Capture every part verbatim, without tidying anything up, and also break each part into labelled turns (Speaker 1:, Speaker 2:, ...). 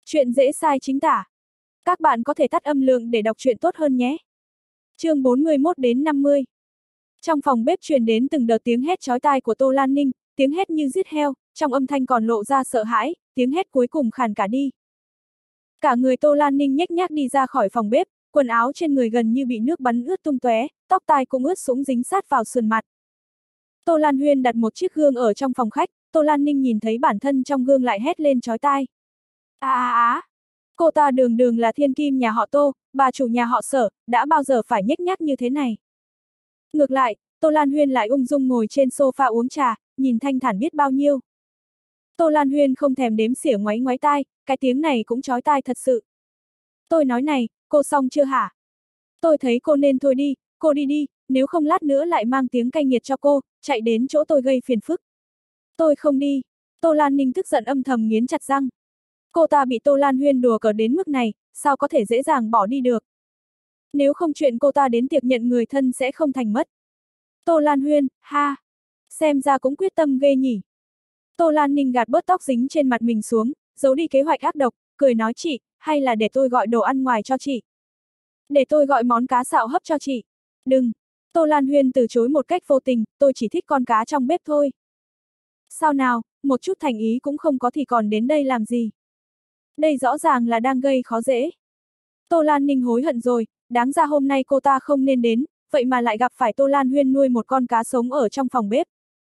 Speaker 1: Chuyện dễ sai chính tả. Các bạn có thể tắt âm lượng để đọc truyện tốt hơn nhé. Chương bốn mươi mốt đến năm mươi. Trong phòng bếp truyền đến từng đợt tiếng hét chói tai của Tô Lan Ninh, tiếng hét như giết heo, trong âm thanh còn lộ ra sợ hãi, tiếng hét cuối cùng khàn cả đi. Cả người Tô Lan Ninh nhếch nhác đi ra khỏi phòng bếp, quần áo trên người gần như bị nước bắn ướt tung tóe, tóc tai cũng ướt sũng dính sát vào sườn mặt. Tô Lan Huyên đặt một chiếc gương ở trong phòng khách, Tô Lan Ninh nhìn thấy bản thân trong gương lại hét lên chói tai. À à à, cô ta đường đường là thiên kim nhà họ Tô, bà chủ nhà họ Sở, đã bao giờ phải nhếch nhác như thế này. Ngược lại, Tô Lan Huyên lại ung dung ngồi trên sofa uống trà, nhìn thanh thản biết bao nhiêu. Tô Lan Huyên không thèm đếm xỉa ngoáy ngoáy tai, cái tiếng này cũng chói tai thật sự. Tôi nói này, cô xong chưa hả? Tôi thấy cô nên thôi đi, cô đi đi, nếu không lát nữa lại mang tiếng cay nghiệt cho cô, chạy đến chỗ tôi gây phiền phức. Tôi không đi. Tô Lan Ninh tức giận âm thầm nghiến chặt răng. Cô ta bị Tô Lan Huyên đùa cợt đến mức này, sao có thể dễ dàng bỏ đi được. Nếu không chuyện cô ta đến tiệc nhận người thân sẽ không thành mất. Tô Lan Huyên, ha, xem ra cũng quyết tâm ghê nhỉ. Tô Lan Ninh gạt bớt tóc dính trên mặt mình xuống, giấu đi kế hoạch ác độc, cười nói chị, hay là để tôi gọi đồ ăn ngoài cho chị. Để tôi gọi món cá xạo hấp cho chị. Đừng. Tô Lan Huyên từ chối một cách vô tình, tôi chỉ thích con cá trong bếp thôi. Sao nào, một chút thành ý cũng không có thì còn đến đây làm gì. Đây rõ ràng là đang gây khó dễ. Tô Lan Ninh hối hận rồi, đáng ra hôm nay cô ta không nên đến, vậy mà lại gặp phải Tô Lan Huyên nuôi một con cá sống ở trong phòng bếp.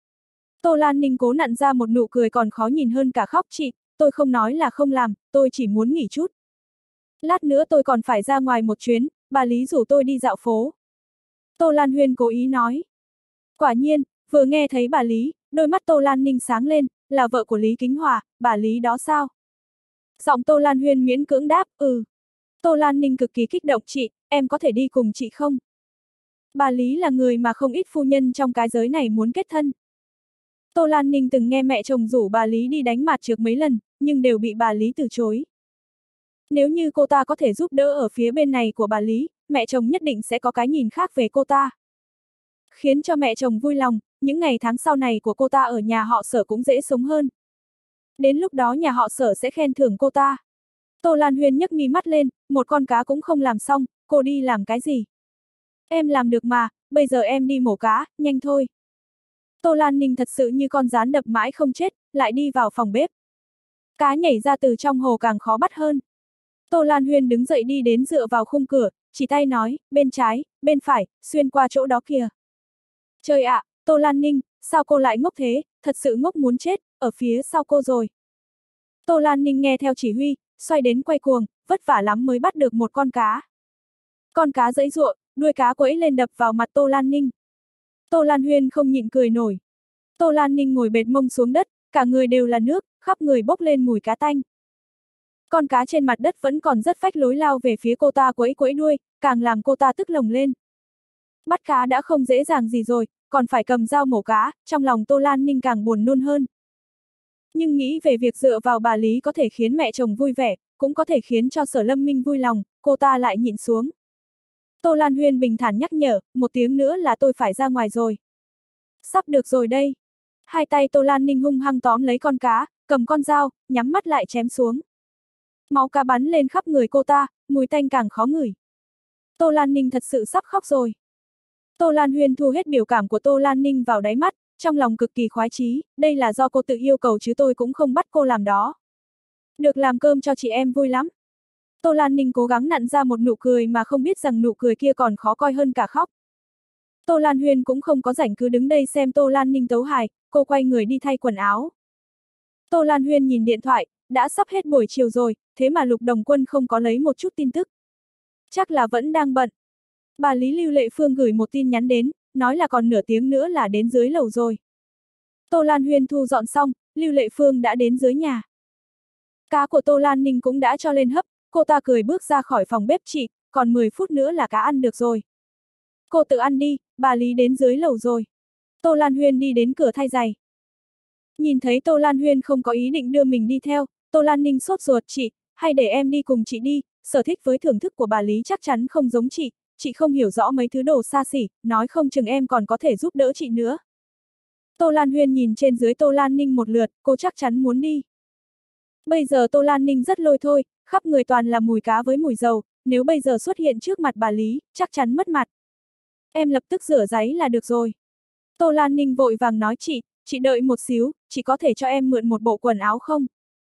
Speaker 1: Tô Lan Ninh cố nặn ra một nụ cười còn khó nhìn hơn cả khóc. Chị, tôi không nói là không làm, tôi chỉ muốn nghỉ chút. Lát nữa tôi còn phải ra ngoài một chuyến, bà Lý rủ tôi đi dạo phố. Tô Lan Huyên cố ý nói. Quả nhiên, vừa nghe thấy bà Lý, đôi mắt Tô Lan Ninh sáng lên, là vợ của Lý Kính Hòa, bà Lý đó sao? Giọng Tô Lan Huyên miễn cưỡng đáp, ừ. Tô Lan Ninh cực kỳ kích động, chị, em có thể đi cùng chị không? Bà Lý là người mà không ít phu nhân trong cái giới này muốn kết thân. Tô Lan Ninh từng nghe mẹ chồng rủ bà Lý đi đánh mạt trược mấy lần, nhưng đều bị bà Lý từ chối. Nếu như cô ta có thể giúp đỡ ở phía bên này của bà Lý, mẹ chồng nhất định sẽ có cái nhìn khác về cô ta. Khiến cho mẹ chồng vui lòng, những ngày tháng sau này của cô ta ở nhà họ Sở cũng dễ sống hơn. Đến lúc đó nhà họ Sở sẽ khen thưởng cô ta. Tô Lan Huyên nhấc mi mắt lên, một con cá cũng không làm xong, cô đi làm cái gì? Em làm được mà, bây giờ em đi mổ cá, nhanh thôi. Tô Lan Ninh thật sự như con gián đập mãi không chết, lại đi vào phòng bếp. Cá nhảy ra từ trong hồ càng khó bắt hơn. Tô Lan Huyên đứng dậy đi đến dựa vào khung cửa, chỉ tay nói, bên trái, bên phải, xuyên qua chỗ đó kìa. Trời ạ, à, Tô Lan Ninh, sao cô lại ngốc thế, thật sự ngốc muốn chết, ở phía sau cô rồi. Tô Lan Ninh nghe theo chỉ huy, xoay đến quay cuồng, vất vả lắm mới bắt được một con cá. Con cá giãy giụa, đuôi cá quẫy lên đập vào mặt Tô Lan Ninh. Tô Lan Huyên không nhịn cười nổi. Tô Lan Ninh ngồi bệt mông xuống đất, cả người đều là nước, khắp người bốc lên mùi cá tanh. Con cá trên mặt đất vẫn còn rất phách lối lao về phía cô ta quẫy quẫy đuôi, càng làm cô ta tức lồng lên. Bắt cá đã không dễ dàng gì rồi, còn phải cầm dao mổ cá, trong lòng Tô Lan Ninh càng buồn nôn hơn. Nhưng nghĩ về việc dựa vào bà Lý có thể khiến mẹ chồng vui vẻ, cũng có thể khiến cho Sở Lâm Minh vui lòng, cô ta lại nhịn xuống. Tô Lan Huyên bình thản nhắc nhở, một tiếng nữa là tôi phải ra ngoài rồi. Sắp được rồi đây. Hai tay Tô Lan Ninh hung hăng tóm lấy con cá, cầm con dao, nhắm mắt lại chém xuống. Máu cá bắn lên khắp người cô ta, mùi tanh càng khó ngửi. Tô Lan Ninh thật sự sắp khóc rồi. Tô Lan Huyên thu hết biểu cảm của Tô Lan Ninh vào đáy mắt, trong lòng cực kỳ khoái chí, đây là do cô tự yêu cầu chứ tôi cũng không bắt cô làm đó. Được làm cơm cho chị em vui lắm. Tô Lan Ninh cố gắng nặn ra một nụ cười mà không biết rằng nụ cười kia còn khó coi hơn cả khóc. Tô Lan Huyên cũng không có rảnh cứ đứng đây xem Tô Lan Ninh tấu hài, cô quay người đi thay quần áo. Tô Lan Huyên nhìn điện thoại, đã sắp hết buổi chiều rồi, thế mà Lục Đồng Quân không có lấy một chút tin tức. Chắc là vẫn đang bận. Bà Lý Lưu Lệ Phương gửi một tin nhắn đến, nói là còn nửa tiếng nữa là đến dưới lầu rồi. Tô Lan Huyên thu dọn xong, Lưu Lệ Phương đã đến dưới nhà. Cá của Tô Lan Ninh cũng đã cho lên hấp, cô ta cười bước ra khỏi phòng bếp, chị, còn mười phút nữa là cá ăn được rồi. Cô tự ăn đi, bà Lý đến dưới lầu rồi. Tô Lan Huyên đi đến cửa thay giày. Nhìn thấy Tô Lan Huyên không có ý định đưa mình đi theo, Tô Lan Ninh sốt ruột, chị, hay để em đi cùng chị đi, sở thích với thưởng thức của bà Lý chắc chắn không giống chị, chị không hiểu rõ mấy thứ đồ xa xỉ, nói không chừng em còn có thể giúp đỡ chị nữa. Tô Lan Huyên nhìn trên dưới Tô Lan Ninh một lượt, cô chắc chắn muốn đi. Bây giờ Tô Lan Ninh rất lôi thôi, khắp người toàn là mùi cá với mùi dầu, nếu bây giờ xuất hiện trước mặt bà Lý, chắc chắn mất mặt. Em lập tức rửa giấy là được rồi. Tô Lan Ninh vội vàng nói chị, chị đợi một xíu, chị có thể cho em mượn một bộ quần áo không?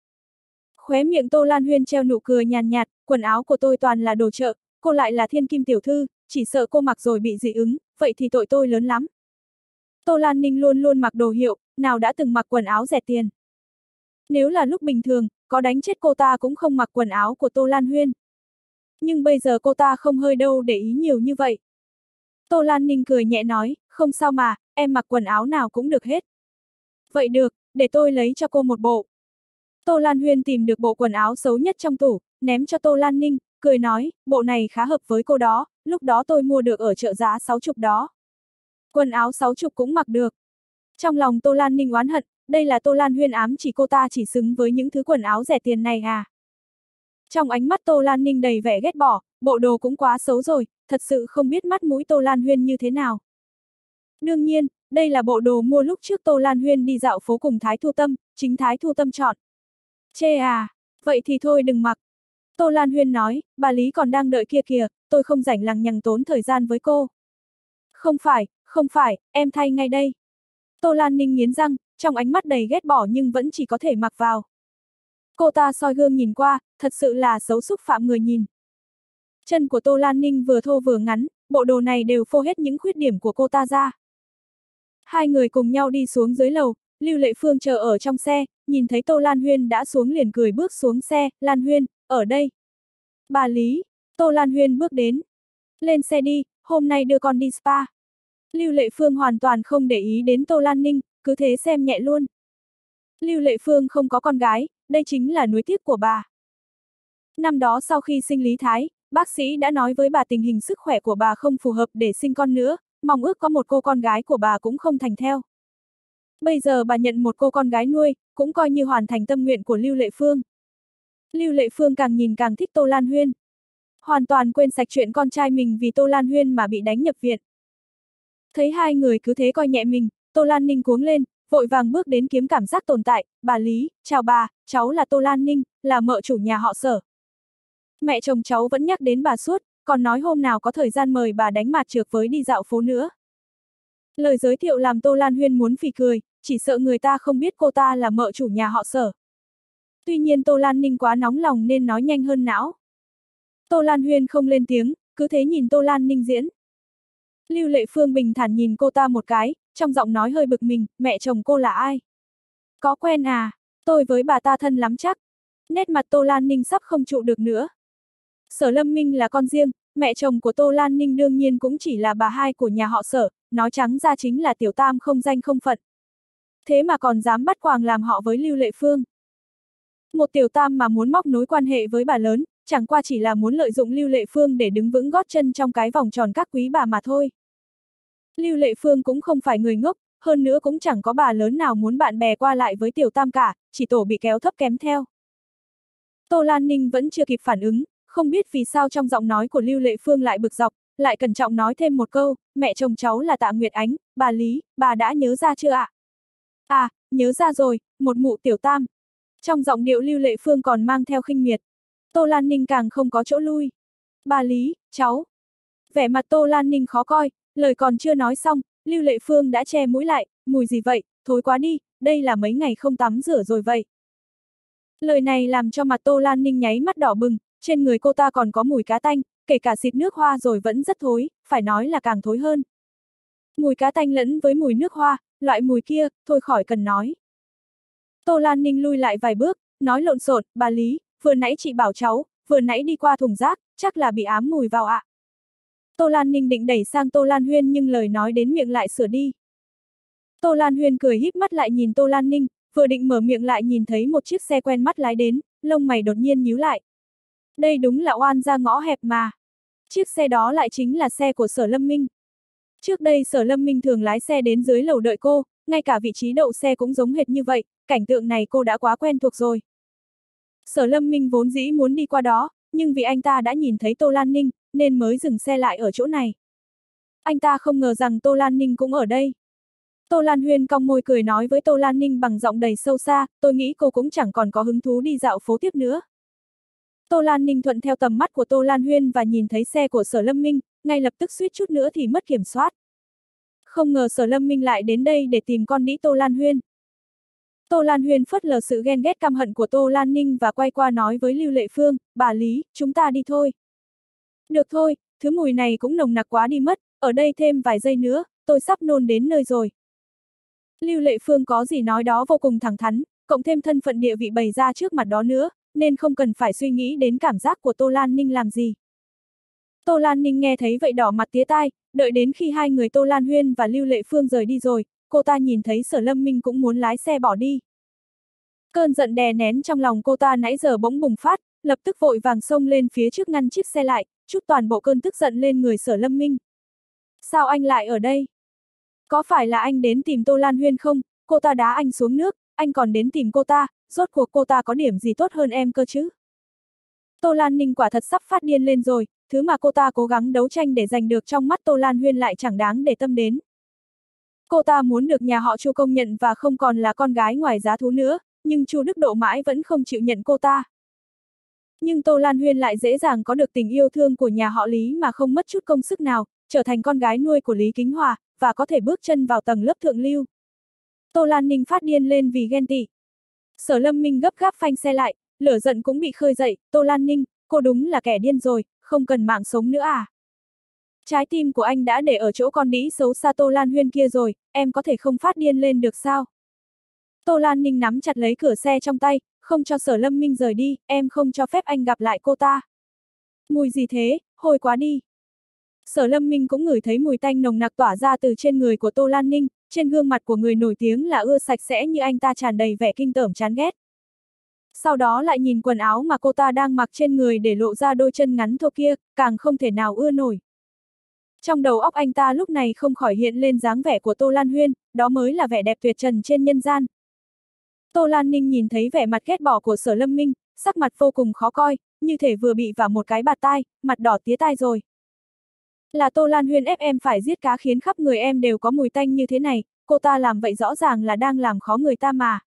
Speaker 1: Khóe miệng Tô Lan Huyên treo nụ cười nhàn nhạt, quần áo của tôi toàn là đồ chợ, cô lại là thiên kim tiểu thư, chỉ sợ cô mặc rồi bị dị ứng, vậy thì tội tôi lớn lắm. Tô Lan Ninh luôn luôn mặc đồ hiệu, nào đã từng mặc quần áo rẻ tiền. Nếu là lúc bình thường, có đánh chết cô ta cũng không mặc quần áo của Tô Lan Huyên. Nhưng bây giờ cô ta không hơi đâu để ý nhiều như vậy. Tô Lan Ninh cười nhẹ nói, không sao mà, em mặc quần áo nào cũng được hết. Vậy được, để tôi lấy cho cô một bộ. Tô Lan Huyên tìm được bộ quần áo xấu nhất trong tủ, ném cho Tô Lan Ninh, cười nói, bộ này khá hợp với cô đó, lúc đó tôi mua được ở chợ giá sáu chục đó. Quần áo sáu chục cũng mặc được. Trong lòng Tô Lan Ninh oán hận, đây là Tô Lan Huyên ám chỉ cô ta chỉ xứng với những thứ quần áo rẻ tiền này à. Trong ánh mắt Tô Lan Ninh đầy vẻ ghét bỏ, bộ đồ cũng quá xấu rồi, thật sự không biết mắt mũi Tô Lan Huyên như thế nào. Đương nhiên, đây là bộ đồ mua lúc trước Tô Lan Huyên đi dạo phố cùng Thái Thu Tâm, chính Thái Thu Tâm chọn. Chê à, vậy thì thôi đừng mặc. Tô Lan Huyên nói, bà Lý còn đang đợi kia kìa, tôi không rảnh lằng nhằng tốn thời gian với cô. Không phải, không phải, em thay ngay đây. Tô Lan Ninh nghiến răng, trong ánh mắt đầy ghét bỏ nhưng vẫn chỉ có thể mặc vào. Cô ta soi gương nhìn qua, thật sự là xấu xúc phạm người nhìn. Chân của Tô Lan Ninh vừa thô vừa ngắn, bộ đồ này đều phô hết những khuyết điểm của cô ta ra. Hai người cùng nhau đi xuống dưới lầu, Lưu Lệ Phương chờ ở trong xe, nhìn thấy Tô Lan Huyên đã xuống liền cười bước xuống xe, Lan Huyên, ở đây. Bà Lý, Tô Lan Huyên bước đến. Lên xe đi, hôm nay đưa con đi spa. Lưu Lệ Phương hoàn toàn không để ý đến Tô Lan Ninh, cứ thế xem nhẹ luôn. Lưu Lệ Phương không có con gái, đây chính là nuối tiếc của bà. Năm đó sau khi sinh Lý Thái, bác sĩ đã nói với bà tình hình sức khỏe của bà không phù hợp để sinh con nữa, mong ước có một cô con gái của bà cũng không thành theo. Bây giờ bà nhận một cô con gái nuôi, cũng coi như hoàn thành tâm nguyện của Lưu Lệ Phương. Lưu Lệ Phương càng nhìn càng thích Tô Lan Huyên. Hoàn toàn quên sạch chuyện con trai mình vì Tô Lan Huyên mà bị đánh nhập viện. Thấy hai người cứ thế coi nhẹ mình, Tô Lan Ninh cuống lên, vội vàng bước đến kiếm cảm giác tồn tại, bà Lý, chào bà, cháu là Tô Lan Ninh, là mợ chủ nhà họ Sở. Mẹ chồng cháu vẫn nhắc đến bà suốt, còn nói hôm nào có thời gian mời bà đánh mạt trược với đi dạo phố nữa. Lời giới thiệu làm Tô Lan Huyên muốn phì cười, chỉ sợ người ta không biết cô ta là mợ chủ nhà họ Sở. Tuy nhiên Tô Lan Ninh quá nóng lòng nên nói nhanh hơn não. Tô Lan Huyên không lên tiếng, cứ thế nhìn Tô Lan Ninh diễn. Lưu Lệ Phương bình thản nhìn cô ta một cái, trong giọng nói hơi bực mình, mẹ chồng cô là ai? Có quen à, tôi với bà ta thân lắm chắc. Nét mặt Tô Lan Ninh sắp không trụ được nữa. Sở Lâm Minh là con riêng, mẹ chồng của Tô Lan Ninh đương nhiên cũng chỉ là bà hai của nhà họ Sở, nói trắng ra chính là tiểu tam không danh không phận. Thế mà còn dám bắt quàng làm họ với Lưu Lệ Phương. Một tiểu tam mà muốn móc nối quan hệ với bà lớn, chẳng qua chỉ là muốn lợi dụng Lưu Lệ Phương để đứng vững gót chân trong cái vòng tròn các quý bà mà thôi. Lưu Lệ Phương cũng không phải người ngốc, hơn nữa cũng chẳng có bà lớn nào muốn bạn bè qua lại với tiểu tam cả, chỉ tổ bị kéo thấp kém theo. Tô Lan Ninh vẫn chưa kịp phản ứng, không biết vì sao trong giọng nói của Lưu Lệ Phương lại bực dọc, lại cẩn trọng nói thêm một câu, mẹ chồng cháu là Tạ Nguyệt Ánh, bà Lý, bà đã nhớ ra chưa ạ? À? à, nhớ ra rồi, một mụ tiểu tam. Trong giọng điệu Lưu Lệ Phương còn mang theo khinh miệt. Tô Lan Ninh càng không có chỗ lui. Bà Lý, cháu. Vẻ mặt Tô Lan Ninh khó coi, lời còn chưa nói xong, Lưu Lệ Phương đã che mũi lại, mùi gì vậy, thối quá đi, đây là mấy ngày không tắm rửa rồi vậy. Lời này làm cho mặt Tô Lan Ninh nháy mắt đỏ bừng, trên người cô ta còn có mùi cá tanh, kể cả xịt nước hoa rồi vẫn rất thối, phải nói là càng thối hơn. Mùi cá tanh lẫn với mùi nước hoa, loại mùi kia, thôi khỏi cần nói. Tô Lan Ninh lui lại vài bước, nói lộn xộn, bà Lý, vừa nãy chị bảo cháu, vừa nãy đi qua thùng rác, chắc là bị ám mùi vào ạ. À. Tô Lan Ninh định đẩy sang Tô Lan Huyên nhưng lời nói đến miệng lại sửa đi. Tô Lan Huyên cười híp mắt lại nhìn Tô Lan Ninh, vừa định mở miệng lại nhìn thấy một chiếc xe quen mắt lái đến, lông mày đột nhiên nhíu lại. Đây đúng là oan ra ngõ hẹp mà. Chiếc xe đó lại chính là xe của Sở Lâm Minh. Trước đây Sở Lâm Minh thường lái xe đến dưới lầu đợi cô, ngay cả vị trí đậu xe cũng giống hệt như vậy, cảnh tượng này cô đã quá quen thuộc rồi. Sở Lâm Minh vốn dĩ muốn đi qua đó, nhưng vì anh ta đã nhìn thấy Tô Lan Ninh, nên mới dừng xe lại ở chỗ này. Anh ta không ngờ rằng Tô Lan Ninh cũng ở đây. Tô Lan Huyên cong môi cười nói với Tô Lan Ninh bằng giọng đầy sâu xa, tôi nghĩ cô cũng chẳng còn có hứng thú đi dạo phố tiếp nữa. Tô Lan Ninh thuận theo tầm mắt của Tô Lan Huyên và nhìn thấy xe của Sở Lâm Minh, ngay lập tức suýt chút nữa thì mất kiểm soát. Không ngờ Sở Lâm Minh lại đến đây để tìm con đĩ Tô Lan Huyên. Tô Lan Huyên phớt lờ sự ghen ghét căm hận của Tô Lan Ninh và quay qua nói với Lưu Lệ Phương, bà Lý, chúng ta đi thôi. Được thôi, thứ mùi này cũng nồng nặc quá đi mất, ở đây thêm vài giây nữa, tôi sắp nôn đến nơi rồi. Lưu Lệ Phương có gì nói đó vô cùng thẳng thắn, cộng thêm thân phận địa vị bày ra trước mặt đó nữa, nên không cần phải suy nghĩ đến cảm giác của Tô Lan Ninh làm gì. Tô Lan Ninh nghe thấy vậy đỏ mặt tía tai, đợi đến khi hai người Tô Lan Huyên và Lưu Lệ Phương rời đi rồi, cô ta nhìn thấy Sở Lâm Minh cũng muốn lái xe bỏ đi. Cơn giận đè nén trong lòng cô ta nãy giờ bỗng bùng phát, lập tức vội vàng xông lên phía trước ngăn chiếc xe lại, trút toàn bộ cơn tức giận lên người Sở Lâm Minh. Sao anh lại ở đây? Có phải là anh đến tìm Tô Lan Huyên không? Cô ta đá anh xuống nước, anh còn đến tìm cô ta, rốt cuộc cô ta có điểm gì tốt hơn em cơ chứ? Tô Lan Ninh quả thật sắp phát điên lên rồi, thứ mà cô ta cố gắng đấu tranh để giành được trong mắt Tô Lan Huyên lại chẳng đáng để tâm đến. Cô ta muốn được nhà họ Chu công nhận và không còn là con gái ngoài giá thú nữa, nhưng Chu Đức Độ mãi vẫn không chịu nhận cô ta. Nhưng Tô Lan Huyên lại dễ dàng có được tình yêu thương của nhà họ Lý mà không mất chút công sức nào, trở thành con gái nuôi của Lý Kính Hòa, và có thể bước chân vào tầng lớp thượng lưu. Tô Lan Ninh phát điên lên vì ghen tị. Sở Lâm Minh gấp gáp phanh xe lại, lửa giận cũng bị khơi dậy, Tô Lan Ninh, cô đúng là kẻ điên rồi, không cần mạng sống nữa à? Trái tim của anh đã để ở chỗ con đĩ xấu xa Tô Lan Huyên kia rồi, em có thể không phát điên lên được sao? Tô Lan Ninh nắm chặt lấy cửa xe trong tay, không cho Sở Lâm Minh rời đi, em không cho phép anh gặp lại cô ta. Mùi gì thế, hôi quá đi. Sở Lâm Minh cũng ngửi thấy mùi tanh nồng nặc tỏa ra từ trên người của Tô Lan Ninh, trên gương mặt của người nổi tiếng là ưa sạch sẽ như anh ta tràn đầy vẻ kinh tởm chán ghét. Sau đó lại nhìn quần áo mà cô ta đang mặc trên người để lộ ra đôi chân ngắn thô kia, càng không thể nào ưa nổi. Trong đầu óc anh ta lúc này không khỏi hiện lên dáng vẻ của Tô Lan Huyên, đó mới là vẻ đẹp tuyệt trần trên nhân gian. Tô Lan Ninh nhìn thấy vẻ mặt ghét bỏ của Sở Lâm Minh, sắc mặt vô cùng khó coi, như thể vừa bị vả một cái bạt tai, mặt đỏ tía tai rồi. Là Tô Lan Huyên ép em phải giết cá khiến khắp người em đều có mùi tanh như thế này, cô ta làm vậy rõ ràng là đang làm khó người ta mà.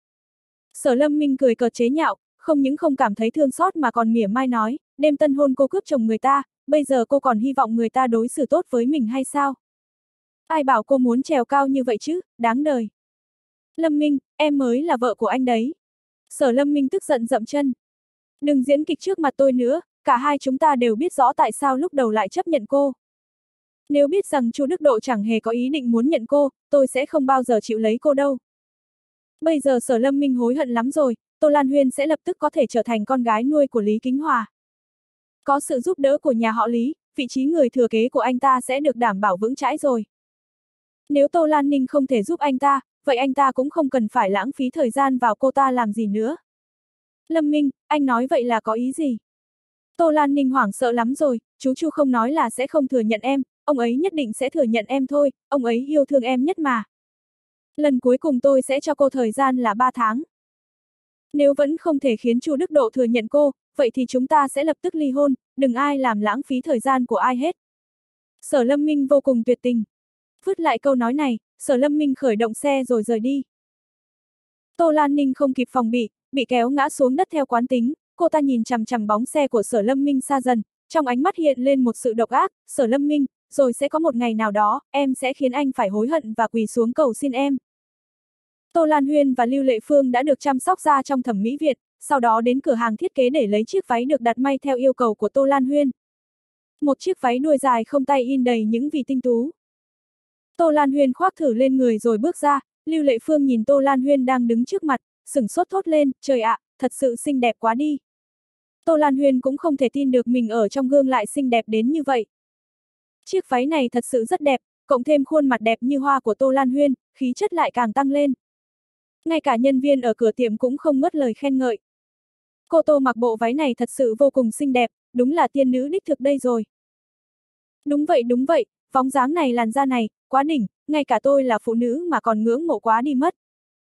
Speaker 1: Sở Lâm Minh cười cợt chế nhạo, không những không cảm thấy thương xót mà còn mỉa mai nói, đêm tân hôn cô cướp chồng người ta, bây giờ cô còn hy vọng người ta đối xử tốt với mình hay sao? Ai bảo cô muốn trèo cao như vậy chứ, đáng đời. Lâm Minh, em mới là vợ của anh đấy. Sở Lâm Minh tức giận dậm chân. Đừng diễn kịch trước mặt tôi nữa, cả hai chúng ta đều biết rõ tại sao lúc đầu lại chấp nhận cô. Nếu biết rằng Chu Đức Độ chẳng hề có ý định muốn nhận cô, tôi sẽ không bao giờ chịu lấy cô đâu. Bây giờ Sở Lâm Minh hối hận lắm rồi, Tô Lan Huyên sẽ lập tức có thể trở thành con gái nuôi của Lý Kính Hòa. Có sự giúp đỡ của nhà họ Lý, vị trí người thừa kế của anh ta sẽ được đảm bảo vững chãi rồi. Nếu Tô Lan Ninh không thể giúp anh ta, vậy anh ta cũng không cần phải lãng phí thời gian vào cô ta làm gì nữa. Lâm Minh, anh nói vậy là có ý gì? Tô Lan Ninh hoảng sợ lắm rồi, chú Chu không nói là sẽ không thừa nhận em, ông ấy nhất định sẽ thừa nhận em thôi, ông ấy yêu thương em nhất mà. Lần cuối cùng tôi sẽ cho cô thời gian là ba tháng. Nếu vẫn không thể khiến Chu Đức Độ thừa nhận cô, vậy thì chúng ta sẽ lập tức ly hôn, đừng ai làm lãng phí thời gian của ai hết. Sở Lâm Minh vô cùng tuyệt tình. Vứt lại câu nói này, Sở Lâm Minh khởi động xe rồi rời đi. Tô Lan Ninh không kịp phòng bị, bị kéo ngã xuống đất theo quán tính, cô ta nhìn chằm chằm bóng xe của Sở Lâm Minh xa dần, trong ánh mắt hiện lên một sự độc ác, Sở Lâm Minh, rồi sẽ có một ngày nào đó, em sẽ khiến anh phải hối hận và quỳ xuống cầu xin em. Tô Lan Huyên và Lưu Lệ Phương đã được chăm sóc ra trong thẩm mỹ viện, sau đó đến cửa hàng thiết kế để lấy chiếc váy được đặt may theo yêu cầu của Tô Lan Huyên. Một chiếc váy đuôi dài không tay in đầy những vì tinh tú. Tô Lan Huyên khoác thử lên người rồi bước ra, Lưu Lệ Phương nhìn Tô Lan Huyên đang đứng trước mặt, sửng sốt thốt lên, trời ạ, thật sự xinh đẹp quá đi. Tô Lan Huyên cũng không thể tin được mình ở trong gương lại xinh đẹp đến như vậy. Chiếc váy này thật sự rất đẹp, cộng thêm khuôn mặt đẹp như hoa của Tô Lan Huyên, khí chất lại càng tăng lên. Ngay cả nhân viên ở cửa tiệm cũng không ngớt lời khen ngợi. Cô Tô mặc bộ váy này thật sự vô cùng xinh đẹp, đúng là tiên nữ đích thực đây rồi. Đúng vậy đúng vậy, bóng dáng này làn da này, quá đỉnh, ngay cả tôi là phụ nữ mà còn ngưỡng mộ quá đi mất.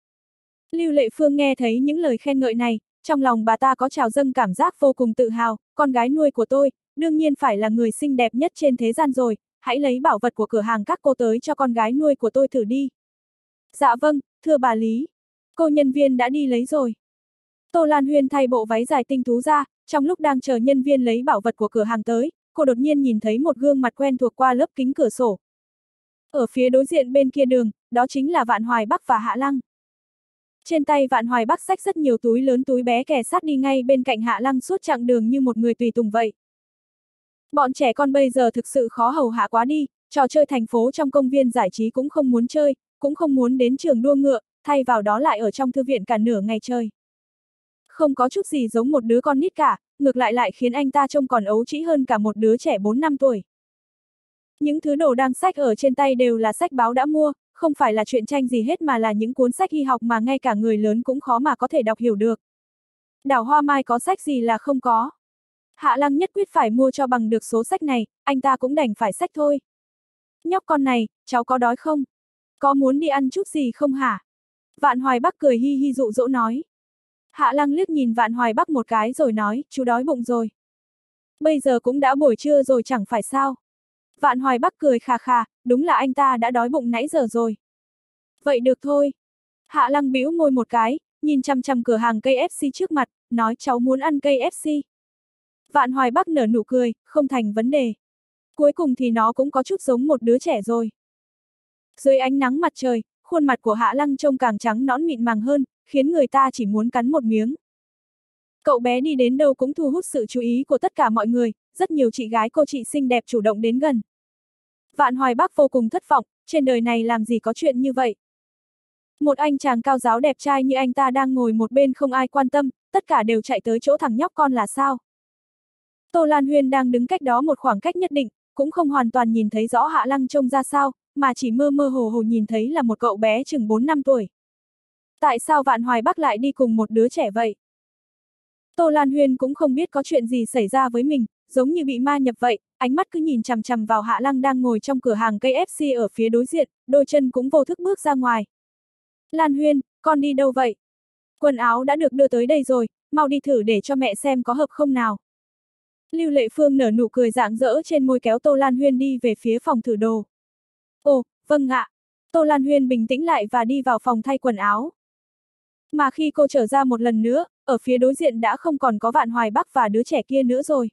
Speaker 1: Lưu Lệ Phương nghe thấy những lời khen ngợi này, trong lòng bà ta có trào dâng cảm giác vô cùng tự hào, con gái nuôi của tôi, đương nhiên phải là người xinh đẹp nhất trên thế gian rồi, hãy lấy bảo vật của cửa hàng các cô tới cho con gái nuôi của tôi thử đi. Dạ vâng, thưa bà Lý. Cô nhân viên đã đi lấy rồi. Tô Lan Huyên thay bộ váy dài tinh tú ra, trong lúc đang chờ nhân viên lấy bảo vật của cửa hàng tới, cô đột nhiên nhìn thấy một gương mặt quen thuộc qua lớp kính cửa sổ. Ở phía đối diện bên kia đường, đó chính là Vạn Hoài Bắc và Hạ Lăng. Trên tay Vạn Hoài Bắc xách rất nhiều túi lớn túi bé kè sát đi ngay bên cạnh Hạ Lăng suốt chặng đường như một người tùy tùng vậy. Bọn trẻ con bây giờ thực sự khó hầu hạ quá đi, trò chơi thành phố trong công viên giải trí cũng không muốn chơi, cũng không muốn đến trường đua ngựa, thay vào đó lại ở trong thư viện cả nửa ngày chơi. Không có chút gì giống một đứa con nít cả, ngược lại lại khiến anh ta trông còn ấu trĩ hơn cả một đứa trẻ bốn năm tuổi. Những thứ đồ đang xách ở trên tay đều là sách báo đã mua, không phải là truyện tranh gì hết mà là những cuốn sách y học mà ngay cả người lớn cũng khó mà có thể đọc hiểu được. Đào Hoa Mai có sách gì là không có. Hạ Lăng nhất quyết phải mua cho bằng được số sách này, anh ta cũng đành phải xách thôi. Nhóc con này, cháu có đói không? Có muốn đi ăn chút gì không hả? Vạn Hoài Bắc cười hi hi dụ dỗ nói. Hạ Lăng liếc nhìn Vạn Hoài Bắc một cái rồi nói, chú đói bụng rồi. Bây giờ cũng đã buổi trưa rồi chẳng phải sao. Vạn Hoài Bắc cười khà khà, đúng là anh ta đã đói bụng nãy giờ rồi. Vậy được thôi. Hạ Lăng bĩu môi một cái, nhìn chằm chằm cửa hàng cây ép xê trước mặt, nói cháu muốn ăn cây ép xê. Vạn Hoài Bắc nở nụ cười, không thành vấn đề. Cuối cùng thì nó cũng có chút giống một đứa trẻ rồi. Dưới ánh nắng mặt trời, khuôn mặt của Hạ Lăng trông càng trắng nõn mịn màng hơn, khiến người ta chỉ muốn cắn một miếng. Cậu bé đi đến đâu cũng thu hút sự chú ý của tất cả mọi người, rất nhiều chị gái cô chị xinh đẹp chủ động đến gần. Vạn Hoài Bắc vô cùng thất vọng, trên đời này làm gì có chuyện như vậy. Một anh chàng cao ráo đẹp trai như anh ta đang ngồi một bên không ai quan tâm, tất cả đều chạy tới chỗ thằng nhóc con là sao. Tô Lan Huyên đang đứng cách đó một khoảng cách nhất định, cũng không hoàn toàn nhìn thấy rõ Hạ Lăng trông ra sao, mà chỉ mơ mơ hồ hồ nhìn thấy là một cậu bé chừng bốn năm tuổi. Tại sao Vạn Hoài Bắc lại đi cùng một đứa trẻ vậy? Tô Lan Huyên cũng không biết có chuyện gì xảy ra với mình, giống như bị ma nhập vậy, ánh mắt cứ nhìn chằm chằm vào Hạ Lăng đang ngồi trong cửa hàng cây ép xê ở phía đối diện, đôi chân cũng vô thức bước ra ngoài. Lan Huyên, con đi đâu vậy? Quần áo đã được đưa tới đây rồi, mau đi thử để cho mẹ xem có hợp không nào. Lưu Lệ Phương nở nụ cười rạng rỡ trên môi kéo Tô Lan Huyên đi về phía phòng thử đồ. Ồ, vâng ạ. Tô Lan Huyên bình tĩnh lại và đi vào phòng thay quần áo. Mà khi cô trở ra một lần nữa, ở phía đối diện đã không còn có Vạn Hoài Bắc và đứa trẻ kia nữa rồi.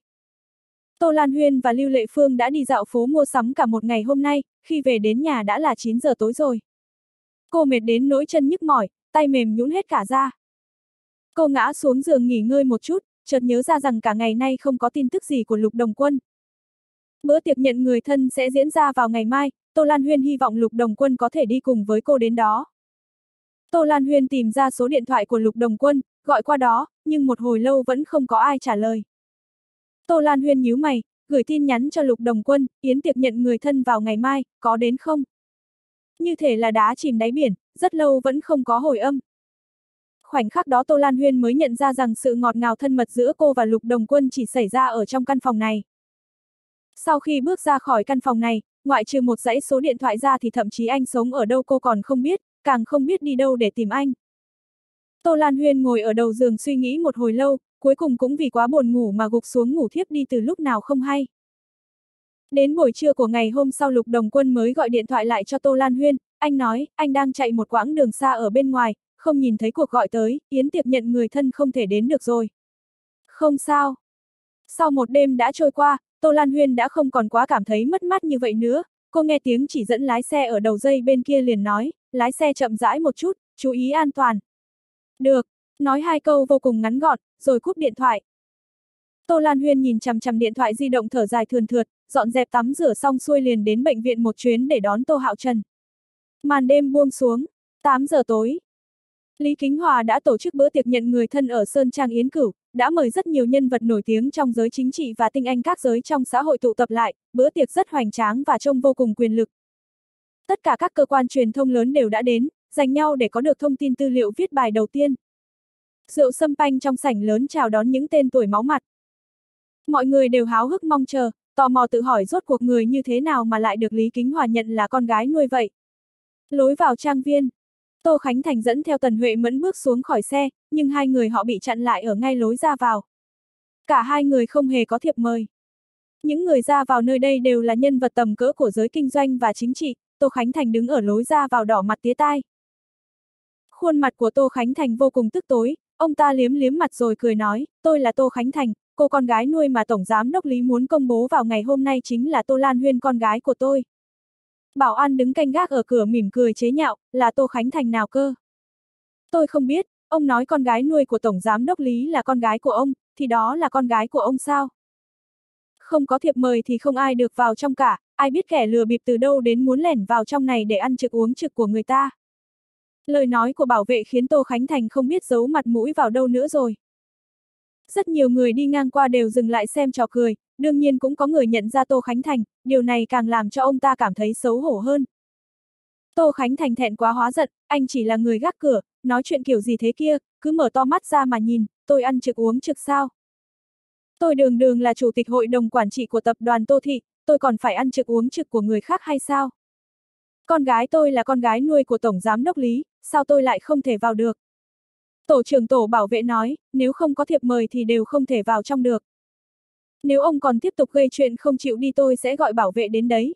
Speaker 1: Tô Lan Huyên và Lưu Lệ Phương đã đi dạo phố mua sắm cả một ngày hôm nay, khi về đến nhà đã là chín giờ tối rồi. Cô mệt đến nỗi chân nhức mỏi, tay mềm nhũn hết cả ra. Cô ngã xuống giường nghỉ ngơi một chút, chợt nhớ ra rằng cả ngày nay không có tin tức gì của Lục Đồng Quân. Bữa tiệc nhận người thân sẽ diễn ra vào ngày mai, Tô Lan Huyên hy vọng Lục Đồng Quân có thể đi cùng với cô đến đó. Tô Lan Huyên tìm ra số điện thoại của Lục Đồng Quân, gọi qua đó, nhưng một hồi lâu vẫn không có ai trả lời. Tô Lan Huyên nhíu mày, gửi tin nhắn cho Lục Đồng Quân, yến tiệc nhận người thân vào ngày mai, có đến không? Như thể là đá chìm đáy biển, rất lâu vẫn không có hồi âm. Khoảnh khắc đó Tô Lan Huyên mới nhận ra rằng sự ngọt ngào thân mật giữa cô và Lục Đồng Quân chỉ xảy ra ở trong căn phòng này. Sau khi bước ra khỏi căn phòng này, ngoại trừ một dãy số điện thoại ra thì thậm chí anh sống ở đâu cô còn không biết, càng không biết đi đâu để tìm anh. Tô Lan Huyên ngồi ở đầu giường suy nghĩ một hồi lâu, cuối cùng cũng vì quá buồn ngủ mà gục xuống ngủ thiếp đi từ lúc nào không hay. Đến buổi trưa của ngày hôm sau Lục Đồng Quân mới gọi điện thoại lại cho Tô Lan Huyên, anh nói, anh đang chạy một quãng đường xa ở bên ngoài, không nhìn thấy cuộc gọi tới, yến tiệc nhận người thân không thể đến được rồi. Không sao. Sau một đêm đã trôi qua, Tô Lan Huyên đã không còn quá cảm thấy mất mát như vậy nữa, cô nghe tiếng chỉ dẫn lái xe ở đầu dây bên kia liền nói, lái xe chậm rãi một chút, chú ý an toàn. Được, nói hai câu vô cùng ngắn gọn, rồi cúp điện thoại. Tô Lan Huyên nhìn chằm chằm điện thoại di động thở dài thườn thượt, dọn dẹp tắm rửa xong xuôi liền đến bệnh viện một chuyến để đón Tô Hạo Trần. Màn đêm buông xuống, tám giờ tối. Lý Kính Hòa đã tổ chức bữa tiệc nhận người thân ở Sơn Trang Yến Cửu, đã mời rất nhiều nhân vật nổi tiếng trong giới chính trị và tinh anh các giới trong xã hội tụ tập lại, bữa tiệc rất hoành tráng và trông vô cùng quyền lực. Tất cả các cơ quan truyền thông lớn đều đã đến, giành nhau để có được thông tin tư liệu viết bài đầu tiên. Rượu sâm panh trong sảnh lớn chào đón những tên tuổi máu mặt. Mọi người đều háo hức mong chờ, tò mò tự hỏi rốt cuộc người như thế nào mà lại được Lý Kính Hòa nhận là con gái nuôi vậy. Lối vào trang viên. Tô Khánh Thành dẫn theo Tần Huệ Mẫn bước xuống khỏi xe, nhưng hai người họ bị chặn lại ở ngay lối ra vào. Cả hai người không hề có thiệp mời. Những người ra vào nơi đây đều là nhân vật tầm cỡ của giới kinh doanh và chính trị, Tô Khánh Thành đứng ở lối ra vào đỏ mặt tía tai. Khuôn mặt của Tô Khánh Thành vô cùng tức tối, ông ta liếm liếm mặt rồi cười nói, tôi là Tô Khánh Thành, cô con gái nuôi mà Tổng Giám đốc Lý muốn công bố vào ngày hôm nay chính là Tô Lan Huyên con gái của tôi. Bảo an đứng canh gác ở cửa mỉm cười chế nhạo, là Tô Khánh Thành nào cơ? Tôi không biết, ông nói con gái nuôi của Tổng Giám đốc Lý là con gái của ông, thì đó là con gái của ông sao? Không có thiệp mời thì không ai được vào trong cả, ai biết kẻ lừa bịp từ đâu đến muốn lẻn vào trong này để ăn trực uống trực của người ta. Lời nói của bảo vệ khiến Tô Khánh Thành không biết giấu mặt mũi vào đâu nữa rồi. Rất nhiều người đi ngang qua đều dừng lại xem trò cười, đương nhiên cũng có người nhận ra Tô Khánh Thành, điều này càng làm cho ông ta cảm thấy xấu hổ hơn. Tô Khánh Thành thẹn quá hóa giận, anh chỉ là người gác cửa, nói chuyện kiểu gì thế kia, cứ mở to mắt ra mà nhìn, tôi ăn trực uống trực sao? Tôi đường đường là chủ tịch hội đồng quản trị của tập đoàn Tô Thị, tôi còn phải ăn trực uống trực của người khác hay sao? Con gái tôi là con gái nuôi của Tổng Giám đốc Lý, sao tôi lại không thể vào được? Tổ trưởng tổ bảo vệ nói, nếu không có thiệp mời thì đều không thể vào trong được. Nếu ông còn tiếp tục gây chuyện không chịu đi tôi sẽ gọi bảo vệ đến đấy.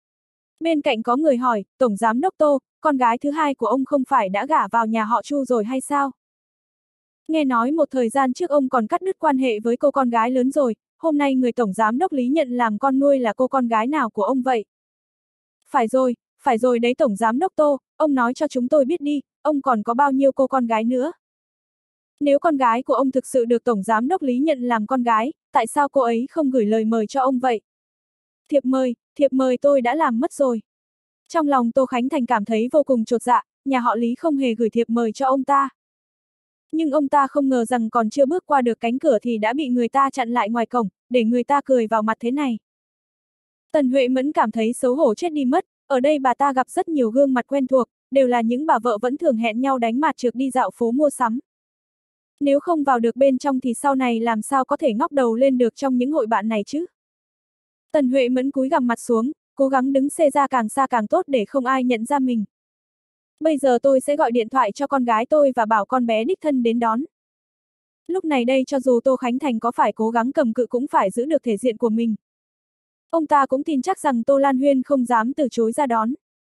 Speaker 1: Bên cạnh có người hỏi, Tổng Giám đốc Tô, con gái thứ hai của ông không phải đã gả vào nhà họ Chu rồi hay sao? Nghe nói một thời gian trước ông còn cắt đứt quan hệ với cô con gái lớn rồi, hôm nay người Tổng Giám đốc Lý nhận làm con nuôi là cô con gái nào của ông vậy? Phải rồi, phải rồi đấy Tổng Giám đốc Tô, ông nói cho chúng tôi biết đi, ông còn có bao nhiêu cô con gái nữa? Nếu con gái của ông thực sự được Tổng Giám đốc Lý nhận làm con gái, tại sao cô ấy không gửi lời mời cho ông vậy? Thiệp mời, thiệp mời tôi đã làm mất rồi. Trong lòng Tô Khánh Thành cảm thấy vô cùng chột dạ, nhà họ Lý không hề gửi thiệp mời cho ông ta. Nhưng ông ta không ngờ rằng còn chưa bước qua được cánh cửa thì đã bị người ta chặn lại ngoài cổng, để người ta cười vào mặt thế này. Tần Huệ Mẫn cảm thấy xấu hổ chết đi mất, ở đây bà ta gặp rất nhiều gương mặt quen thuộc, đều là những bà vợ vẫn thường hẹn nhau đánh mặt trược đi dạo phố mua sắm. Nếu không vào được bên trong thì sau này làm sao có thể ngóc đầu lên được trong những hội bạn này chứ? Tần Huệ Mẫn cúi gằm mặt xuống, cố gắng đứng xê ra càng xa càng tốt để không ai nhận ra mình. Bây giờ tôi sẽ gọi điện thoại cho con gái tôi và bảo con bé đích thân đến đón. Lúc này đây cho dù Tô Khánh Thành có phải cố gắng cầm cự cũng phải giữ được thể diện của mình. Ông ta cũng tin chắc rằng Tô Lan Huyên không dám từ chối ra đón.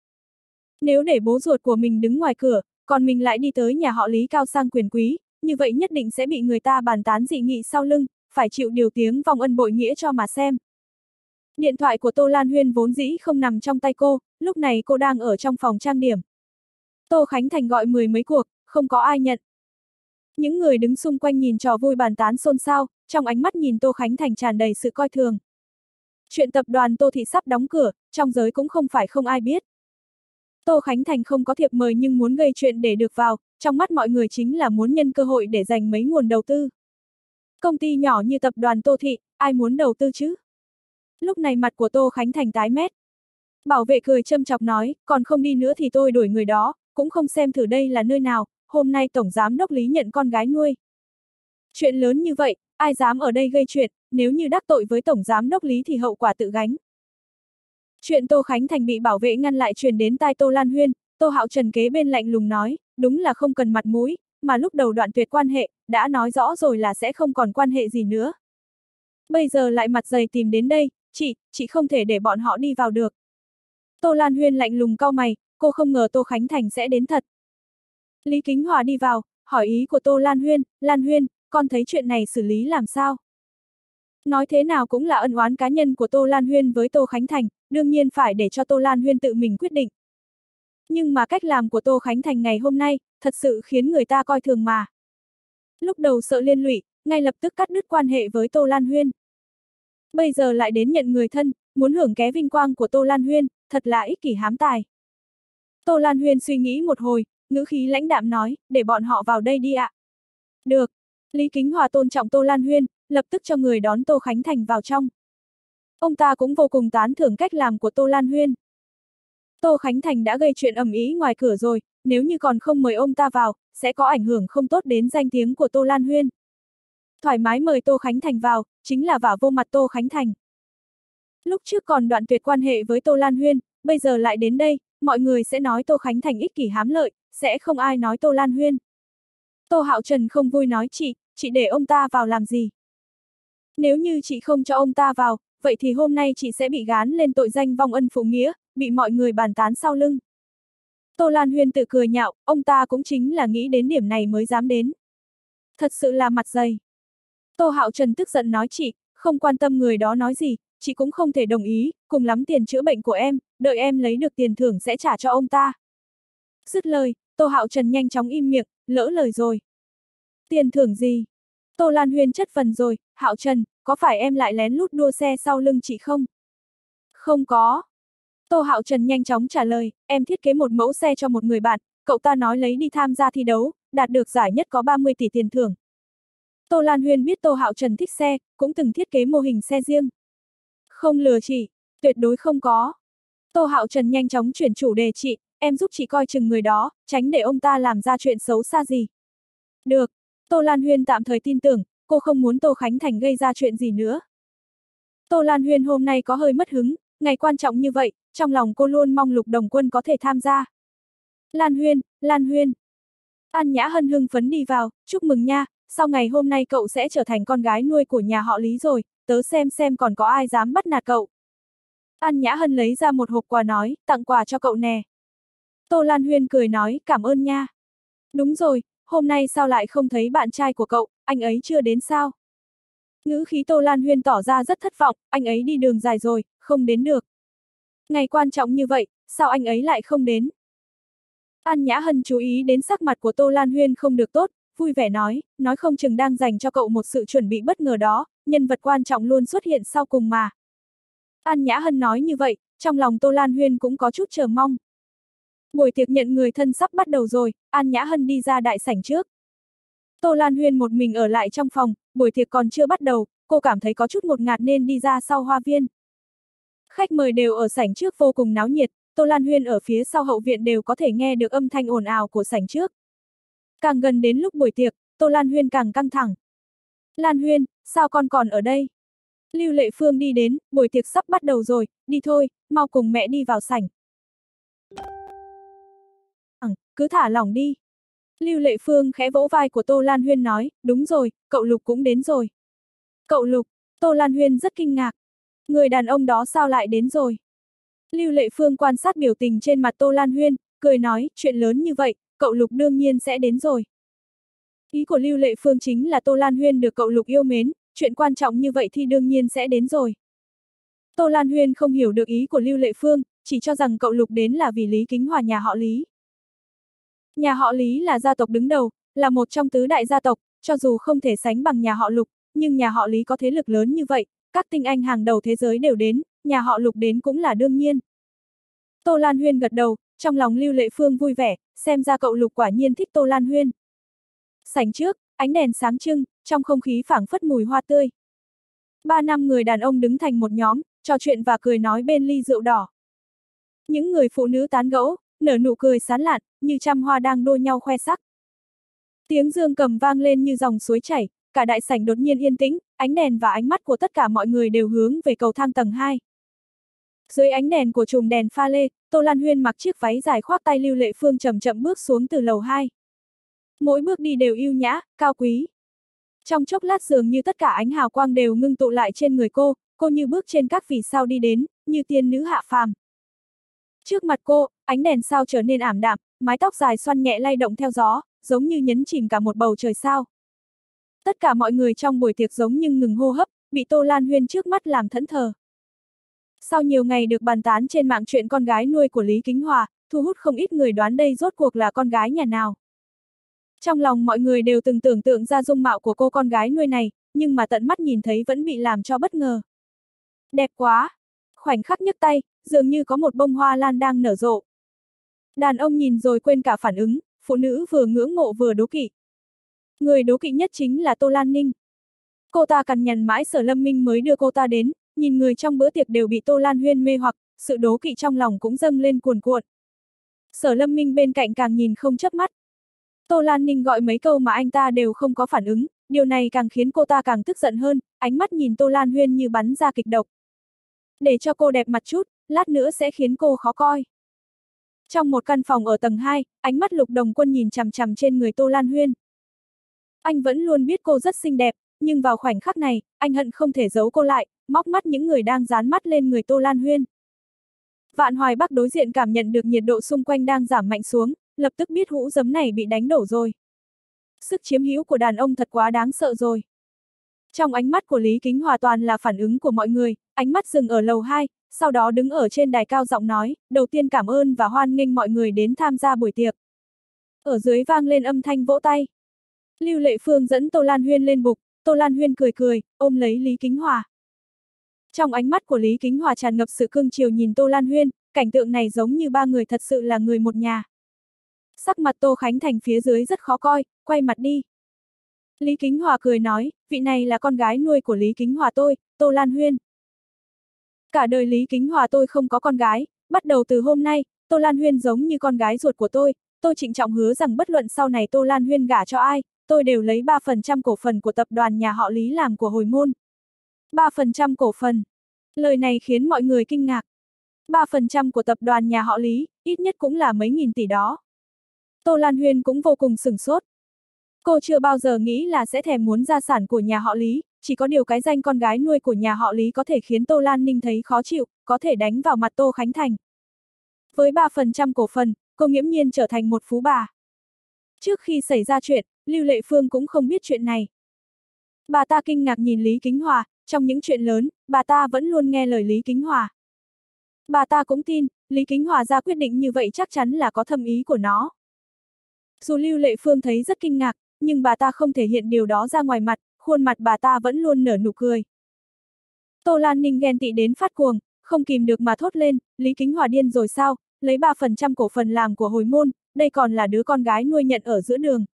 Speaker 1: Nếu để bố ruột của mình đứng ngoài cửa, còn mình lại đi tới nhà họ Lý cao sang quyền quý, như vậy nhất định sẽ bị người ta bàn tán dị nghị sau lưng, phải chịu điều tiếng vong ân bội nghĩa cho mà xem. Điện thoại của Tô Lan Huyên vốn dĩ không nằm trong tay cô, lúc này cô đang ở trong phòng trang điểm. Tô Khánh Thành gọi mười mấy cuộc, không có ai nhận. Những người đứng xung quanh nhìn trò vui bàn tán xôn xao, trong ánh mắt nhìn Tô Khánh Thành tràn đầy sự coi thường. Chuyện tập đoàn Tô Thị sắp đóng cửa, trong giới cũng không phải không ai biết. Tô Khánh Thành không có thiệp mời nhưng muốn gây chuyện để được vào, trong mắt mọi người chính là muốn nhân cơ hội để giành mấy nguồn đầu tư. Công ty nhỏ như tập đoàn Tô Thị, ai muốn đầu tư chứ? Lúc này mặt của Tô Khánh Thành tái mét. Bảo vệ cười châm chọc nói, còn không đi nữa thì tôi đuổi người đó, cũng không xem thử đây là nơi nào, hôm nay Tổng Giám đốc Lý nhận con gái nuôi. Chuyện lớn như vậy, ai dám ở đây gây chuyện, nếu như đắc tội với Tổng Giám đốc Lý thì hậu quả tự gánh. Chuyện Tô Khánh Thành bị bảo vệ ngăn lại truyền đến tai Tô Lan Huyên, Tô Hạo Trần kế bên lạnh lùng nói, đúng là không cần mặt mũi, mà lúc đầu đoạn tuyệt quan hệ, đã nói rõ rồi là sẽ không còn quan hệ gì nữa. Bây giờ lại mặt dày tìm đến đây, chị, chị không thể để bọn họ đi vào được. Tô Lan Huyên lạnh lùng cau mày, cô không ngờ Tô Khánh Thành sẽ đến thật. Lý Kính Hòa đi vào, hỏi ý của Tô Lan Huyên, Lan Huyên, con thấy chuyện này xử lý làm sao? Nói thế nào cũng là ân oán cá nhân của Tô Lan Huyên với Tô Khánh Thành, đương nhiên phải để cho Tô Lan Huyên tự mình quyết định. Nhưng mà cách làm của Tô Khánh Thành ngày hôm nay, thật sự khiến người ta coi thường mà. Lúc đầu sợ liên lụy, ngay lập tức cắt đứt quan hệ với Tô Lan Huyên. Bây giờ lại đến nhận người thân, muốn hưởng ké vinh quang của Tô Lan Huyên, thật là ích kỷ hám tài. Tô Lan Huyên suy nghĩ một hồi, ngữ khí lãnh đạm nói, để bọn họ vào đây đi ạ. Được. Lý Kính Hòa tôn trọng Tô Lan Huyên, lập tức cho người đón Tô Khánh Thành vào trong. Ông ta cũng vô cùng tán thưởng cách làm của Tô Lan Huyên. Tô Khánh Thành đã gây chuyện ầm ĩ ngoài cửa rồi, nếu như còn không mời ông ta vào, sẽ có ảnh hưởng không tốt đến danh tiếng của Tô Lan Huyên. Thoải mái mời Tô Khánh Thành vào, chính là vả vô mặt Tô Khánh Thành. Lúc trước còn đoạn tuyệt quan hệ với Tô Lan Huyên, bây giờ lại đến đây, mọi người sẽ nói Tô Khánh Thành ích kỷ hám lợi, sẽ không ai nói Tô Lan Huyên. Tô Hạo Trần không vui nói chị, chị để ông ta vào làm gì? Nếu như chị không cho ông ta vào, vậy thì hôm nay chị sẽ bị gán lên tội danh vong ân phụ nghĩa, bị mọi người bàn tán sau lưng. Tô Lan Huyên tự cười nhạo, ông ta cũng chính là nghĩ đến điểm này mới dám đến. Thật sự là mặt dày. Tô Hạo Trần tức giận nói chị, không quan tâm người đó nói gì, chị cũng không thể đồng ý, cùng lắm tiền chữa bệnh của em, đợi em lấy được tiền thưởng sẽ trả cho ông ta. Dứt lời, Tô Hạo Trần nhanh chóng im miệng, lỡ lời rồi. Tiền thưởng gì? Tô Lan Huyên chất vấn rồi, Hạo Trần, có phải em lại lén lút đua xe sau lưng chị không? Không có. Tô Hạo Trần nhanh chóng trả lời, em thiết kế một mẫu xe cho một người bạn, cậu ta nói lấy đi tham gia thi đấu, đạt được giải nhất có ba mươi tỷ tiền thưởng. Tô Lan Huyên biết Tô Hạo Trần thích xe, cũng từng thiết kế mô hình xe riêng. Không lừa chị, tuyệt đối không có. Tô Hạo Trần nhanh chóng chuyển chủ đề chị, em giúp chị coi chừng người đó, tránh để ông ta làm ra chuyện xấu xa gì. Được, Tô Lan Huyên tạm thời tin tưởng, cô không muốn Tô Khánh Thành gây ra chuyện gì nữa. Tô Lan Huyên hôm nay có hơi mất hứng, ngày quan trọng như vậy, trong lòng cô luôn mong Lục Đồng Quân có thể tham gia. Lan Huyên, Lan Huyên. An Nhã Hân hưng phấn đi vào, chúc mừng nha, sau ngày hôm nay cậu sẽ trở thành con gái nuôi của nhà họ Lý rồi, tớ xem xem còn có ai dám bắt nạt cậu. An Nhã Hân lấy ra một hộp quà nói, tặng quà cho cậu nè. Tô Lan Huyên cười nói, cảm ơn nha. Đúng rồi, hôm nay sao lại không thấy bạn trai của cậu, anh ấy chưa đến sao? Ngữ khí Tô Lan Huyên tỏ ra rất thất vọng, anh ấy đi đường dài rồi, không đến được. Ngày quan trọng như vậy, sao anh ấy lại không đến? An Nhã Hân chú ý đến sắc mặt của Tô Lan Huyên không được tốt, vui vẻ nói, nói không chừng đang dành cho cậu một sự chuẩn bị bất ngờ đó, nhân vật quan trọng luôn xuất hiện sau cùng mà. An Nhã Hân nói như vậy, trong lòng Tô Lan Huyên cũng có chút chờ mong. Buổi tiệc nhận người thân sắp bắt đầu rồi, An Nhã Hân đi ra đại sảnh trước. Tô Lan Huyên một mình ở lại trong phòng, buổi tiệc còn chưa bắt đầu, cô cảm thấy có chút ngột ngạt nên đi ra sau hoa viên. Khách mời đều ở sảnh trước vô cùng náo nhiệt, Tô Lan Huyên ở phía sau hậu viện đều có thể nghe được âm thanh ồn ào của sảnh trước. Càng gần đến lúc buổi tiệc, Tô Lan Huyên càng căng thẳng. Lan Huyên, sao con còn ở đây? Lưu Lệ Phương đi đến, buổi tiệc sắp bắt đầu rồi, đi thôi, mau cùng mẹ đi vào sảnh. Cứ thả lỏng đi. Lưu Lệ Phương khẽ vỗ vai của Tô Lan Huyên nói, đúng rồi, cậu Lục cũng đến rồi. Cậu Lục, Tô Lan Huyên rất kinh ngạc. Người đàn ông đó sao lại đến rồi? Lưu Lệ Phương quan sát biểu tình trên mặt Tô Lan Huyên, cười nói, chuyện lớn như vậy, cậu Lục đương nhiên sẽ đến rồi. Ý của Lưu Lệ Phương chính là Tô Lan Huyên được cậu Lục yêu mến, chuyện quan trọng như vậy thì đương nhiên sẽ đến rồi. Tô Lan Huyên không hiểu được ý của Lưu Lệ Phương, chỉ cho rằng cậu Lục đến là vì Lý Kính Hòa nhà họ Lý. Nhà họ Lý là gia tộc đứng đầu, là một trong tứ đại gia tộc, cho dù không thể sánh bằng nhà họ Lục, nhưng nhà họ Lý có thế lực lớn như vậy, các tinh anh hàng đầu thế giới đều đến, nhà họ Lục đến cũng là đương nhiên. Tô Lan Huyên gật đầu, trong lòng Lưu Lệ Phương vui vẻ, xem ra cậu Lục quả nhiên thích Tô Lan Huyên. Sảnh trước, ánh đèn sáng trưng, trong không khí phảng phất mùi hoa tươi. Ba năm người đàn ông đứng thành một nhóm, trò chuyện và cười nói bên ly rượu đỏ. Những người phụ nữ tán gẫu, nở nụ cười sán lạn, như trăm hoa đang đua nhau khoe sắc. Tiếng dương cầm vang lên như dòng suối chảy, cả đại sảnh đột nhiên yên tĩnh, ánh đèn và ánh mắt của tất cả mọi người đều hướng về cầu thang tầng hai. Dưới ánh đèn của chùm đèn pha lê, Tô Lan Huyên mặc chiếc váy dài khoác tay Lưu Lệ Phương chậm chậm bước xuống từ lầu hai. Mỗi bước đi đều yêu nhã, cao quý. Trong chốc lát dường như tất cả ánh hào quang đều ngưng tụ lại trên người cô, cô như bước trên các vì sao đi đến, như tiên nữ hạ phàm. Trước mặt cô, ánh đèn sao trở nên ảm đạm, mái tóc dài xoăn nhẹ lay động theo gió, giống như nhấn chìm cả một bầu trời sao. Tất cả mọi người trong buổi tiệc giống như ngừng hô hấp, bị Tô Lan Huyên trước mắt làm thẫn thờ. Sau nhiều ngày được bàn tán trên mạng chuyện con gái nuôi của Lý Kính Hòa, thu hút không ít người đoán đây rốt cuộc là con gái nhà nào. Trong lòng mọi người đều từng tưởng tượng ra dung mạo của cô con gái nuôi này, nhưng mà tận mắt nhìn thấy vẫn bị làm cho bất ngờ. Đẹp quá! Khoảnh khắc nhấc tay, dường như có một bông hoa lan đang nở rộ. Đàn ông nhìn rồi quên cả phản ứng, phụ nữ vừa ngưỡng mộ vừa đố kỵ. Người đố kỵ nhất chính là Tô Lan Ninh. Cô ta cằn nhằn mãi Sở Lâm Minh mới đưa cô ta đến, nhìn người trong bữa tiệc đều bị Tô Lan Huyên mê hoặc, sự đố kỵ trong lòng cũng dâng lên cuồn cuộn. Sở Lâm Minh bên cạnh càng nhìn không chớp mắt. Tô Lan Ninh gọi mấy câu mà anh ta đều không có phản ứng, điều này càng khiến cô ta càng tức giận hơn, ánh mắt nhìn Tô Lan Huyên như bắn ra kịch độc. Để cho cô đẹp mặt chút, lát nữa sẽ khiến cô khó coi. Trong một căn phòng ở tầng hai, ánh mắt Lục Đồng Quân nhìn chằm chằm trên người Tô Lan Huyên. Anh vẫn luôn biết cô rất xinh đẹp, nhưng vào khoảnh khắc này, anh hận không thể giấu cô lại, móc mắt những người đang dán mắt lên người Tô Lan Huyên. Vạn Hoài Bắc đối diện cảm nhận được nhiệt độ xung quanh đang giảm mạnh xuống, lập tức biết hũ giấm này bị đánh đổ rồi. Sức chiếm hữu của đàn ông thật quá đáng sợ rồi. Trong ánh mắt của Lý Kính Hòa toàn là phản ứng của mọi người, ánh mắt dừng ở lầu hai, sau đó đứng ở trên đài cao giọng nói, đầu tiên cảm ơn và hoan nghênh mọi người đến tham gia buổi tiệc. Ở dưới vang lên âm thanh vỗ tay. Lưu Lệ Phương dẫn Tô Lan Huyên lên bục, Tô Lan Huyên cười cười, ôm lấy Lý Kính Hòa. Trong ánh mắt của Lý Kính Hòa tràn ngập sự cưng chiều nhìn Tô Lan Huyên, cảnh tượng này giống như ba người thật sự là người một nhà. Sắc mặt Tô Khánh Thành phía dưới rất khó coi, quay mặt đi. Lý Kính Hòa cười nói, vị này là con gái nuôi của Lý Kính Hòa tôi, Tô Lan Huyên. Cả đời Lý Kính Hòa tôi không có con gái, bắt đầu từ hôm nay, Tô Lan Huyên giống như con gái ruột của tôi, tôi trịnh trọng hứa rằng bất luận sau này Tô Lan Huyên gả cho ai, tôi đều lấy ba phần trăm cổ phần của tập đoàn nhà họ Lý làm của hồi môn. ba phần trăm cổ phần. Lời này khiến mọi người kinh ngạc. ba phần trăm của tập đoàn nhà họ Lý, ít nhất cũng là mấy nghìn tỷ đó. Tô Lan Huyên cũng vô cùng sửng sốt. Cô chưa bao giờ nghĩ là sẽ thèm muốn gia sản của nhà họ Lý, chỉ có điều cái danh con gái nuôi của nhà họ Lý có thể khiến Tô Lan Ninh thấy khó chịu, có thể đánh vào mặt Tô Khánh Thành. Với ba phần trăm cổ phần, cô nghiễm nhiên trở thành một phú bà. Trước khi xảy ra chuyện, Lưu Lệ Phương cũng không biết chuyện này. Bà ta kinh ngạc nhìn Lý Kính Hòa, trong những chuyện lớn, bà ta vẫn luôn nghe lời Lý Kính Hòa. Bà ta cũng tin, Lý Kính Hòa ra quyết định như vậy chắc chắn là có thâm ý của nó. Dù Lưu Lệ Phương thấy rất kinh ngạc, nhưng bà ta không thể hiện điều đó ra ngoài mặt, khuôn mặt bà ta vẫn luôn nở nụ cười. Tô Lan Ninh ghen tị đến phát cuồng, không kìm được mà thốt lên, Lý Kính Hòa điên rồi sao, lấy ba phần trăm cổ phần làm của hồi môn, đây còn là đứa con gái nuôi nhận ở giữa đường.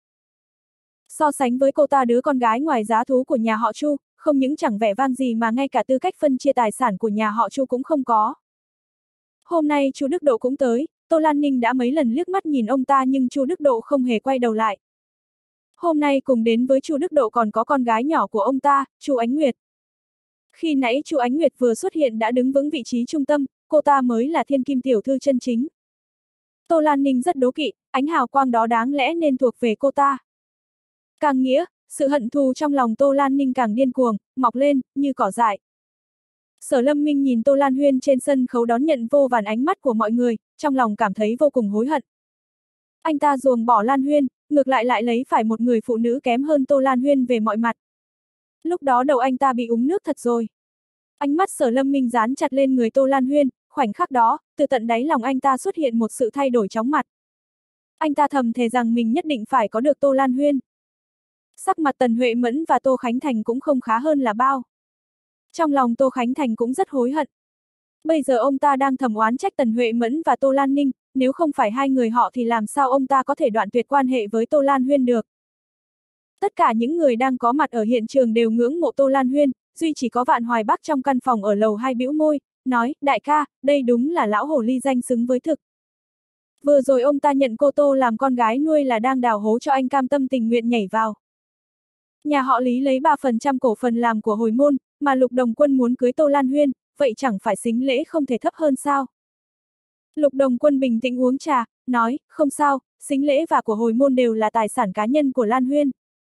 Speaker 1: So sánh với cô ta đứa con gái ngoài giá thú của nhà họ Chu, không những chẳng vẻ vang gì mà ngay cả tư cách phân chia tài sản của nhà họ Chu cũng không có. Hôm nay Chu Đức Độ cũng tới, Tô Lan Ninh đã mấy lần liếc mắt nhìn ông ta nhưng Chu Đức Độ không hề quay đầu lại. Hôm nay cùng đến với Chu Đức Độ còn có con gái nhỏ của ông ta, Chu Ánh Nguyệt. Khi nãy Chu Ánh Nguyệt vừa xuất hiện đã đứng vững vị trí trung tâm, cô ta mới là thiên kim tiểu thư chân chính. Tô Lan Ninh rất đố kỵ, ánh hào quang đó đáng lẽ nên thuộc về cô ta. Càng nghĩa, sự hận thù trong lòng Tô Lan Ninh càng điên cuồng, mọc lên, như cỏ dại. Sở Lâm Minh nhìn Tô Lan Huyên trên sân khấu đón nhận vô vàn ánh mắt của mọi người, trong lòng cảm thấy vô cùng hối hận. Anh ta ruồng bỏ Lan Huyên, ngược lại lại lấy phải một người phụ nữ kém hơn Tô Lan Huyên về mọi mặt. Lúc đó đầu anh ta bị uống nước thật rồi. Ánh mắt Sở Lâm Minh dán chặt lên người Tô Lan Huyên, khoảnh khắc đó, từ tận đáy lòng anh ta xuất hiện một sự thay đổi chóng mặt. Anh ta thầm thề rằng mình nhất định phải có được Tô Lan Huyên. Sắc mặt Tần Huệ Mẫn và Tô Khánh Thành cũng không khá hơn là bao. Trong lòng Tô Khánh Thành cũng rất hối hận. Bây giờ ông ta đang thầm oán trách Tần Huệ Mẫn và Tô Lan Ninh, nếu không phải hai người họ thì làm sao ông ta có thể đoạn tuyệt quan hệ với Tô Lan Huyên được. Tất cả những người đang có mặt ở hiện trường đều ngưỡng mộ Tô Lan Huyên, duy chỉ có Vạn Hoài Bắc trong căn phòng ở lầu hai bĩu môi, nói, đại ca, đây đúng là lão hồ ly danh xứng với thực. Vừa rồi ông ta nhận cô Tô làm con gái nuôi là đang đào hố cho anh cam tâm tình nguyện nhảy vào. Nhà họ Lý lấy ba phần trăm cổ phần làm của hồi môn, mà Lục Đồng Quân muốn cưới Tô Lan Huyên, vậy chẳng phải sính lễ không thể thấp hơn sao? Lục Đồng Quân bình tĩnh uống trà, nói, không sao, sính lễ và của hồi môn đều là tài sản cá nhân của Lan Huyên.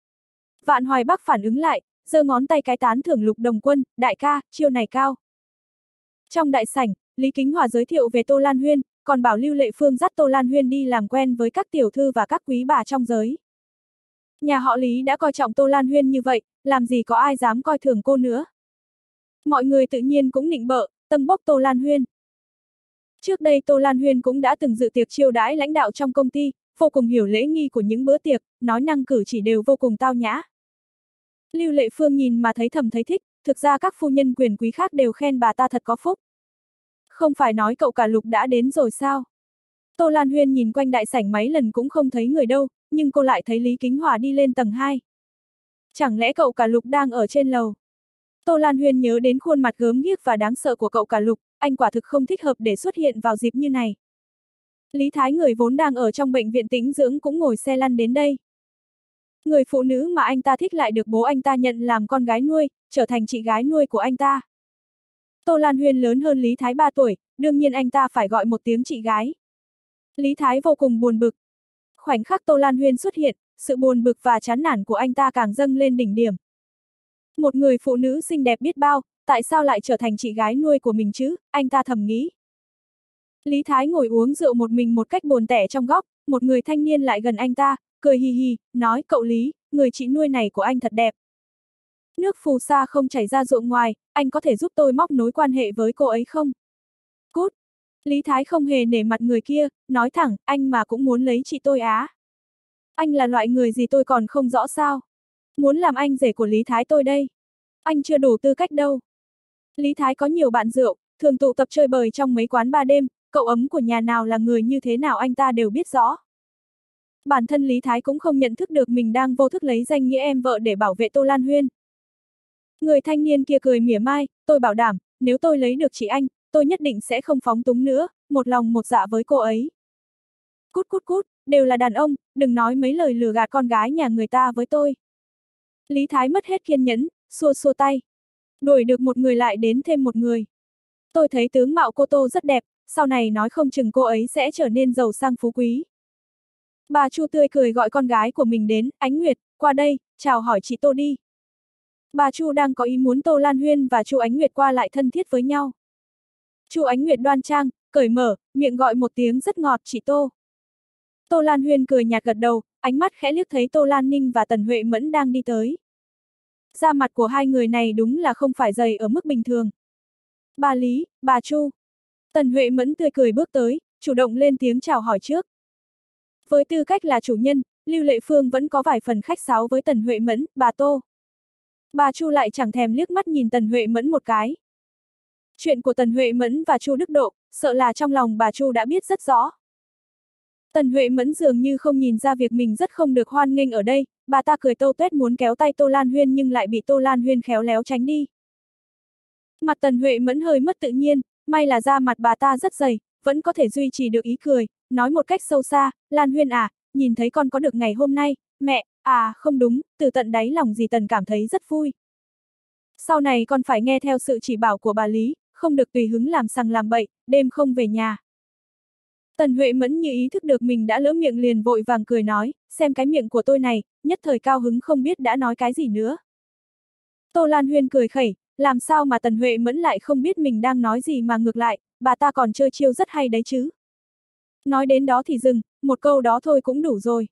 Speaker 1: Vạn Hoài Bắc phản ứng lại, giơ ngón tay cái tán thưởng Lục Đồng Quân, đại ca, chiêu này cao. Trong đại sảnh, Lý Kính Hòa giới thiệu về Tô Lan Huyên, còn bảo Lưu Lệ Phương dắt Tô Lan Huyên đi làm quen với các tiểu thư và các quý bà trong giới. Nhà họ Lý đã coi trọng Tô Lan Huyên như vậy, làm gì có ai dám coi thường cô nữa. Mọi người tự nhiên cũng nịnh bợ, tâng bốc Tô Lan Huyên. Trước đây Tô Lan Huyên cũng đã từng dự tiệc chiêu đãi lãnh đạo trong công ty, vô cùng hiểu lễ nghi của những bữa tiệc, nói năng cử chỉ đều vô cùng tao nhã. Lưu Lệ Phương nhìn mà thấy thầm thấy thích, thực ra các phu nhân quyền quý khác đều khen bà ta thật có phúc. Không phải nói cậu cả Lục đã đến rồi sao? Tô Lan Huyên nhìn quanh đại sảnh mấy lần cũng không thấy người đâu, nhưng cô lại thấy Lý Kính Hòa đi lên tầng hai. Chẳng lẽ cậu cả Lục đang ở trên lầu? Tô Lan Huyên nhớ đến khuôn mặt gớm ghiếc và đáng sợ của cậu cả Lục, anh quả thực không thích hợp để xuất hiện vào dịp như này. Lý Thái người vốn đang ở trong bệnh viện tĩnh dưỡng cũng ngồi xe lăn đến đây. Người phụ nữ mà anh ta thích lại được bố anh ta nhận làm con gái nuôi, trở thành chị gái nuôi của anh ta. Tô Lan Huyên lớn hơn Lý Thái ba tuổi, đương nhiên anh ta phải gọi một tiếng chị gái. Lý Thái vô cùng buồn bực. Khoảnh khắc Tô Lan Huyên xuất hiện, sự buồn bực và chán nản của anh ta càng dâng lên đỉnh điểm. Một người phụ nữ xinh đẹp biết bao, tại sao lại trở thành chị gái nuôi của mình chứ, anh ta thầm nghĩ. Lý Thái ngồi uống rượu một mình một cách buồn tẻ trong góc, một người thanh niên lại gần anh ta, cười hì hì, nói cậu Lý, người chị nuôi này của anh thật đẹp. Nước phù sa không chảy ra ruộng ngoài, anh có thể giúp tôi móc nối quan hệ với cô ấy không? Cút! Lý Thái không hề nể mặt người kia, nói thẳng, anh mà cũng muốn lấy chị tôi á. Anh là loại người gì tôi còn không rõ sao? Muốn làm anh rể của Lý Thái tôi đây. Anh chưa đủ tư cách đâu. Lý Thái có nhiều bạn rượu, thường tụ tập chơi bời trong mấy quán bar đêm, cậu ấm của nhà nào là người như thế nào anh ta đều biết rõ. Bản thân Lý Thái cũng không nhận thức được mình đang vô thức lấy danh nghĩa em vợ để bảo vệ Tô Lan Huyên. Người thanh niên kia cười mỉa mai, tôi bảo đảm, nếu tôi lấy được chị anh, tôi nhất định sẽ không phóng túng nữa, một lòng một dạ với cô ấy. Cút cút cút, đều là đàn ông, đừng nói mấy lời lừa gạt con gái nhà người ta với tôi. Lý Thái mất hết kiên nhẫn, xua xua tay. Đuổi được một người lại đến thêm một người. Tôi thấy tướng mạo cô Tô rất đẹp, sau này nói không chừng cô ấy sẽ trở nên giàu sang phú quý. Bà Chu tươi cười gọi con gái của mình đến, Ánh Nguyệt, qua đây, chào hỏi chị Tô đi. Bà Chu đang có ý muốn Tô Lan Huyên và Chu Ánh Nguyệt qua lại thân thiết với nhau. Chu Ánh Nguyệt đoan trang, cởi mở, miệng gọi một tiếng rất ngọt, chị Tô. Tô Lan Huyên cười nhạt gật đầu, ánh mắt khẽ liếc thấy Tô Lan Ninh và Tần Huệ Mẫn đang đi tới. Da mặt của hai người này đúng là không phải dày ở mức bình thường. Bà Lý, bà Chu. Tần Huệ Mẫn tươi cười bước tới, chủ động lên tiếng chào hỏi trước. Với tư cách là chủ nhân, Lưu Lệ Phương vẫn có vài phần khách sáo với Tần Huệ Mẫn, bà Tô. Bà Chu lại chẳng thèm liếc mắt nhìn Tần Huệ Mẫn một cái. Chuyện của Tần Huệ Mẫn và Chu Đức Độ, sợ là trong lòng bà Chu đã biết rất rõ. Tần Huệ Mẫn dường như không nhìn ra việc mình rất không được hoan nghênh ở đây, bà ta cười tâu tuét muốn kéo tay Tô Lan Huyên nhưng lại bị Tô Lan Huyên khéo léo tránh đi. Mặt Tần Huệ Mẫn hơi mất tự nhiên, may là da mặt bà ta rất dày, vẫn có thể duy trì được ý cười, nói một cách sâu xa, Lan Huyên à, nhìn thấy con có được ngày hôm nay, mẹ, à không đúng, từ tận đáy lòng dì Tần cảm thấy rất vui. Sau này con phải nghe theo sự chỉ bảo của bà Lý, không được tùy hứng làm sằng làm bậy, đêm không về nhà. Tần Huệ Mẫn như ý thức được mình đã lỡ miệng liền vội vàng cười nói, xem cái miệng của tôi này, nhất thời cao hứng không biết đã nói cái gì nữa. Tô Lan Huyên cười khẩy, làm sao mà Tần Huệ Mẫn lại không biết mình đang nói gì mà ngược lại, bà ta còn chơi chiêu rất hay đấy chứ. Nói đến đó thì dừng, một câu đó thôi cũng đủ rồi.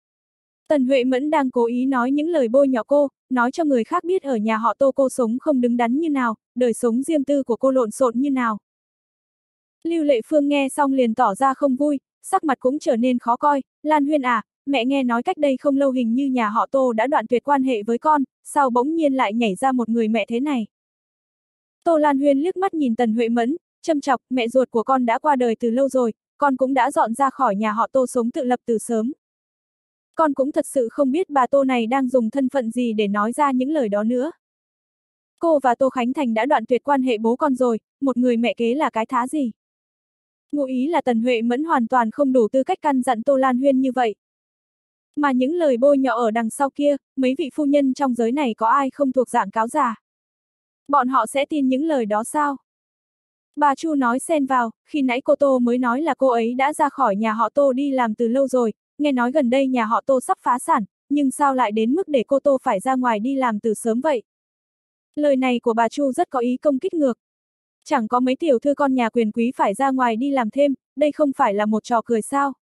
Speaker 1: Tần Huệ Mẫn đang cố ý nói những lời bôi nhọ cô, nói cho người khác biết ở nhà họ Tô cô sống không đứng đắn như nào, đời sống riêng tư của cô lộn xộn như nào. Lưu Lệ Phương nghe xong liền tỏ ra không vui, sắc mặt cũng trở nên khó coi, Lan Huyên à, mẹ nghe nói cách đây không lâu hình như nhà họ Tô đã đoạn tuyệt quan hệ với con, sao bỗng nhiên lại nhảy ra một người mẹ thế này. Tô Lan Huyên liếc mắt nhìn Tần Huệ Mẫn, châm chọc, mẹ ruột của con đã qua đời từ lâu rồi, con cũng đã dọn ra khỏi nhà họ Tô sống tự lập từ sớm. Con cũng thật sự không biết bà Tô này đang dùng thân phận gì để nói ra những lời đó nữa. Cô và Tô Khánh Thành đã đoạn tuyệt quan hệ bố con rồi, một người mẹ kế là cái thá gì. Ngụ ý là Tần Huệ Mẫn hoàn toàn không đủ tư cách căn dặn Tô Lan Huyên như vậy. Mà những lời bôi nhọ ở đằng sau kia, mấy vị phu nhân trong giới này có ai không thuộc dạng cáo già. Bọn họ sẽ tin những lời đó sao? Bà Chu nói xen vào, khi nãy cô Tô mới nói là cô ấy đã ra khỏi nhà họ Tô đi làm từ lâu rồi, nghe nói gần đây nhà họ Tô sắp phá sản, nhưng sao lại đến mức để cô Tô phải ra ngoài đi làm từ sớm vậy? Lời này của bà Chu rất có ý công kích ngược. Chẳng có mấy tiểu thư con nhà quyền quý phải ra ngoài đi làm thêm, đây không phải là một trò cười sao?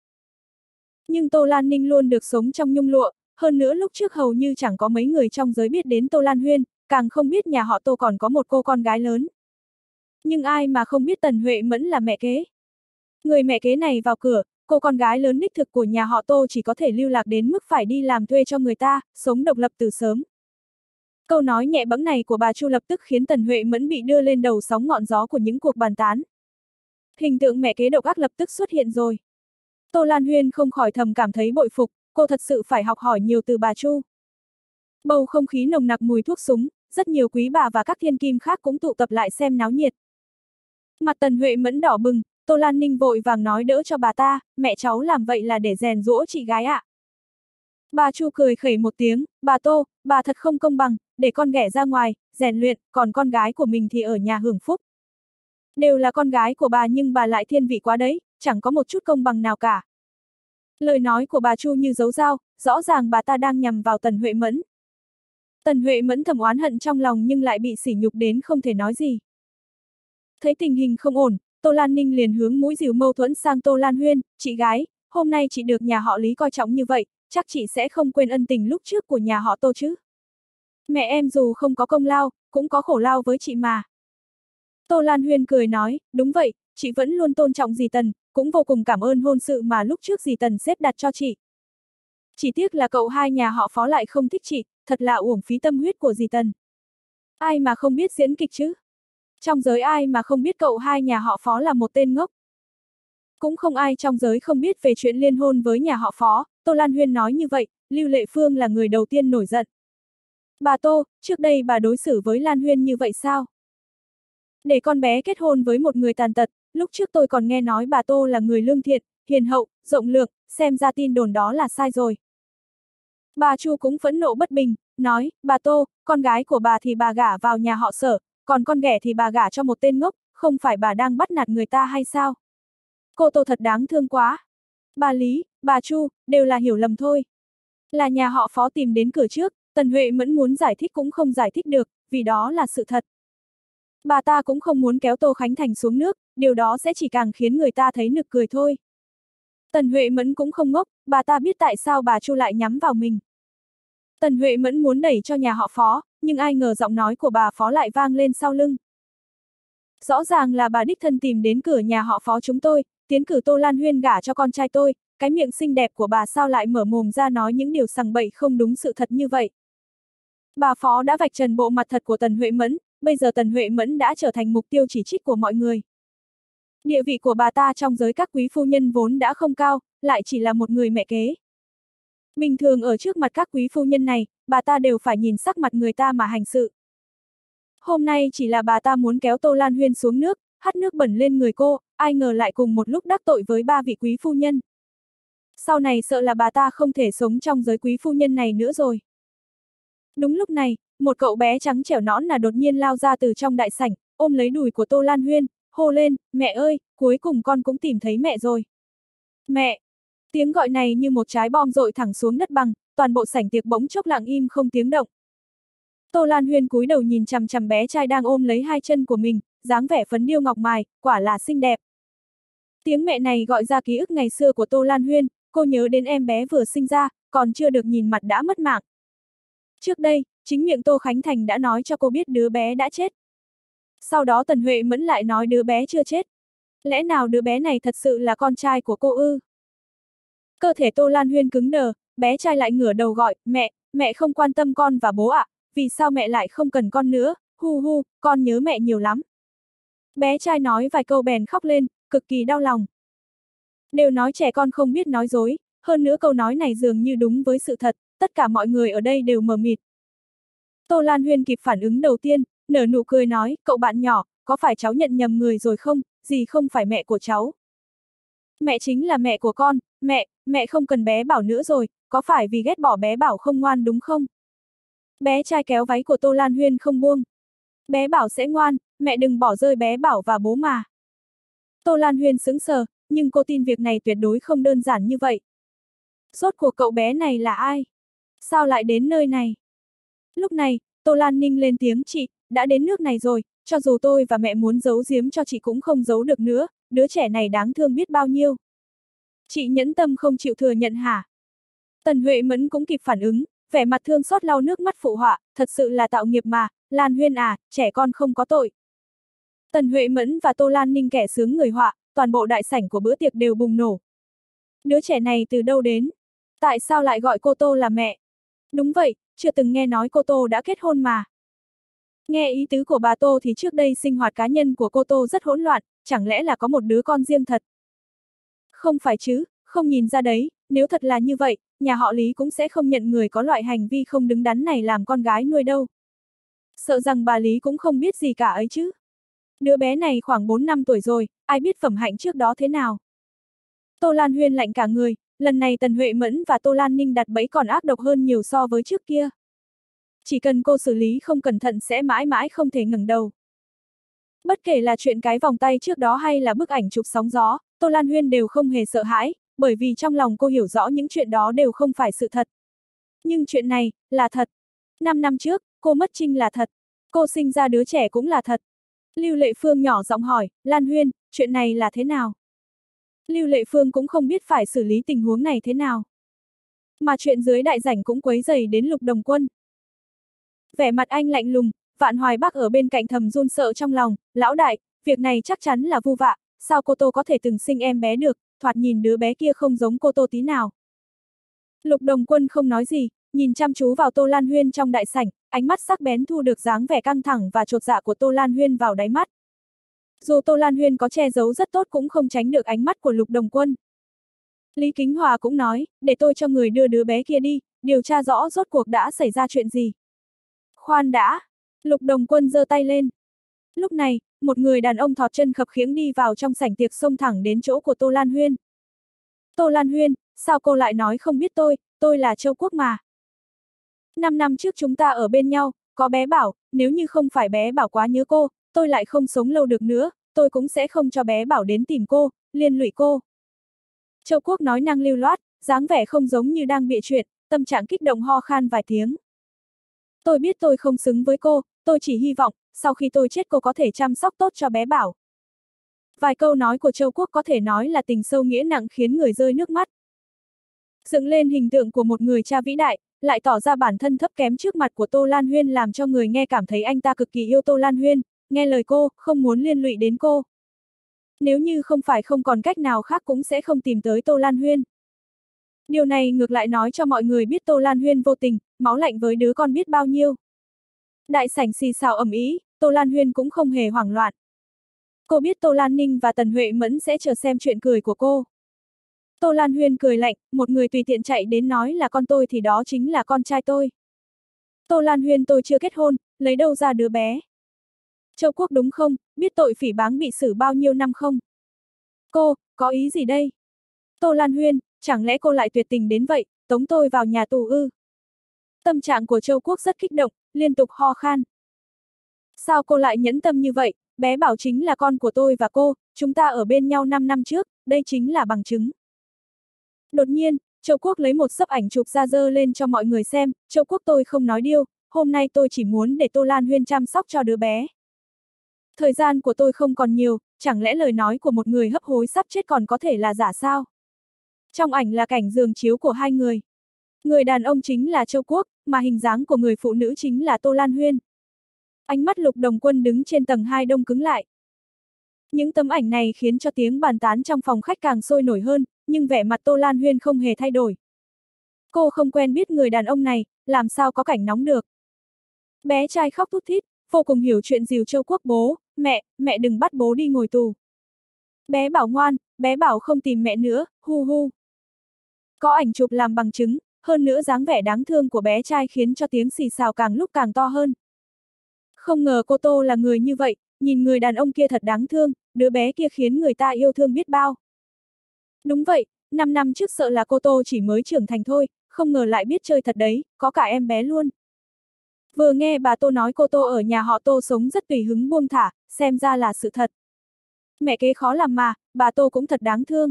Speaker 1: Nhưng Tô Lan Ninh luôn được sống trong nhung lụa, hơn nữa lúc trước hầu như chẳng có mấy người trong giới biết đến Tô Lan Huyên, càng không biết nhà họ Tô còn có một cô con gái lớn. Nhưng ai mà không biết Tần Huệ Mẫn là mẹ kế. Người mẹ kế này vào cửa, cô con gái lớn đích thực của nhà họ Tô chỉ có thể lưu lạc đến mức phải đi làm thuê cho người ta, sống độc lập từ sớm. Câu nói nhẹ bẫng này của bà Chu lập tức khiến Tần Huệ Mẫn bị đưa lên đầu sóng ngọn gió của những cuộc bàn tán. Hình tượng mẹ kế độc ác lập tức xuất hiện rồi. Tô Lan Huyên không khỏi thầm cảm thấy bội phục, cô thật sự phải học hỏi nhiều từ bà Chu. Bầu không khí nồng nặc mùi thuốc súng, rất nhiều quý bà và các thiên kim khác cũng tụ tập lại xem náo nhiệt. Mặt Tần Huệ Mẫn đỏ bừng, Tô Lan Ninh vội vàng nói đỡ cho bà ta, mẹ cháu làm vậy là để rèn giũa chị gái ạ. À. Bà Chu cười khẩy một tiếng, bà Tô, bà thật không công bằng, để con ghẻ ra ngoài, rèn luyện, còn con gái của mình thì ở nhà hưởng phúc. Đều là con gái của bà nhưng bà lại thiên vị quá đấy, chẳng có một chút công bằng nào cả. Lời nói của bà Chu như dấu dao, rõ ràng bà ta đang nhằm vào Tần Huệ Mẫn. Tần Huệ Mẫn thầm oán hận trong lòng nhưng lại bị sỉ nhục đến không thể nói gì. Thấy tình hình không ổn, Tô Lan Ninh liền hướng mũi dìu mâu thuẫn sang Tô Lan Huyên, chị gái, hôm nay chị được nhà họ Lý coi trọng như vậy, chắc chị sẽ không quên ân tình lúc trước của nhà họ Tô chứ. Mẹ em dù không có công lao, cũng có khổ lao với chị mà. Tô Lan Huyên cười nói, đúng vậy, chị vẫn luôn tôn trọng dì Tần, cũng vô cùng cảm ơn hôn sự mà lúc trước dì Tần xếp đặt cho chị. Chỉ tiếc là cậu hai nhà họ Phó lại không thích chị, thật là uổng phí tâm huyết của dì Tần. Ai mà không biết diễn kịch chứ? Trong giới ai mà không biết cậu hai nhà họ Phó là một tên ngốc. Cũng không ai trong giới không biết về chuyện liên hôn với nhà họ Phó, Tô Lan Huyên nói như vậy, Lưu Lệ Phương là người đầu tiên nổi giận. Bà Tô, trước đây bà đối xử với Lan Huyên như vậy sao? Để con bé kết hôn với một người tàn tật, lúc trước tôi còn nghe nói bà Tô là người lương thiện, hiền hậu, rộng lượng, xem ra tin đồn đó là sai rồi. Bà Chu cũng phẫn nộ bất bình, nói, bà Tô, con gái của bà thì bà gả vào nhà họ Sở, còn con ghẻ thì bà gả cho một tên ngốc, không phải bà đang bắt nạt người ta hay sao? Cô Tô thật đáng thương quá. Bà Lý, bà Chu, đều là hiểu lầm thôi. Là nhà họ Phó tìm đến cửa trước, Tần Huệ Mẫn muốn giải thích cũng không giải thích được, vì đó là sự thật. Bà ta cũng không muốn kéo Tô Khánh Thành xuống nước, điều đó sẽ chỉ càng khiến người ta thấy nực cười thôi. Tần Huệ Mẫn cũng không ngốc, bà ta biết tại sao bà Chu lại nhắm vào mình. Tần Huệ Mẫn muốn đẩy cho nhà họ Phó, nhưng ai ngờ giọng nói của bà Phó lại vang lên sau lưng. Rõ ràng là bà đích thân tìm đến cửa nhà họ Phó chúng tôi, tiến cử Tô Lan Huyên gả cho con trai tôi, cái miệng xinh đẹp của bà sao lại mở mồm ra nói những điều sằng bậy không đúng sự thật như vậy. Bà Phó đã vạch trần bộ mặt thật của Tần Huệ Mẫn, bây giờ Tần Huệ Mẫn đã trở thành mục tiêu chỉ trích của mọi người. Địa vị của bà ta trong giới các quý phu nhân vốn đã không cao, lại chỉ là một người mẹ kế. Bình thường ở trước mặt các quý phu nhân này, bà ta đều phải nhìn sắc mặt người ta mà hành sự. Hôm nay chỉ là bà ta muốn kéo Tô Lan Huyên xuống nước, hắt nước bẩn lên người cô, ai ngờ lại cùng một lúc đắc tội với ba vị quý phu nhân. Sau này sợ là bà ta không thể sống trong giới quý phu nhân này nữa rồi. Đúng lúc này, một cậu bé trắng trẻo nõn là đột nhiên lao ra từ trong đại sảnh, ôm lấy đùi của Tô Lan Huyên, hô lên, mẹ ơi, cuối cùng con cũng tìm thấy mẹ rồi. Mẹ! Tiếng gọi này như một trái bom dội thẳng xuống đất bằng, toàn bộ sảnh tiệc bỗng chốc lặng im không tiếng động. Tô Lan Huyên cúi đầu nhìn chằm chằm bé trai đang ôm lấy hai chân của mình, dáng vẻ phấn điêu ngọc mài, quả là xinh đẹp. Tiếng mẹ này gọi ra ký ức ngày xưa của Tô Lan Huyên, cô nhớ đến em bé vừa sinh ra, còn chưa được nhìn mặt đã mất mạng. Trước đây, chính miệng Tô Khánh Thành đã nói cho cô biết đứa bé đã chết. Sau đó Tần Huệ Mẫn lại nói đứa bé chưa chết. Lẽ nào đứa bé này thật sự là con trai của cô ư? Cơ thể Tô Lan Huyên cứng đờ, bé trai lại ngửa đầu gọi, mẹ, mẹ không quan tâm con và bố ạ, à, vì sao mẹ lại không cần con nữa, hu hu, con nhớ mẹ nhiều lắm. Bé trai nói vài câu bèn khóc lên, cực kỳ đau lòng. Đều nói trẻ con không biết nói dối, hơn nữa câu nói này dường như đúng với sự thật, tất cả mọi người ở đây đều mờ mịt. Tô Lan Huyên kịp phản ứng đầu tiên, nở nụ cười nói, cậu bạn nhỏ, có phải cháu nhận nhầm người rồi không, dì không phải mẹ của cháu. Mẹ chính là mẹ của con, mẹ, mẹ không cần bé Bảo nữa rồi, có phải vì ghét bỏ bé Bảo không ngoan đúng không? Bé trai kéo váy của Tô Lan Huyên không buông. Bé Bảo sẽ ngoan, mẹ đừng bỏ rơi bé Bảo và bố mà. Tô Lan Huyên sững sờ, nhưng cô tin việc này tuyệt đối không đơn giản như vậy. Rốt cuộc cậu bé này là ai? Sao lại đến nơi này? Lúc này, Tô Lan Ninh lên tiếng, chị, đã đến nước này rồi, cho dù tôi và mẹ muốn giấu giếm cho chị cũng không giấu được nữa, đứa trẻ này đáng thương biết bao nhiêu. Chị nhẫn tâm không chịu thừa nhận hả? Tần Huệ Mẫn cũng kịp phản ứng, vẻ mặt thương xót lau nước mắt phụ họa, thật sự là tạo nghiệp mà, Lan Huyên à, trẻ con không có tội. Tần Huệ Mẫn và Tô Lan Ninh kẻ sướng người họa, toàn bộ đại sảnh của bữa tiệc đều bùng nổ. Đứa trẻ này từ đâu đến? Tại sao lại gọi cô Tô là mẹ? Đúng vậy, chưa từng nghe nói cô Tô đã kết hôn mà. Nghe ý tứ của bà Tô thì trước đây sinh hoạt cá nhân của cô Tô rất hỗn loạn, chẳng lẽ là có một đứa con riêng thật? Không phải chứ, không nhìn ra đấy, nếu thật là như vậy, nhà họ Lý cũng sẽ không nhận người có loại hành vi không đứng đắn này làm con gái nuôi đâu. Sợ rằng bà Lý cũng không biết gì cả ấy chứ. Đứa bé này khoảng bốn năm tuổi rồi, ai biết phẩm hạnh trước đó thế nào. Tô Lan Huyên lạnh cả người, lần này Tần Huệ Mẫn và Tô Lan Ninh đặt bẫy còn ác độc hơn nhiều so với trước kia. Chỉ cần cô xử lý không cẩn thận sẽ mãi mãi không thể ngẩng đầu. Bất kể là chuyện cái vòng tay trước đó hay là bức ảnh chụp sóng gió, Tô Lan Huyên đều không hề sợ hãi, bởi vì trong lòng cô hiểu rõ những chuyện đó đều không phải sự thật. Nhưng chuyện này, là thật. Năm năm trước, cô mất Trinh là thật. Cô sinh ra đứa trẻ cũng là thật. Lưu Lệ Phương nhỏ giọng hỏi, Lan Huyên, chuyện này là thế nào? Lưu Lệ Phương cũng không biết phải xử lý tình huống này thế nào. Mà chuyện dưới đại sảnh cũng quấy rầy đến Lục Đồng Quân. Vẻ mặt anh lạnh lùng, Vạn Hoài Bắc ở bên cạnh thầm run sợ trong lòng, lão đại, việc này chắc chắn là vu vạ, sao cô Tô có thể từng sinh em bé được, thoạt nhìn đứa bé kia không giống cô Tô tí nào. Lục Đồng Quân không nói gì, nhìn chăm chú vào Tô Lan Huyên trong đại sảnh, ánh mắt sắc bén thu được dáng vẻ căng thẳng và chột dạ của Tô Lan Huyên vào đáy mắt. Dù Tô Lan Huyên có che giấu rất tốt cũng không tránh được ánh mắt của Lục Đồng Quân. Lý Kính Hòa cũng nói, để tôi cho người đưa đứa bé kia đi, điều tra rõ rốt cuộc đã xảy ra chuyện gì. Khoan đã, Lục Đồng Quân giơ tay lên. Lúc này, một người đàn ông thọt chân khập khiễng đi vào trong sảnh tiệc xông thẳng đến chỗ của Tô Lan Huyên. Tô Lan Huyên, sao cô lại nói không biết tôi, tôi là Châu Quốc mà. Năm năm trước chúng ta ở bên nhau, có bé Bảo, nếu như không phải bé Bảo quá nhớ cô, tôi lại không sống lâu được nữa, tôi cũng sẽ không cho bé Bảo đến tìm cô, liên lụy cô. Châu Quốc nói năng lưu loát, dáng vẻ không giống như đang bịa chuyện, tâm trạng kích động ho khan vài tiếng. Tôi biết tôi không xứng với cô, tôi chỉ hy vọng, sau khi tôi chết cô có thể chăm sóc tốt cho bé Bảo. Vài câu nói của Châu Quốc có thể nói là tình sâu nghĩa nặng khiến người rơi nước mắt. Dựng lên hình tượng của một người cha vĩ đại, lại tỏ ra bản thân thấp kém trước mặt của Tô Lan Huyên làm cho người nghe cảm thấy anh ta cực kỳ yêu Tô Lan Huyên, nghe lời cô, không muốn liên lụy đến cô. Nếu như không phải không còn cách nào khác cũng sẽ không tìm tới Tô Lan Huyên. Điều này ngược lại nói cho mọi người biết Tô Lan Huyên vô tình, máu lạnh với đứa con biết bao nhiêu. Đại sảnh xì xào ầm ĩ, Tô Lan Huyên cũng không hề hoảng loạn. Cô biết Tô Lan Ninh và Tần Huệ Mẫn sẽ chờ xem chuyện cười của cô. Tô Lan Huyên cười lạnh, một người tùy tiện chạy đến nói là con tôi thì đó chính là con trai tôi. Tô Lan Huyên tôi chưa kết hôn, lấy đâu ra đứa bé. Châu Quốc đúng không, biết tội phỉ báng bị xử bao nhiêu năm không? Cô, có ý gì đây? Tô Lan Huyên, chẳng lẽ cô lại tuyệt tình đến vậy, tống tôi vào nhà tù ư? Tâm trạng của Châu Quốc rất kích động, liên tục ho khan. Sao cô lại nhẫn tâm như vậy, bé Bảo chính là con của tôi và cô, chúng ta ở bên nhau năm năm trước, đây chính là bằng chứng. Đột nhiên, Châu Quốc lấy một xấp ảnh chụp ra dơ lên cho mọi người xem, Châu Quốc tôi không nói điêu, hôm nay tôi chỉ muốn để Tô Lan Huyên chăm sóc cho đứa bé. Thời gian của tôi không còn nhiều, chẳng lẽ lời nói của một người hấp hối sắp chết còn có thể là giả sao? Trong ảnh là cảnh giường chiếu của hai người. Người đàn ông chính là Châu Quốc, mà hình dáng của người phụ nữ chính là Tô Lan Huyên. Ánh mắt Lục Đồng Quân đứng trên tầng hai đông cứng lại. Những tấm ảnh này khiến cho tiếng bàn tán trong phòng khách càng sôi nổi hơn, nhưng vẻ mặt Tô Lan Huyên không hề thay đổi. Cô không quen biết người đàn ông này, làm sao có cảnh nóng được. Bé trai khóc thút thít, vô cùng hiểu chuyện dìu Châu Quốc bố, mẹ, mẹ đừng bắt bố đi ngồi tù. Bé Bảo ngoan, bé Bảo không tìm mẹ nữa, hu hu. Có ảnh chụp làm bằng chứng, hơn nữa dáng vẻ đáng thương của bé trai khiến cho tiếng xì xào càng lúc càng to hơn. Không ngờ cô Tô là người như vậy, nhìn người đàn ông kia thật đáng thương, đứa bé kia khiến người ta yêu thương biết bao. Đúng vậy, năm năm trước sợ là cô Tô chỉ mới trưởng thành thôi, không ngờ lại biết chơi thật đấy, có cả em bé luôn. Vừa nghe bà Tô nói cô Tô ở nhà họ Tô sống rất tùy hứng buông thả, xem ra là sự thật. Mẹ kế khó làm mà, bà Tô cũng thật đáng thương.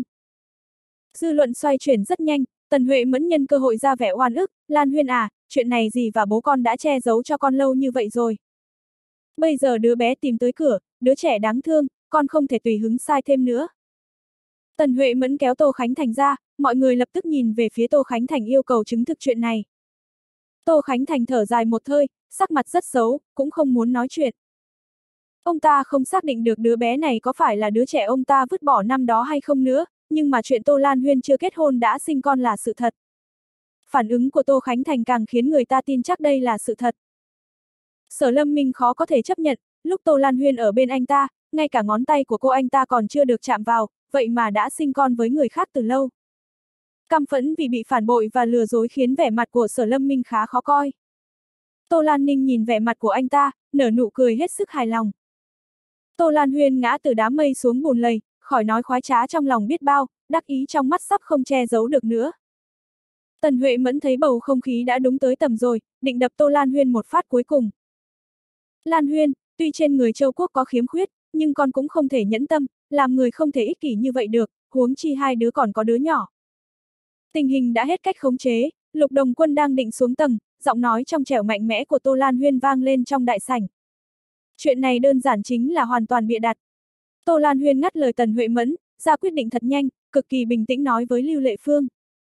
Speaker 1: Dư luận xoay chuyển rất nhanh, Tần Huệ Mẫn nhân cơ hội ra vẻ oan ức, Lan Huyên à, chuyện này gì và bố con đã che giấu cho con lâu như vậy rồi. Bây giờ đứa bé tìm tới cửa, đứa trẻ đáng thương, con không thể tùy hứng sai thêm nữa. Tần Huệ Mẫn kéo Tô Khánh Thành ra, mọi người lập tức nhìn về phía Tô Khánh Thành yêu cầu chứng thực chuyện này. Tô Khánh Thành thở dài một hơi, sắc mặt rất xấu, cũng không muốn nói chuyện. Ông ta không xác định được đứa bé này có phải là đứa trẻ ông ta vứt bỏ năm đó hay không nữa, nhưng mà chuyện Tô Lan Huyên chưa kết hôn đã sinh con là sự thật. Phản ứng của Tô Khánh Thành càng khiến người ta tin chắc đây là sự thật. Sở Lâm Minh khó có thể chấp nhận, lúc Tô Lan Huyên ở bên anh ta, ngay cả ngón tay của cô anh ta còn chưa được chạm vào, vậy mà đã sinh con với người khác từ lâu. Căm phẫn vì bị phản bội và lừa dối khiến vẻ mặt của Sở Lâm Minh khá khó coi. Tô Lan Ninh nhìn vẻ mặt của anh ta, nở nụ cười hết sức hài lòng. Tô Lan Huyên ngã từ đám mây xuống bùn lầy, khỏi nói khoái trá trong lòng biết bao, đắc ý trong mắt sắp không che giấu được nữa. Tần Huệ Mẫn thấy bầu không khí đã đúng tới tầm rồi, định đập Tô Lan Huyên một phát cuối cùng. Lan Huyên, tuy trên người Châu Quốc có khiếm khuyết, nhưng con cũng không thể nhẫn tâm, làm người không thể ích kỷ như vậy được, huống chi hai đứa còn có đứa nhỏ. Tình hình đã hết cách khống chế, Lục Đồng Quân đang định xuống tầng, giọng nói trong trẻo mạnh mẽ của Tô Lan Huyên vang lên trong đại sảnh. Chuyện này đơn giản chính là hoàn toàn bịa đặt. Tô Lan Huyên ngắt lời Tần Huệ Mẫn, ra quyết định thật nhanh, cực kỳ bình tĩnh nói với Lưu Lệ Phương.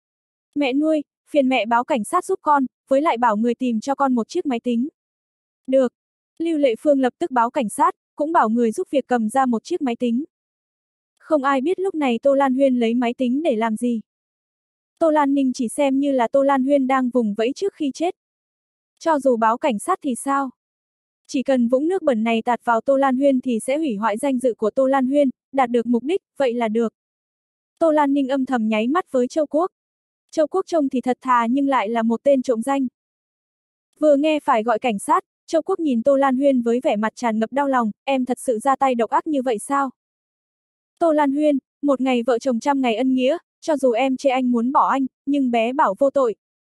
Speaker 1: Mẹ nuôi, phiền mẹ báo cảnh sát giúp con, với lại bảo người tìm cho con một chiếc máy tính. Được. Lưu Lệ Phương lập tức báo cảnh sát, cũng bảo người giúp việc cầm ra một chiếc máy tính. Không ai biết lúc này Tô Lan Huyên lấy máy tính để làm gì. Tô Lan Ninh chỉ xem như là Tô Lan Huyên đang vùng vẫy trước khi chết. Cho dù báo cảnh sát thì sao? Chỉ cần vũng nước bẩn này tạt vào Tô Lan Huyên thì sẽ hủy hoại danh dự của Tô Lan Huyên, đạt được mục đích, vậy là được. Tô Lan Ninh âm thầm nháy mắt với Châu Quốc. Châu Quốc trông thì thật thà nhưng lại là một tên trộm danh. Vừa nghe phải gọi cảnh sát, Châu Quốc nhìn Tô Lan Huyên với vẻ mặt tràn ngập đau lòng, em thật sự ra tay độc ác như vậy sao? Tô Lan Huyên, một ngày vợ chồng trăm ngày ân nghĩa, cho dù em chê anh muốn bỏ anh, nhưng bé bảo vô tội.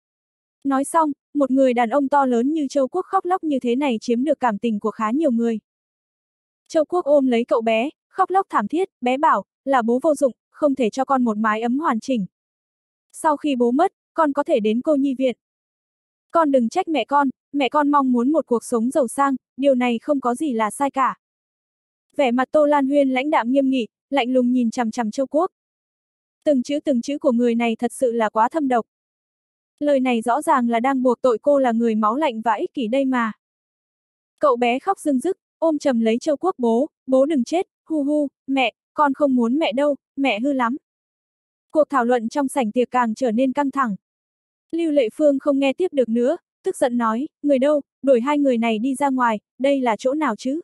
Speaker 1: Nói xong, một người đàn ông to lớn như Châu Quốc khóc lóc như thế này chiếm được cảm tình của khá nhiều người. Châu Quốc ôm lấy cậu bé, khóc lóc thảm thiết, bé bảo, là bố vô dụng, không thể cho con một mái ấm hoàn chỉnh. Sau khi bố mất, con có thể đến cô nhi viện. Con đừng trách mẹ con, mẹ con mong muốn một cuộc sống giàu sang, điều này không có gì là sai cả. Vẻ mặt Tô Lan Huyên lãnh đạm nghiêm nghị, lạnh lùng nhìn chằm chằm Châu Quốc. Từng chữ từng chữ của người này thật sự là quá thâm độc. Lời này rõ ràng là đang buộc tội cô là người máu lạnh và ích kỷ đây mà. Cậu bé khóc rưng rức, ôm chầm lấy Châu Quốc, bố, bố đừng chết, hu hu, mẹ, con không muốn mẹ đâu, mẹ hư lắm. Cuộc thảo luận trong sảnh tiệc càng trở nên căng thẳng. Lưu Lệ Phương không nghe tiếp được nữa, tức giận nói, người đâu, đuổi hai người này đi ra ngoài, đây là chỗ nào chứ?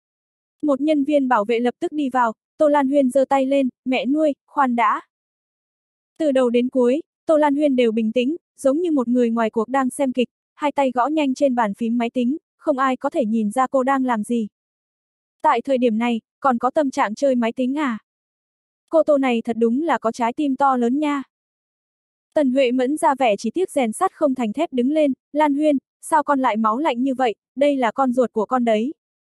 Speaker 1: Một nhân viên bảo vệ lập tức đi vào, Tô Lan Huyên giơ tay lên, mẹ nuôi, khoan đã. Từ đầu đến cuối, Tô Lan Huyên đều bình tĩnh, giống như một người ngoài cuộc đang xem kịch, hai tay gõ nhanh trên bàn phím máy tính, không ai có thể nhìn ra cô đang làm gì. Tại thời điểm này, còn có tâm trạng chơi máy tính à? Cô Tô này thật đúng là có trái tim to lớn nha. Tần Huệ Mẫn ra vẻ chỉ tiếc rèn sắt không thành thép đứng lên, Lan Huyên, sao con lại máu lạnh như vậy, đây là con ruột của con đấy.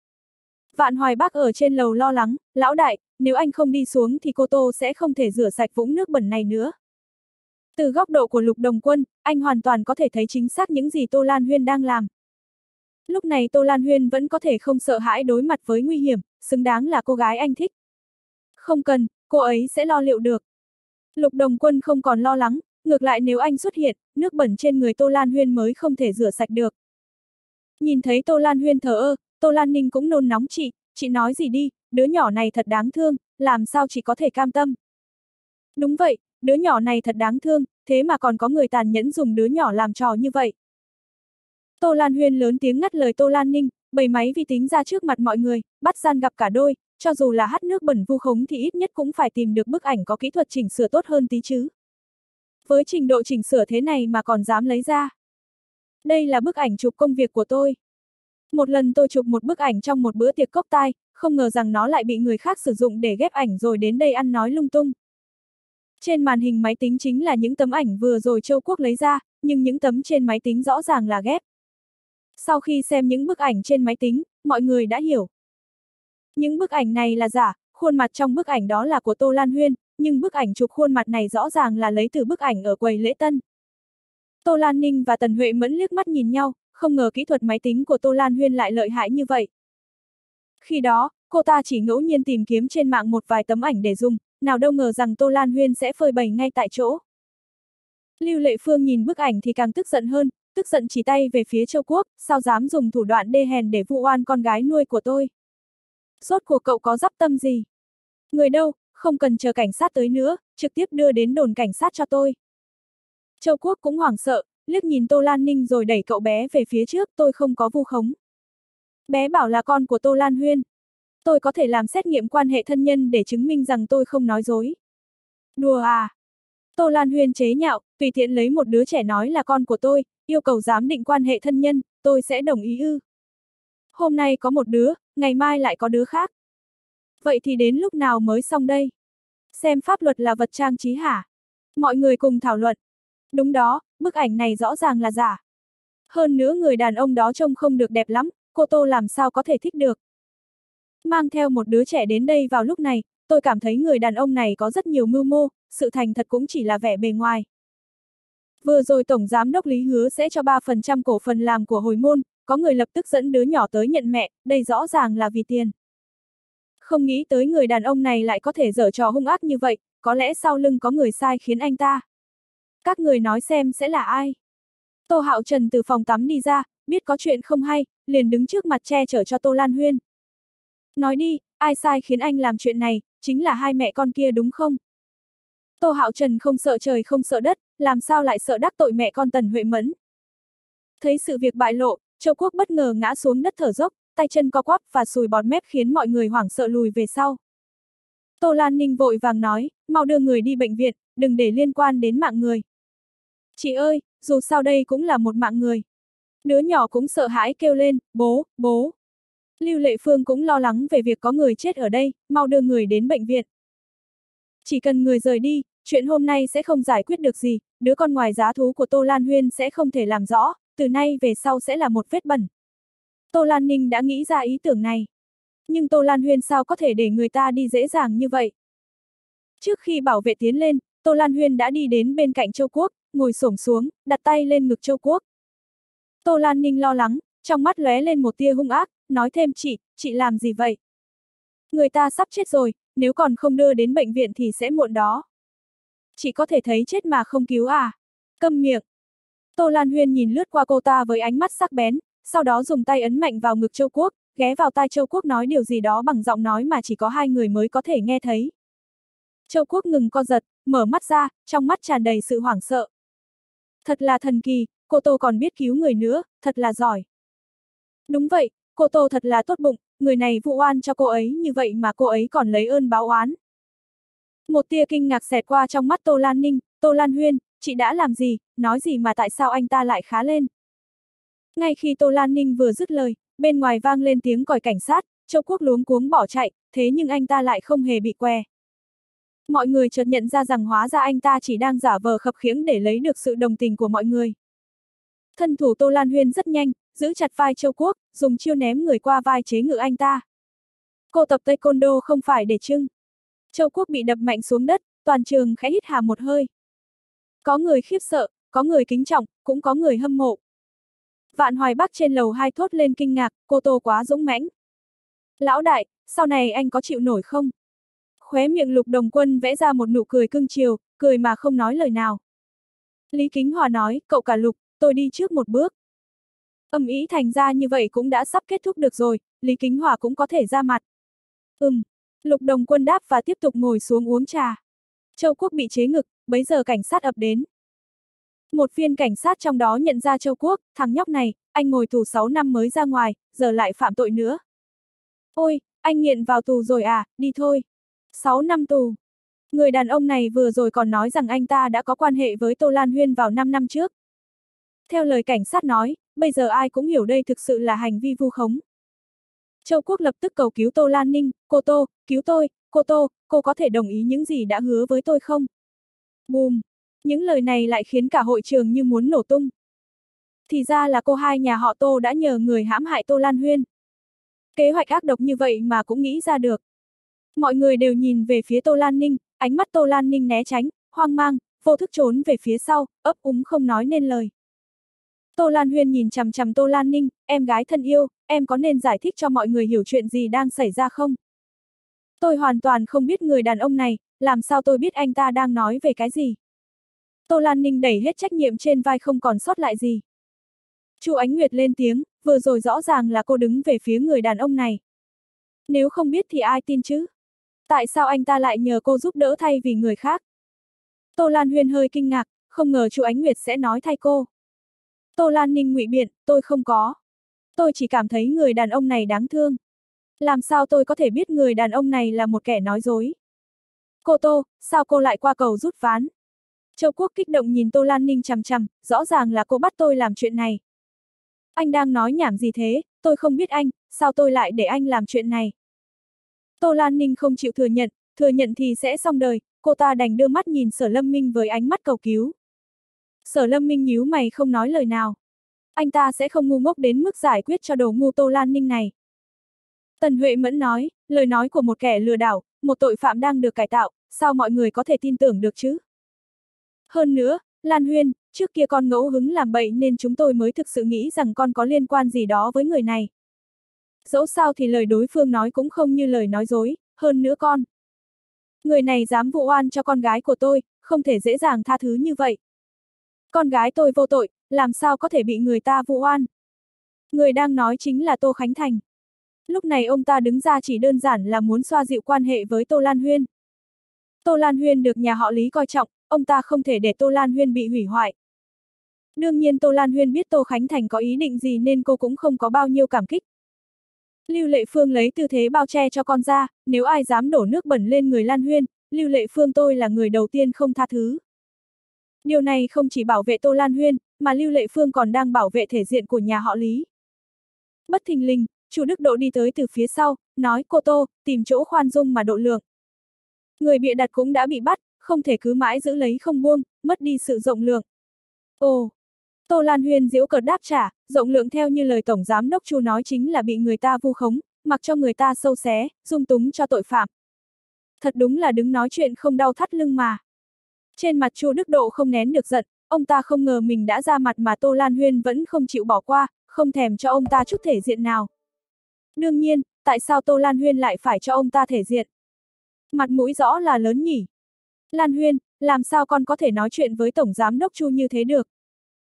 Speaker 1: Vạn Hoài Bác ở trên lầu lo lắng, lão đại, nếu anh không đi xuống thì cô Tô sẽ không thể rửa sạch vũng nước bẩn này nữa. Từ góc độ của Lục Đồng Quân, anh hoàn toàn có thể thấy chính xác những gì Tô Lan Huyên đang làm. Lúc này Tô Lan Huyên vẫn có thể không sợ hãi đối mặt với nguy hiểm, xứng đáng là cô gái anh thích. Không cần, cô ấy sẽ lo liệu được. Lục Đồng Quân không còn lo lắng, ngược lại nếu anh xuất hiện, nước bẩn trên người Tô Lan Huyên mới không thể rửa sạch được. Nhìn thấy Tô Lan Huyên thờ ơ, Tô Lan Ninh cũng nôn nóng chị, chị nói gì đi, đứa nhỏ này thật đáng thương, làm sao chị có thể cam tâm. Đúng vậy, đứa nhỏ này thật đáng thương, thế mà còn có người tàn nhẫn dùng đứa nhỏ làm trò như vậy. Tô Lan Huyên lớn tiếng ngắt lời Tô Lan Ninh, bày máy vi tính ra trước mặt mọi người, bắt gian gặp cả đôi, cho dù là hắt nước bẩn vu khống thì ít nhất cũng phải tìm được bức ảnh có kỹ thuật chỉnh sửa tốt hơn tí chứ. Với trình độ chỉnh sửa thế này mà còn dám lấy ra. Đây là bức ảnh chụp công việc của tôi. Một lần tôi chụp một bức ảnh trong một bữa tiệc cốc tai, không ngờ rằng nó lại bị người khác sử dụng để ghép ảnh rồi đến đây ăn nói lung tung. Trên màn hình máy tính chính là những tấm ảnh vừa rồi Châu Quốc lấy ra, nhưng những tấm trên máy tính rõ ràng là ghép. Sau khi xem những bức ảnh trên máy tính, mọi người đã hiểu. Những bức ảnh này là giả, khuôn mặt trong bức ảnh đó là của Tô Lan Huyên, nhưng bức ảnh chụp khuôn mặt này rõ ràng là lấy từ bức ảnh ở quầy lễ tân. Tô Lan Ninh và Tần Huệ Mẫn liếc mắt nhìn nhau, không ngờ kỹ thuật máy tính của Tô Lan Huyên lại lợi hại như vậy. Khi đó, cô ta chỉ ngẫu nhiên tìm kiếm trên mạng một vài tấm ảnh để dùng, nào đâu ngờ rằng Tô Lan Huyên sẽ phơi bày ngay tại chỗ. Lưu Lệ Phương nhìn bức ảnh thì càng tức giận hơn, tức giận chỉ tay về phía Châu Quốc, sao dám dùng thủ đoạn đê hèn để vu oan con gái nuôi của tôi. Rốt cuộc cậu có dắp tâm gì? Người đâu, không cần chờ cảnh sát tới nữa, trực tiếp đưa đến đồn cảnh sát cho tôi. Châu Quốc cũng hoảng sợ, liếc nhìn Tô Lan Ninh rồi đẩy cậu bé về phía trước, tôi không có vu khống. Bé bảo là con của Tô Lan Huyên. Tôi có thể làm xét nghiệm quan hệ thân nhân để chứng minh rằng tôi không nói dối. Đùa à? Tô Lan Huyên chế nhạo, tùy tiện lấy một đứa trẻ nói là con của tôi, yêu cầu giám định quan hệ thân nhân, tôi sẽ đồng ý ư? Hôm nay có một đứa, ngày mai lại có đứa khác. Vậy thì đến lúc nào mới xong đây? Xem pháp luật là vật trang trí hả? Mọi người cùng thảo luận. Đúng đó, bức ảnh này rõ ràng là giả. Hơn nữa người đàn ông đó trông không được đẹp lắm, cô Tô làm sao có thể thích được. Mang theo một đứa trẻ đến đây vào lúc này, tôi cảm thấy người đàn ông này có rất nhiều mưu mô, sự thành thật cũng chỉ là vẻ bề ngoài. Vừa rồi Tổng Giám đốc Lý hứa sẽ cho ba phần trăm cổ phần làm của hồi môn, có người lập tức dẫn đứa nhỏ tới nhận mẹ, đây rõ ràng là vì tiền. Không nghĩ tới người đàn ông này lại có thể giở trò hung ác như vậy, có lẽ sau lưng có người sai khiến anh ta. Các người nói xem sẽ là ai? Tô Hạo Trần từ phòng tắm đi ra, biết có chuyện không hay, liền đứng trước mặt che chở cho Tô Lan Huyên. Nói đi, ai sai khiến anh làm chuyện này, chính là hai mẹ con kia đúng không? Tô Hạo Trần không sợ trời không sợ đất, làm sao lại sợ đắc tội mẹ con Tần Huệ Mẫn. Thấy sự việc bại lộ, Châu Quốc bất ngờ ngã xuống đất thở dốc, tay chân co quắp và sùi bọt mép khiến mọi người hoảng sợ lùi về sau. Tô Lan Ninh vội vàng nói, mau đưa người đi bệnh viện, đừng để liên quan đến mạng người. Chị ơi, dù sao đây cũng là một mạng người. Đứa nhỏ cũng sợ hãi kêu lên, bố, bố. Lưu Lệ Phương cũng lo lắng về việc có người chết ở đây, mau đưa người đến bệnh viện. Chỉ cần người rời đi, chuyện hôm nay sẽ không giải quyết được gì, đứa con ngoài giá thú của Tô Lan Huyên sẽ không thể làm rõ, từ nay về sau sẽ là một vết bẩn. Tô Lan Ninh đã nghĩ ra ý tưởng này. Nhưng Tô Lan Huyên sao có thể để người ta đi dễ dàng như vậy? Trước khi bảo vệ tiến lên, Tô Lan Huyên đã đi đến bên cạnh Châu Quốc, ngồi xổm xuống, đặt tay lên ngực Châu Quốc. Tô Lan Ninh lo lắng, trong mắt lóe lên một tia hung ác, nói thêm chị, chị làm gì vậy? Người ta sắp chết rồi, nếu còn không đưa đến bệnh viện thì sẽ muộn đó. Chị có thể thấy chết mà không cứu à? Câm miệng. Tô Lan Huyên nhìn lướt qua cô ta với ánh mắt sắc bén, sau đó dùng tay ấn mạnh vào ngực Châu Quốc, ghé vào tai Châu Quốc nói điều gì đó bằng giọng nói mà chỉ có hai người mới có thể nghe thấy. Châu Quốc ngừng co giật, mở mắt ra, trong mắt tràn đầy sự hoảng sợ. Thật là thần kỳ, cô Tô còn biết cứu người nữa, thật là giỏi. Đúng vậy, cô Tô thật là tốt bụng, người này vụ oan cho cô ấy như vậy mà cô ấy còn lấy ơn báo oán. Một tia kinh ngạc xẹt qua trong mắt Tô Lan Ninh, Tô Lan Huyên, chị đã làm gì, nói gì mà tại sao anh ta lại khá lên. Ngay khi Tô Lan Ninh vừa dứt lời, bên ngoài vang lên tiếng còi cảnh sát, Châu Quốc luống cuống bỏ chạy, thế nhưng anh ta lại không hề bị què. Mọi người chợt nhận ra rằng hóa ra anh ta chỉ đang giả vờ khập khiễng để lấy được sự đồng tình của mọi người. Thân thủ Tô Lan Huyên rất nhanh, giữ chặt vai Châu Quốc, dùng chiêu ném người qua vai chế ngự anh ta. Cô tập taekwondo không phải để trưng. Châu Quốc bị đập mạnh xuống đất, toàn trường khẽ hít hà một hơi. Có người khiếp sợ, có người kính trọng, cũng có người hâm mộ. Vạn Hoài Bắc trên lầu hai thốt lên kinh ngạc, cô Tô quá dũng mãnh. Lão đại, sau này anh có chịu nổi không? Khóe miệng Lục Đồng Quân vẽ ra một nụ cười cưng chiều, cười mà không nói lời nào. Lý Kính Hòa nói, cậu cả Lục, tôi đi trước một bước. Âm ý thành ra như vậy cũng đã sắp kết thúc được rồi, Lý Kính Hòa cũng có thể ra mặt. Ừm, Lục Đồng Quân đáp và tiếp tục ngồi xuống uống trà. Châu Quốc bị chế ngực, bấy giờ cảnh sát ập đến. Một viên cảnh sát trong đó nhận ra Châu Quốc, thằng nhóc này, anh ngồi tù sáu năm mới ra ngoài, giờ lại phạm tội nữa. Ôi, anh nghiện vào tù rồi à, đi thôi. sáu năm tù. Người đàn ông này vừa rồi còn nói rằng anh ta đã có quan hệ với Tô Lan Huyên vào năm năm trước. Theo lời cảnh sát nói, bây giờ ai cũng hiểu đây thực sự là hành vi vu khống. Châu Quốc lập tức cầu cứu Tô Lan Ninh, cô Tô, cứu tôi, cô Tô, cô có thể đồng ý những gì đã hứa với tôi không? Bùm! Những lời này lại khiến cả hội trường như muốn nổ tung. Thì ra là cô hai nhà họ Tô đã nhờ người hãm hại Tô Lan Huyên. Kế hoạch ác độc như vậy mà cũng nghĩ ra được. Mọi người đều nhìn về phía Tô Lan Ninh, ánh mắt Tô Lan Ninh né tránh, hoang mang, vô thức trốn về phía sau, ấp úng không nói nên lời. Tô Lan Huyên nhìn chằm chằm Tô Lan Ninh, em gái thân yêu, em có nên giải thích cho mọi người hiểu chuyện gì đang xảy ra không? Tôi hoàn toàn không biết người đàn ông này, làm sao tôi biết anh ta đang nói về cái gì? Tô Lan Ninh đẩy hết trách nhiệm trên vai không còn sót lại gì. Chu Ánh Nguyệt lên tiếng, vừa rồi rõ ràng là cô đứng về phía người đàn ông này. Nếu không biết thì ai tin chứ? Tại sao anh ta lại nhờ cô giúp đỡ thay vì người khác? Tô Lan Huyên hơi kinh ngạc, không ngờ Chu Ánh Nguyệt sẽ nói thay cô. Tô Lan Ninh ngụy biện, tôi không có. Tôi chỉ cảm thấy người đàn ông này đáng thương. Làm sao tôi có thể biết người đàn ông này là một kẻ nói dối? Cô Tô, sao cô lại qua cầu rút ván? Châu Quốc kích động nhìn Tô Lan Ninh chằm chằm, rõ ràng là cô bắt tôi làm chuyện này. Anh đang nói nhảm gì thế, tôi không biết anh, sao tôi lại để anh làm chuyện này? Tô Lan Ninh không chịu thừa nhận, thừa nhận thì sẽ xong đời, cô ta đành đưa mắt nhìn Sở Lâm Minh với ánh mắt cầu cứu. Sở Lâm Minh nhíu mày không nói lời nào. Anh ta sẽ không ngu ngốc đến mức giải quyết cho đồ ngu Tô Lan Ninh này. Tần Huệ Mẫn nói, lời nói của một kẻ lừa đảo, một tội phạm đang được cải tạo, sao mọi người có thể tin tưởng được chứ? Hơn nữa, Lan Huyên, trước kia con ngẫu hứng làm bậy nên chúng tôi mới thực sự nghĩ rằng con có liên quan gì đó với người này. Dẫu sao thì lời đối phương nói cũng không như lời nói dối, hơn nữa con. Người này dám vụ oan cho con gái của tôi, không thể dễ dàng tha thứ như vậy. Con gái tôi vô tội, làm sao có thể bị người ta vụ oan? Người đang nói chính là Tô Khánh Thành. Lúc này ông ta đứng ra chỉ đơn giản là muốn xoa dịu quan hệ với Tô Lan Huyên. Tô Lan Huyên được nhà họ Lý coi trọng, ông ta không thể để Tô Lan Huyên bị hủy hoại. Đương nhiên Tô Lan Huyên biết Tô Khánh Thành có ý định gì nên cô cũng không có bao nhiêu cảm kích. Lưu Lệ Phương lấy tư thế bao che cho con ra, nếu ai dám đổ nước bẩn lên người Lan Huyên, Lưu Lệ Phương tôi là người đầu tiên không tha thứ. Điều này không chỉ bảo vệ Tô Lan Huyên, mà Lưu Lệ Phương còn đang bảo vệ thể diện của nhà họ Lý. Bất thình lình, Chu Đức Độ đi tới từ phía sau, nói cô Tô, tìm chỗ khoan dung mà độ lượng. Người bịa đặt cũng đã bị bắt, không thể cứ mãi giữ lấy không buông, mất đi sự rộng lượng. Ồ! Tô Lan Huyên giễu cợt đáp trả, rộng lượng theo như lời Tổng Giám đốc Chu nói chính là bị người ta vu khống, mặc cho người ta sâu xé, dung túng cho tội phạm. Thật đúng là đứng nói chuyện không đau thắt lưng mà. Trên mặt Chu Đức Độ không nén được giận, ông ta không ngờ mình đã ra mặt mà Tô Lan Huyên vẫn không chịu bỏ qua, không thèm cho ông ta chút thể diện nào. Đương nhiên, tại sao Tô Lan Huyên lại phải cho ông ta thể diện? Mặt mũi rõ là lớn nhỉ. Lan Huyên, làm sao con có thể nói chuyện với Tổng Giám đốc Chu như thế được?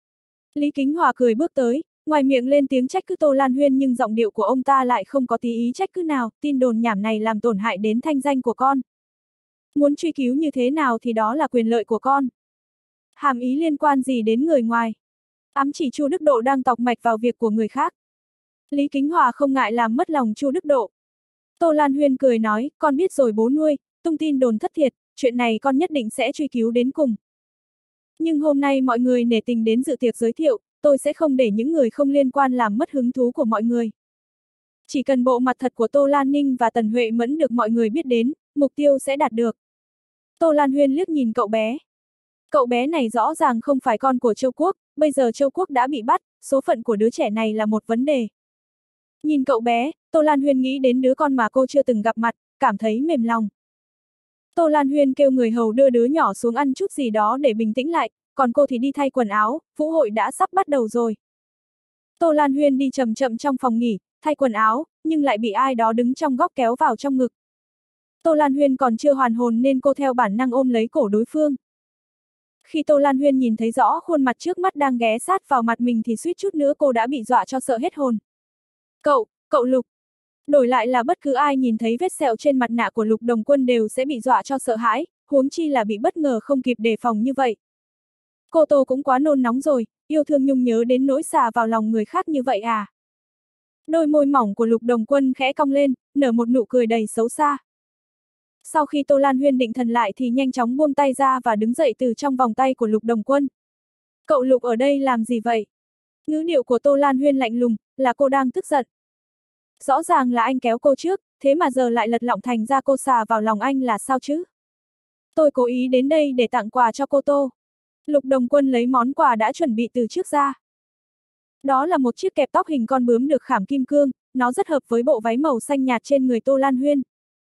Speaker 1: Lý Kính Hòa cười bước tới, ngoài miệng lên tiếng trách cứ Tô Lan Huyên nhưng giọng điệu của ông ta lại không có tí ý trách cứ nào, tin đồn nhảm này làm tổn hại đến thanh danh của con. Muốn truy cứu như thế nào thì đó là quyền lợi của con. Hàm ý liên quan gì đến người ngoài? Ám chỉ Chu Đức Độ đang tọc mạch vào việc của người khác. Lý Kính Hòa không ngại làm mất lòng Chu Đức Độ. Tô Lan Huyên cười nói, con biết rồi bố nuôi, tung tin đồn thất thiệt, chuyện này con nhất định sẽ truy cứu đến cùng. Nhưng hôm nay mọi người nể tình đến dự tiệc giới thiệu, tôi sẽ không để những người không liên quan làm mất hứng thú của mọi người. Chỉ cần bộ mặt thật của Tô Lan Ninh và Tần Huệ Mẫn được mọi người biết đến, mục tiêu sẽ đạt được. Tô Lan Huyên liếc nhìn cậu bé. Cậu bé này rõ ràng không phải con của Châu Quốc, bây giờ Châu Quốc đã bị bắt, số phận của đứa trẻ này là một vấn đề. Nhìn cậu bé, Tô Lan Huyên nghĩ đến đứa con mà cô chưa từng gặp mặt, cảm thấy mềm lòng. Tô Lan Huyên kêu người hầu đưa đứa nhỏ xuống ăn chút gì đó để bình tĩnh lại, còn cô thì đi thay quần áo, vũ hội đã sắp bắt đầu rồi. Tô Lan Huyên đi chậm chậm trong phòng nghỉ, thay quần áo, nhưng lại bị ai đó đứng trong góc kéo vào trong ngực. Tô Lan Huyên còn chưa hoàn hồn nên cô theo bản năng ôm lấy cổ đối phương. Khi Tô Lan Huyên nhìn thấy rõ khuôn mặt trước mắt đang ghé sát vào mặt mình thì suýt chút nữa cô đã bị dọa cho sợ hết hồn. Cậu, cậu Lục. Đổi lại là bất cứ ai nhìn thấy vết sẹo trên mặt nạ của Lục Đồng Quân đều sẽ bị dọa cho sợ hãi, huống chi là bị bất ngờ không kịp đề phòng như vậy. Cô Tô cũng quá nôn nóng rồi, yêu thương nhung nhớ đến nỗi xà vào lòng người khác như vậy à? Đôi môi mỏng của Lục Đồng Quân khẽ cong lên, nở một nụ cười đầy xấu xa. Sau khi Tô Lan Huyên định thần lại thì nhanh chóng buông tay ra và đứng dậy từ trong vòng tay của Lục Đồng Quân. Cậu Lục ở đây làm gì vậy? Ngữ điệu của Tô Lan Huyên lạnh lùng, là cô đang tức giận. Rõ ràng là anh kéo cô trước, thế mà giờ lại lật lọng thành ra cô xà vào lòng anh là sao chứ? Tôi cố ý đến đây để tặng quà cho cô Tô. Lục Đồng Quân lấy món quà đã chuẩn bị từ trước ra. Đó là một chiếc kẹp tóc hình con bướm được khảm kim cương, nó rất hợp với bộ váy màu xanh nhạt trên người Tô Lan Huyên.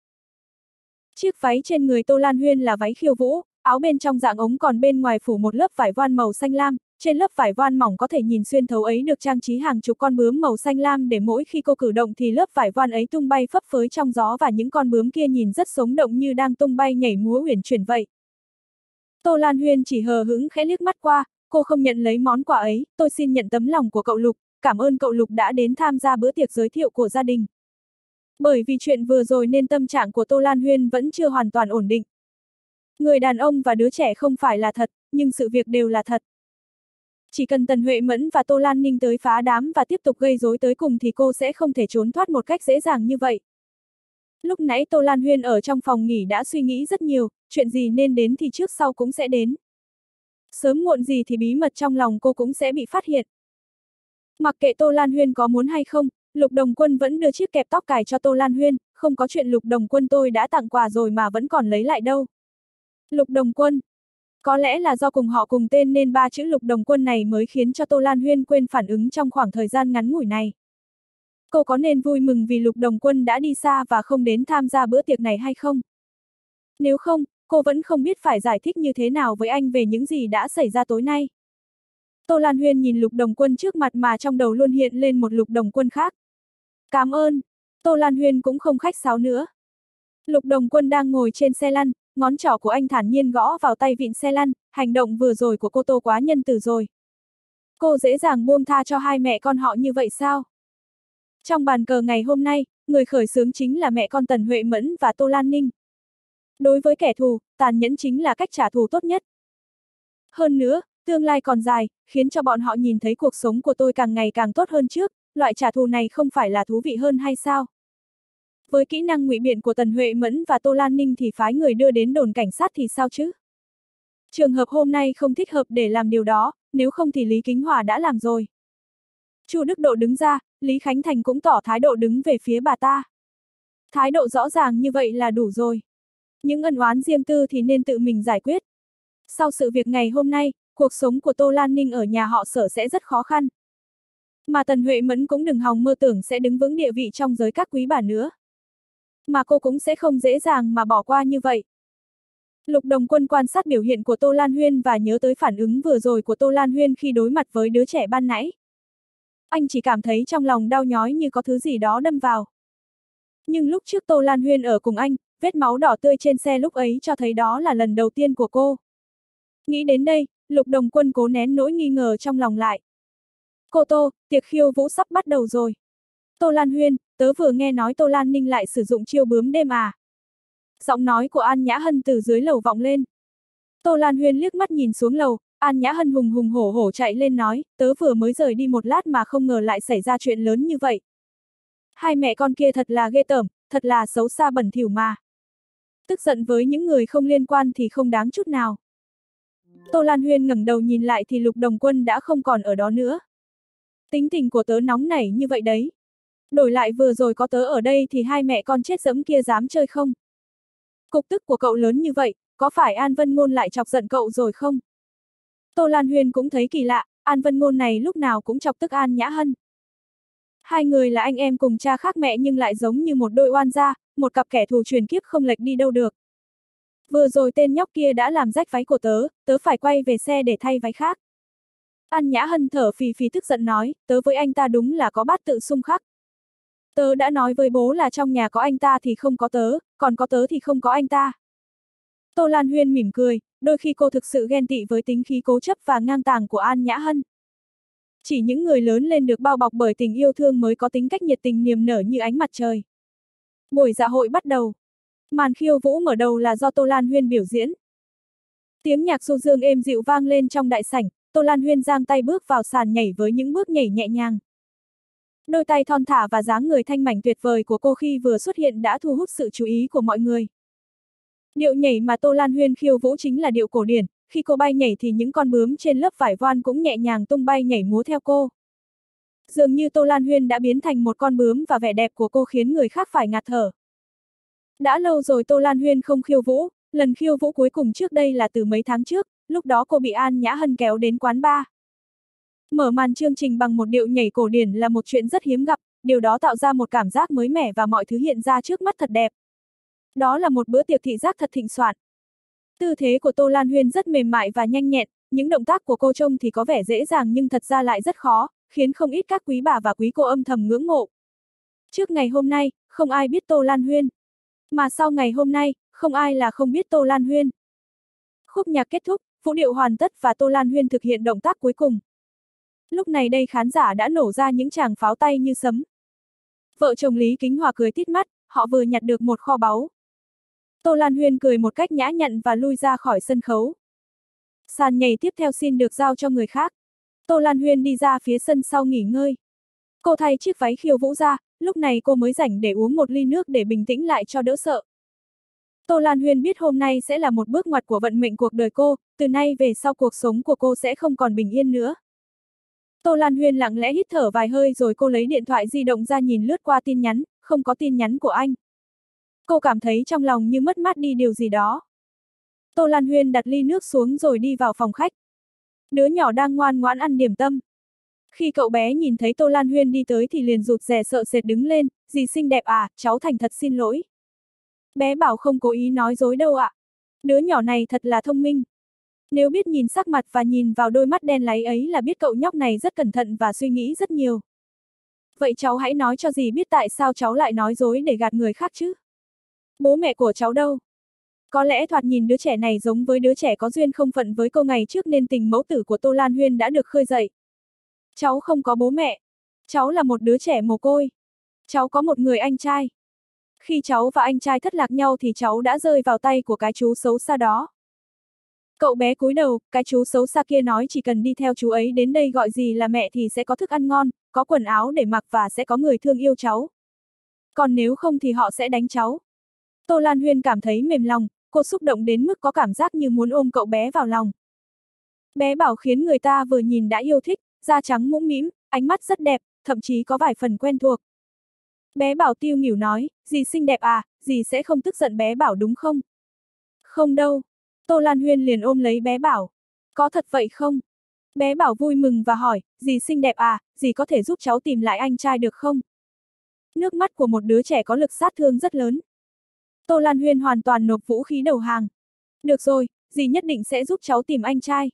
Speaker 1: Chiếc váy trên người Tô Lan Huyên là váy khiêu vũ, áo bên trong dạng ống còn bên ngoài phủ một lớp vải voan màu xanh lam, trên lớp vải voan mỏng có thể nhìn xuyên thấu ấy được trang trí hàng chục con bướm màu xanh lam để mỗi khi cô cử động thì lớp vải voan ấy tung bay phấp phới trong gió và những con bướm kia nhìn rất sống động như đang tung bay nhảy múa uyển chuyển vậy. Tô Lan Huyên chỉ hờ hững khẽ liếc mắt qua, cô không nhận lấy món quà ấy, tôi xin nhận tấm lòng của cậu Lục, cảm ơn cậu Lục đã đến tham gia bữa tiệc giới thiệu của gia đình. Bởi vì chuyện vừa rồi nên tâm trạng của Tô Lan Huyên vẫn chưa hoàn toàn ổn định. Người đàn ông và đứa trẻ không phải là thật, nhưng sự việc đều là thật. Chỉ cần Tần Huệ Mẫn và Tô Lan Ninh tới phá đám và tiếp tục gây rối tới cùng thì cô sẽ không thể trốn thoát một cách dễ dàng như vậy. Lúc nãy Tô Lan Huyên ở trong phòng nghỉ đã suy nghĩ rất nhiều, chuyện gì nên đến thì trước sau cũng sẽ đến. Sớm muộn gì thì bí mật trong lòng cô cũng sẽ bị phát hiện. Mặc kệ Tô Lan Huyên có muốn hay không, Lục Đồng Quân vẫn đưa chiếc kẹp tóc cài cho Tô Lan Huyên, không có chuyện Lục Đồng Quân tôi đã tặng quà rồi mà vẫn còn lấy lại đâu. Lục Đồng Quân. Có lẽ là do cùng họ cùng tên nên ba chữ Lục Đồng Quân này mới khiến cho Tô Lan Huyên quên phản ứng trong khoảng thời gian ngắn ngủi này. Cô có nên vui mừng vì Lục Đồng Quân đã đi xa và không đến tham gia bữa tiệc này hay không? Nếu không, cô vẫn không biết phải giải thích như thế nào với anh về những gì đã xảy ra tối nay. Tô Lan Huyên nhìn Lục Đồng Quân trước mặt mà trong đầu luôn hiện lên một Lục Đồng Quân khác. Cảm ơn. Tô Lan Huyên cũng không khách sáo nữa. Lục Đồng Quân đang ngồi trên xe lăn, ngón trỏ của anh thản nhiên gõ vào tay vịn xe lăn, hành động vừa rồi của cô Tô quá nhân từ rồi. Cô dễ dàng buông tha cho hai mẹ con họ như vậy sao? Trong bàn cờ ngày hôm nay, người khởi xướng chính là mẹ con Tần Huệ Mẫn và Tô Lan Ninh. Đối với kẻ thù, tàn nhẫn chính là cách trả thù tốt nhất. Hơn nữa, tương lai còn dài, khiến cho bọn họ nhìn thấy cuộc sống của tôi càng ngày càng tốt hơn trước, loại trả thù này không phải là thú vị hơn hay sao? Với kỹ năng ngụy biện của Tần Huệ Mẫn và Tô Lan Ninh thì phái người đưa đến đồn cảnh sát thì sao chứ? Trường hợp hôm nay không thích hợp để làm điều đó, nếu không thì Lý Kính Hòa đã làm rồi. Chu Đức Độ đứng ra, Lý Khánh Thành cũng tỏ thái độ đứng về phía bà ta. Thái độ rõ ràng như vậy là đủ rồi. Những ân oán riêng tư thì nên tự mình giải quyết. Sau sự việc ngày hôm nay, cuộc sống của Tô Lan Ninh ở nhà họ Sở sẽ rất khó khăn. Mà Tần Huệ Mẫn cũng đừng hòng mơ tưởng sẽ đứng vững địa vị trong giới các quý bà nữa. Mà cô cũng sẽ không dễ dàng mà bỏ qua như vậy. Lục Đồng Quân quan sát biểu hiện của Tô Lan Huyên và nhớ tới phản ứng vừa rồi của Tô Lan Huyên khi đối mặt với đứa trẻ ban nãy. Anh chỉ cảm thấy trong lòng đau nhói như có thứ gì đó đâm vào. Nhưng lúc trước Tô Lan Huyên ở cùng anh, vết máu đỏ tươi trên xe lúc ấy cho thấy đó là lần đầu tiên của cô. Nghĩ đến đây, Lục Đồng Quân cố nén nỗi nghi ngờ trong lòng lại. Cô Tô, tiệc khiêu vũ sắp bắt đầu rồi. Tô Lan Huyên, tớ vừa nghe nói Tô Lan Ninh lại sử dụng chiêu bướm đêm à. Giọng nói của An Nhã Hân từ dưới lầu vọng lên. Tô Lan Huyên liếc mắt nhìn xuống lầu, An Nhã Hân hùng hùng hổ hổ chạy lên nói, tớ vừa mới rời đi một lát mà không ngờ lại xảy ra chuyện lớn như vậy. Hai mẹ con kia thật là ghê tởm, thật là xấu xa bẩn thỉu mà. Tức giận với những người không liên quan thì không đáng chút nào. Tô Lan Huyên ngẩng đầu nhìn lại thì Lục Đồng Quân đã không còn ở đó nữa. Tính tình của tớ nóng nảy như vậy đấy. Đổi lại vừa rồi có tớ ở đây thì hai mẹ con chết dẫm kia dám chơi không? Cục tức của cậu lớn như vậy, có phải An Vân Ngôn lại chọc giận cậu rồi không? Tô Lan Huyên cũng thấy kỳ lạ, An Vân Ngôn này lúc nào cũng chọc tức An Nhã Hân. Hai người là anh em cùng cha khác mẹ nhưng lại giống như một đôi oan gia, một cặp kẻ thù truyền kiếp không lệch đi đâu được. Vừa rồi tên nhóc kia đã làm rách váy của tớ, tớ phải quay về xe để thay váy khác. An Nhã Hân thở phì phì tức giận nói, tớ với anh ta đúng là có bát tự xung khắc. Tớ đã nói với bố là trong nhà có anh ta thì không có tớ, còn có tớ thì không có anh ta. Tô Lan Huyên mỉm cười, đôi khi cô thực sự ghen tị với tính khí cố chấp và ngang tàng của An Nhã Hân. Chỉ những người lớn lên được bao bọc bởi tình yêu thương mới có tính cách nhiệt tình niềm nở như ánh mặt trời. Buổi dạ hội bắt đầu. Màn khiêu vũ mở đầu là do Tô Lan Huyên biểu diễn. Tiếng nhạc du dương êm dịu vang lên trong đại sảnh, Tô Lan Huyên giang tay bước vào sàn nhảy với những bước nhảy nhẹ nhàng. Đôi tay thon thả và dáng người thanh mảnh tuyệt vời của cô khi vừa xuất hiện đã thu hút sự chú ý của mọi người. Điệu nhảy mà Tô Lan Huyên khiêu vũ chính là điệu cổ điển, khi cô bay nhảy thì những con bướm trên lớp vải voan cũng nhẹ nhàng tung bay nhảy múa theo cô. Dường như Tô Lan Huyên đã biến thành một con bướm và vẻ đẹp của cô khiến người khác phải ngạt thở. Đã lâu rồi Tô Lan Huyên không khiêu vũ, lần khiêu vũ cuối cùng trước đây là từ mấy tháng trước, lúc đó cô bị An Nhã Hân kéo đến quán bar. Mở màn chương trình bằng một điệu nhảy cổ điển là một chuyện rất hiếm gặp, điều đó tạo ra một cảm giác mới mẻ và mọi thứ hiện ra trước mắt thật đẹp. Đó là một bữa tiệc thị giác thật thịnh soạn. Tư thế của Tô Lan Huyên rất mềm mại và nhanh nhẹn, những động tác của cô trông thì có vẻ dễ dàng nhưng thật ra lại rất khó, khiến không ít các quý bà và quý cô âm thầm ngưỡng mộ. Trước ngày hôm nay, không ai biết Tô Lan Huyên. Mà sau ngày hôm nay, không ai là không biết Tô Lan Huyên. Khúc nhạc kết thúc, vũ điệu hoàn tất và Tô Lan Huyên thực hiện động tác cuối cùng. Lúc này đây khán giả đã nổ ra những tràng pháo tay như sấm. Vợ chồng Lý Kính Hòa cười tít mắt, họ vừa nhặt được một kho báu. Tô Lan Huyên cười một cách nhã nhặn và lui ra khỏi sân khấu. Sàn nhảy tiếp theo xin được giao cho người khác. Tô Lan Huyên đi ra phía sân sau nghỉ ngơi. Cô thay chiếc váy khiêu vũ ra, lúc này cô mới rảnh để uống một ly nước để bình tĩnh lại cho đỡ sợ. Tô Lan Huyên biết hôm nay sẽ là một bước ngoặt của vận mệnh cuộc đời cô, từ nay về sau cuộc sống của cô sẽ không còn bình yên nữa. Tô Lan Huyên lặng lẽ hít thở vài hơi rồi cô lấy điện thoại di động ra nhìn lướt qua tin nhắn, không có tin nhắn của anh. Cô cảm thấy trong lòng như mất mát đi điều gì đó. Tô Lan Huyên đặt ly nước xuống rồi đi vào phòng khách. Đứa nhỏ đang ngoan ngoãn ăn điểm tâm. Khi cậu bé nhìn thấy Tô Lan Huyên đi tới thì liền rụt rè sợ sệt đứng lên, dì xinh đẹp à, cháu thành thật xin lỗi. Bé bảo không cố ý nói dối đâu ạ. Đứa nhỏ này thật là thông minh. Nếu biết nhìn sắc mặt và nhìn vào đôi mắt đen láy ấy là biết cậu nhóc này rất cẩn thận và suy nghĩ rất nhiều. Vậy cháu hãy nói cho dì biết tại sao cháu lại nói dối để gạt người khác chứ? Bố mẹ của cháu đâu? Có lẽ thoạt nhìn đứa trẻ này giống với đứa trẻ có duyên không phận với cô ngày trước nên tình mẫu tử của Tô Lan Huyên đã được khơi dậy. Cháu không có bố mẹ. Cháu là một đứa trẻ mồ côi. Cháu có một người anh trai. Khi cháu và anh trai thất lạc nhau thì cháu đã rơi vào tay của cái chú xấu xa đó. Cậu bé cúi đầu, cái chú xấu xa kia nói chỉ cần đi theo chú ấy đến đây gọi dì là mẹ thì sẽ có thức ăn ngon, có quần áo để mặc và sẽ có người thương yêu cháu. Còn nếu không thì họ sẽ đánh cháu. Tô Lan Huyên cảm thấy mềm lòng, cô xúc động đến mức có cảm giác như muốn ôm cậu bé vào lòng. Bé Bảo khiến người ta vừa nhìn đã yêu thích, da trắng mũm mĩm, ánh mắt rất đẹp, thậm chí có vài phần quen thuộc. Bé Bảo tiêu nghỉu nói, dì xinh đẹp à, dì sẽ không tức giận bé Bảo đúng không? Không đâu. Tô Lan Huyên liền ôm lấy bé Bảo. Có thật vậy không? Bé Bảo vui mừng và hỏi, dì xinh đẹp à, dì có thể giúp cháu tìm lại anh trai được không? Nước mắt của một đứa trẻ có lực sát thương rất lớn. Tô Lan Huyên hoàn toàn nộp vũ khí đầu hàng. Được rồi, dì nhất định sẽ giúp cháu tìm anh trai.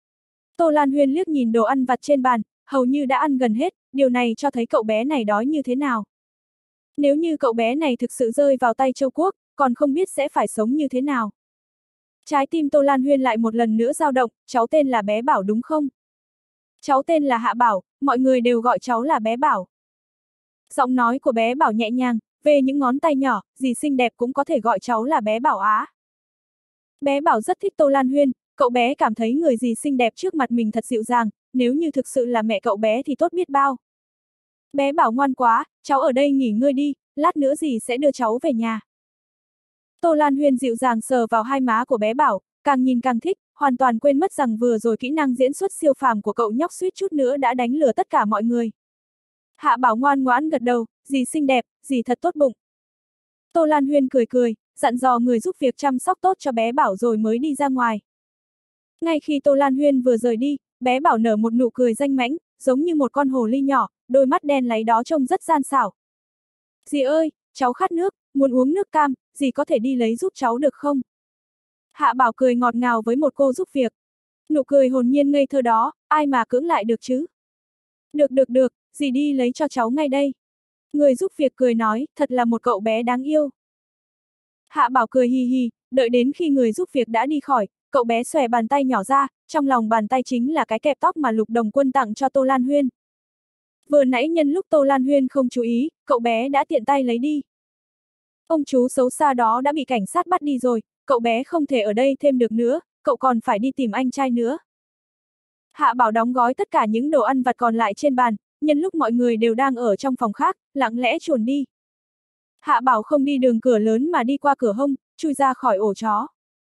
Speaker 1: Tô Lan Huyên liếc nhìn đồ ăn vặt trên bàn, hầu như đã ăn gần hết, điều này cho thấy cậu bé này đói như thế nào. Nếu như cậu bé này thực sự rơi vào tay Châu Quốc, còn không biết sẽ phải sống như thế nào. Trái tim Tô Lan Huyên lại một lần nữa dao động, cháu tên là bé Bảo đúng không? Cháu tên là Hạ Bảo, mọi người đều gọi cháu là bé Bảo. Giọng nói của bé Bảo nhẹ nhàng, về những ngón tay nhỏ, dì xinh đẹp cũng có thể gọi cháu là bé Bảo á. Bé Bảo rất thích Tô Lan Huyên, cậu bé cảm thấy người dì xinh đẹp trước mặt mình thật dịu dàng, nếu như thực sự là mẹ cậu bé thì tốt biết bao. Bé Bảo ngoan quá, cháu ở đây nghỉ ngơi đi, lát nữa dì sẽ đưa cháu về nhà. Tô Lan Huyên dịu dàng sờ vào hai má của bé Bảo, càng nhìn càng thích, hoàn toàn quên mất rằng vừa rồi kỹ năng diễn xuất siêu phàm của cậu nhóc suýt chút nữa đã đánh lừa tất cả mọi người. Hạ Bảo ngoan ngoãn gật đầu, dì xinh đẹp, dì thật tốt bụng. Tô Lan Huyên cười cười, dặn dò người giúp việc chăm sóc tốt cho bé Bảo rồi mới đi ra ngoài. Ngay khi Tô Lan Huyên vừa rời đi, bé Bảo nở một nụ cười danh mãnh, giống như một con hồ ly nhỏ, đôi mắt đen láy đó trông rất gian xảo. Dì ơi, cháu khát nước, muốn uống nước cam, dì có thể đi lấy giúp cháu được không? Hạ Bảo cười ngọt ngào với một cô giúp việc. Nụ cười hồn nhiên ngây thơ đó, ai mà cưỡng lại được chứ? Được được được, dì đi lấy cho cháu ngay đây. Người giúp việc cười nói, thật là một cậu bé đáng yêu. Hạ Bảo cười hì hì, đợi đến khi người giúp việc đã đi khỏi, cậu bé xòe bàn tay nhỏ ra, trong lòng bàn tay chính là cái kẹp tóc mà Lục Đồng Quân tặng cho Tô Lan Huyên. Vừa nãy nhân lúc Tô Lan Huyên không chú ý, cậu bé đã tiện tay lấy đi. Ông chú xấu xa đó đã bị cảnh sát bắt đi rồi, cậu bé không thể ở đây thêm được nữa, cậu còn phải đi tìm anh trai nữa. Hạ Bảo đóng gói tất cả những đồ ăn vặt còn lại trên bàn, nhân lúc mọi người đều đang ở trong phòng khác, lặng lẽ chuồn đi. Hạ Bảo không đi đường cửa lớn mà đi qua cửa hông, chui ra khỏi ổ chó.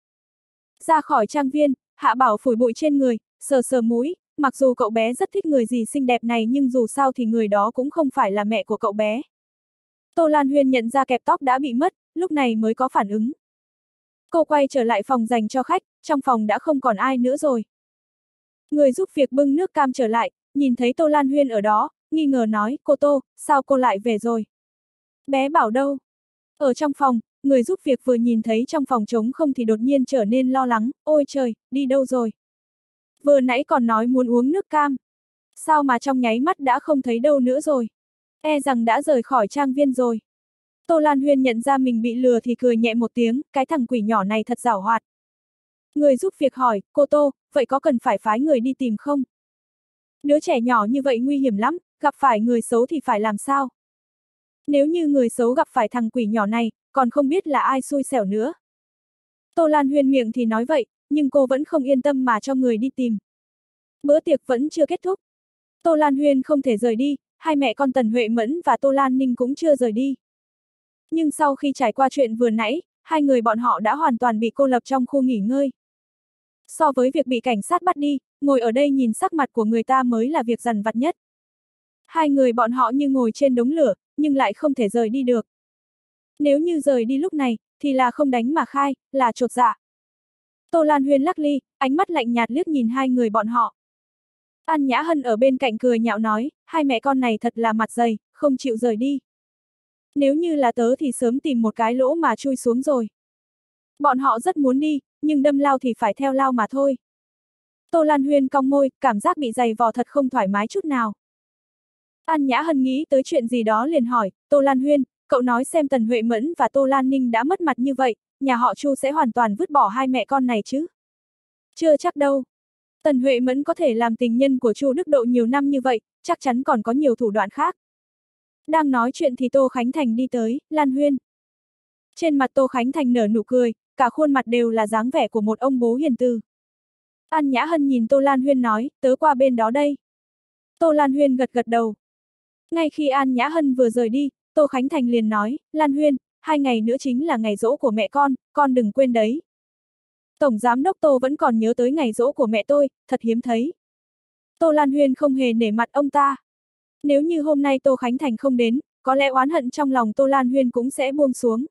Speaker 1: Ra khỏi trang viên, Hạ Bảo phủi bụi trên người, sờ sờ mũi, mặc dù cậu bé rất thích người dì xinh đẹp này nhưng dù sao thì người đó cũng không phải là mẹ của cậu bé. Tô Lan Huyên nhận ra kẹp tóc đã bị mất, lúc này mới có phản ứng. Cô quay trở lại phòng dành cho khách, trong phòng đã không còn ai nữa rồi. Người giúp việc bưng nước cam trở lại, nhìn thấy Tô Lan Huyên ở đó, nghi ngờ nói, cô Tô, sao cô lại về rồi? Bé Bảo đâu? Ở trong phòng, người giúp việc vừa nhìn thấy trong phòng trống không thì đột nhiên trở nên lo lắng, ôi trời, đi đâu rồi? Vừa nãy còn nói muốn uống nước cam. Sao mà trong nháy mắt đã không thấy đâu nữa rồi? E rằng đã rời khỏi trang viên rồi. Tô Lan Huyên nhận ra mình bị lừa thì cười nhẹ một tiếng, cái thằng quỷ nhỏ này thật giảo hoạt. Người giúp việc hỏi, cô Tô, vậy có cần phải phái người đi tìm không? Đứa trẻ nhỏ như vậy nguy hiểm lắm, gặp phải người xấu thì phải làm sao? Nếu như người xấu gặp phải thằng quỷ nhỏ này, còn không biết là ai xui xẻo nữa. Tô Lan Huyên miệng thì nói vậy, nhưng cô vẫn không yên tâm mà cho người đi tìm. Bữa tiệc vẫn chưa kết thúc. Tô Lan Huyên không thể rời đi, hai mẹ con Tần Huệ Mẫn và Tô Lan Ninh cũng chưa rời đi. Nhưng sau khi trải qua chuyện vừa nãy, hai người bọn họ đã hoàn toàn bị cô lập trong khu nghỉ ngơi. So với việc bị cảnh sát bắt đi, ngồi ở đây nhìn sắc mặt của người ta mới là việc dằn vặt nhất. Hai người bọn họ như ngồi trên đống lửa, nhưng lại không thể rời đi được. Nếu như rời đi lúc này, thì là không đánh mà khai, là chột dạ. Tô Lan Huyên lắc ly, ánh mắt lạnh nhạt liếc nhìn hai người bọn họ. An Nhã Hân ở bên cạnh cười nhạo nói, hai mẹ con này thật là mặt dày, không chịu rời đi. Nếu như là tớ thì sớm tìm một cái lỗ mà chui xuống rồi. Bọn họ rất muốn đi, nhưng đâm lao thì phải theo lao mà thôi. Tô Lan Huyên cong môi, cảm giác bị giày vò thật không thoải mái chút nào. An Nhã Hân nghĩ tới chuyện gì đó liền hỏi, Tô Lan Huyên, cậu nói xem Tần Huệ Mẫn và Tô Lan Ninh đã mất mặt như vậy, nhà họ Chu sẽ hoàn toàn vứt bỏ hai mẹ con này chứ? Chưa chắc đâu. Tần Huệ Mẫn có thể làm tình nhân của Chu Đức Độ nhiều năm như vậy, chắc chắn còn có nhiều thủ đoạn khác. Đang nói chuyện thì Tô Khánh Thành đi tới, Lan Huyên. Trên mặt Tô Khánh Thành nở nụ cười, cả khuôn mặt đều là dáng vẻ của một ông bố hiền từ. An Nhã Hân nhìn Tô Lan Huyên nói, tớ qua bên đó đây. Tô Lan Huyên gật gật đầu. Ngay khi An Nhã Hân vừa rời đi, Tô Khánh Thành liền nói, Lan Huyên, hai ngày nữa chính là ngày giỗ của mẹ con, con đừng quên đấy. Tổng giám đốc Tô vẫn còn nhớ tới ngày giỗ của mẹ tôi, thật hiếm thấy. Tô Lan Huyên không hề nể mặt ông ta. Nếu như hôm nay Tô Khánh Thành không đến, có lẽ oán hận trong lòng Tô Lan Huyên cũng sẽ buông xuống.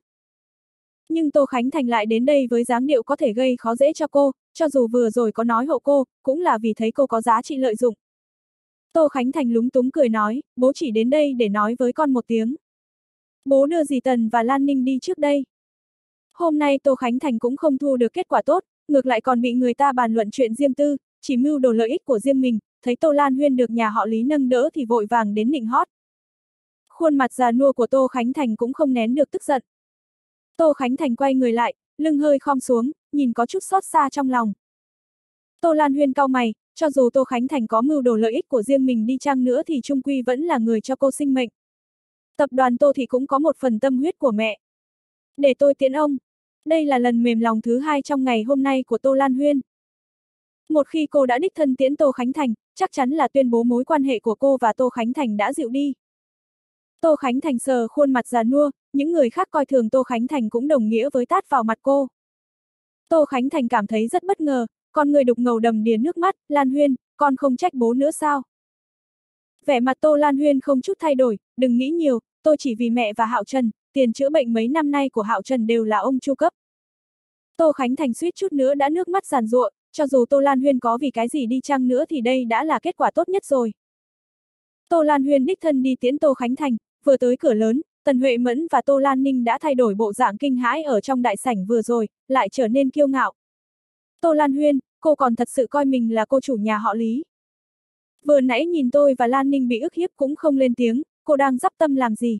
Speaker 1: Nhưng Tô Khánh Thành lại đến đây với dáng điệu có thể gây khó dễ cho cô, cho dù vừa rồi có nói hộ cô, cũng là vì thấy cô có giá trị lợi dụng. Tô Khánh Thành lúng túng cười nói, bố chỉ đến đây để nói với con một tiếng. Bố đưa dì Tần và Lan Ninh đi trước đây. Hôm nay Tô Khánh Thành cũng không thu được kết quả tốt, ngược lại còn bị người ta bàn luận chuyện riêng tư, chỉ mưu đồ lợi ích của riêng mình, thấy Tô Lan Huyên được nhà họ Lý nâng đỡ thì vội vàng đến nịnh hót. Khuôn mặt già nua của Tô Khánh Thành cũng không nén được tức giận. Tô Khánh Thành quay người lại, lưng hơi khom xuống, nhìn có chút xót xa trong lòng. Tô Lan Huyên cau mày, cho dù Tô Khánh Thành có mưu đồ lợi ích của riêng mình đi chăng nữa thì chung quy vẫn là người cho cô sinh mệnh. Tập đoàn Tô thì cũng có một phần tâm huyết của mẹ. Để tôi tiễn ông. Đây là lần mềm lòng thứ hai trong ngày hôm nay của Tô Lan Huyên. Một khi cô đã đích thân tiễn Tô Khánh Thành, chắc chắn là tuyên bố mối quan hệ của cô và Tô Khánh Thành đã dịu đi. Tô Khánh Thành sờ khuôn mặt già nua, những người khác coi thường Tô Khánh Thành cũng đồng nghĩa với tát vào mặt cô. Tô Khánh Thành cảm thấy rất bất ngờ, con người đục ngầu đầm đìa nước mắt, Lan Huyên, con không trách bố nữa sao? Vẻ mặt Tô Lan Huyên không chút thay đổi, đừng nghĩ nhiều, tôi chỉ vì mẹ và Hạo Trần, tiền chữa bệnh mấy năm nay của Hạo Trần đều là ông chu cấp. Tô Khánh Thành suýt chút nữa đã nước mắt giàn giụa, cho dù Tô Lan Huyên có vì cái gì đi chăng nữa thì đây đã là kết quả tốt nhất rồi. Tô Lan Huyên đích thân đi tiễn Tô Khánh Thành, vừa tới cửa lớn, Tần Huệ Mẫn và Tô Lan Ninh đã thay đổi bộ dạng kinh hãi ở trong đại sảnh vừa rồi, lại trở nên kiêu ngạo. Tô Lan Huyên, cô còn thật sự coi mình là cô chủ nhà họ Lý. Vừa nãy nhìn tôi và Lan Ninh bị ức hiếp cũng không lên tiếng, cô đang dắp tâm làm gì?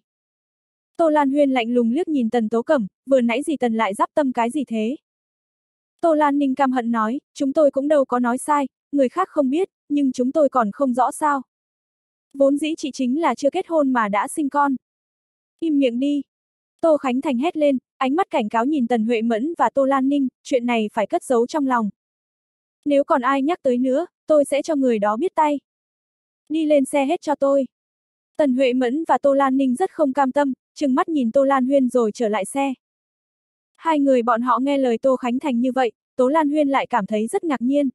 Speaker 1: Tô Lan Huyên lạnh lùng liếc nhìn Tần Tố Cẩm, vừa nãy gì Tần lại dắp tâm cái gì thế? Tô Lan Ninh căm hận nói, chúng tôi cũng đâu có nói sai, người khác không biết, nhưng chúng tôi còn không rõ sao. Vốn dĩ chị chính là chưa kết hôn mà đã sinh con. Im miệng đi. Tô Khánh Thành hét lên, ánh mắt cảnh cáo nhìn Tần Huệ Mẫn và Tô Lan Ninh, chuyện này phải cất giấu trong lòng. Nếu còn ai nhắc tới nữa, tôi sẽ cho người đó biết tay. Đi lên xe hết cho tôi. Tần Huệ Mẫn và Tô Lan Ninh rất không cam tâm, trừng mắt nhìn Tô Lan Huyên rồi trở lại xe. Hai người bọn họ nghe lời Tô Khánh Thành như vậy, Tô Lan Huyên lại cảm thấy rất ngạc nhiên.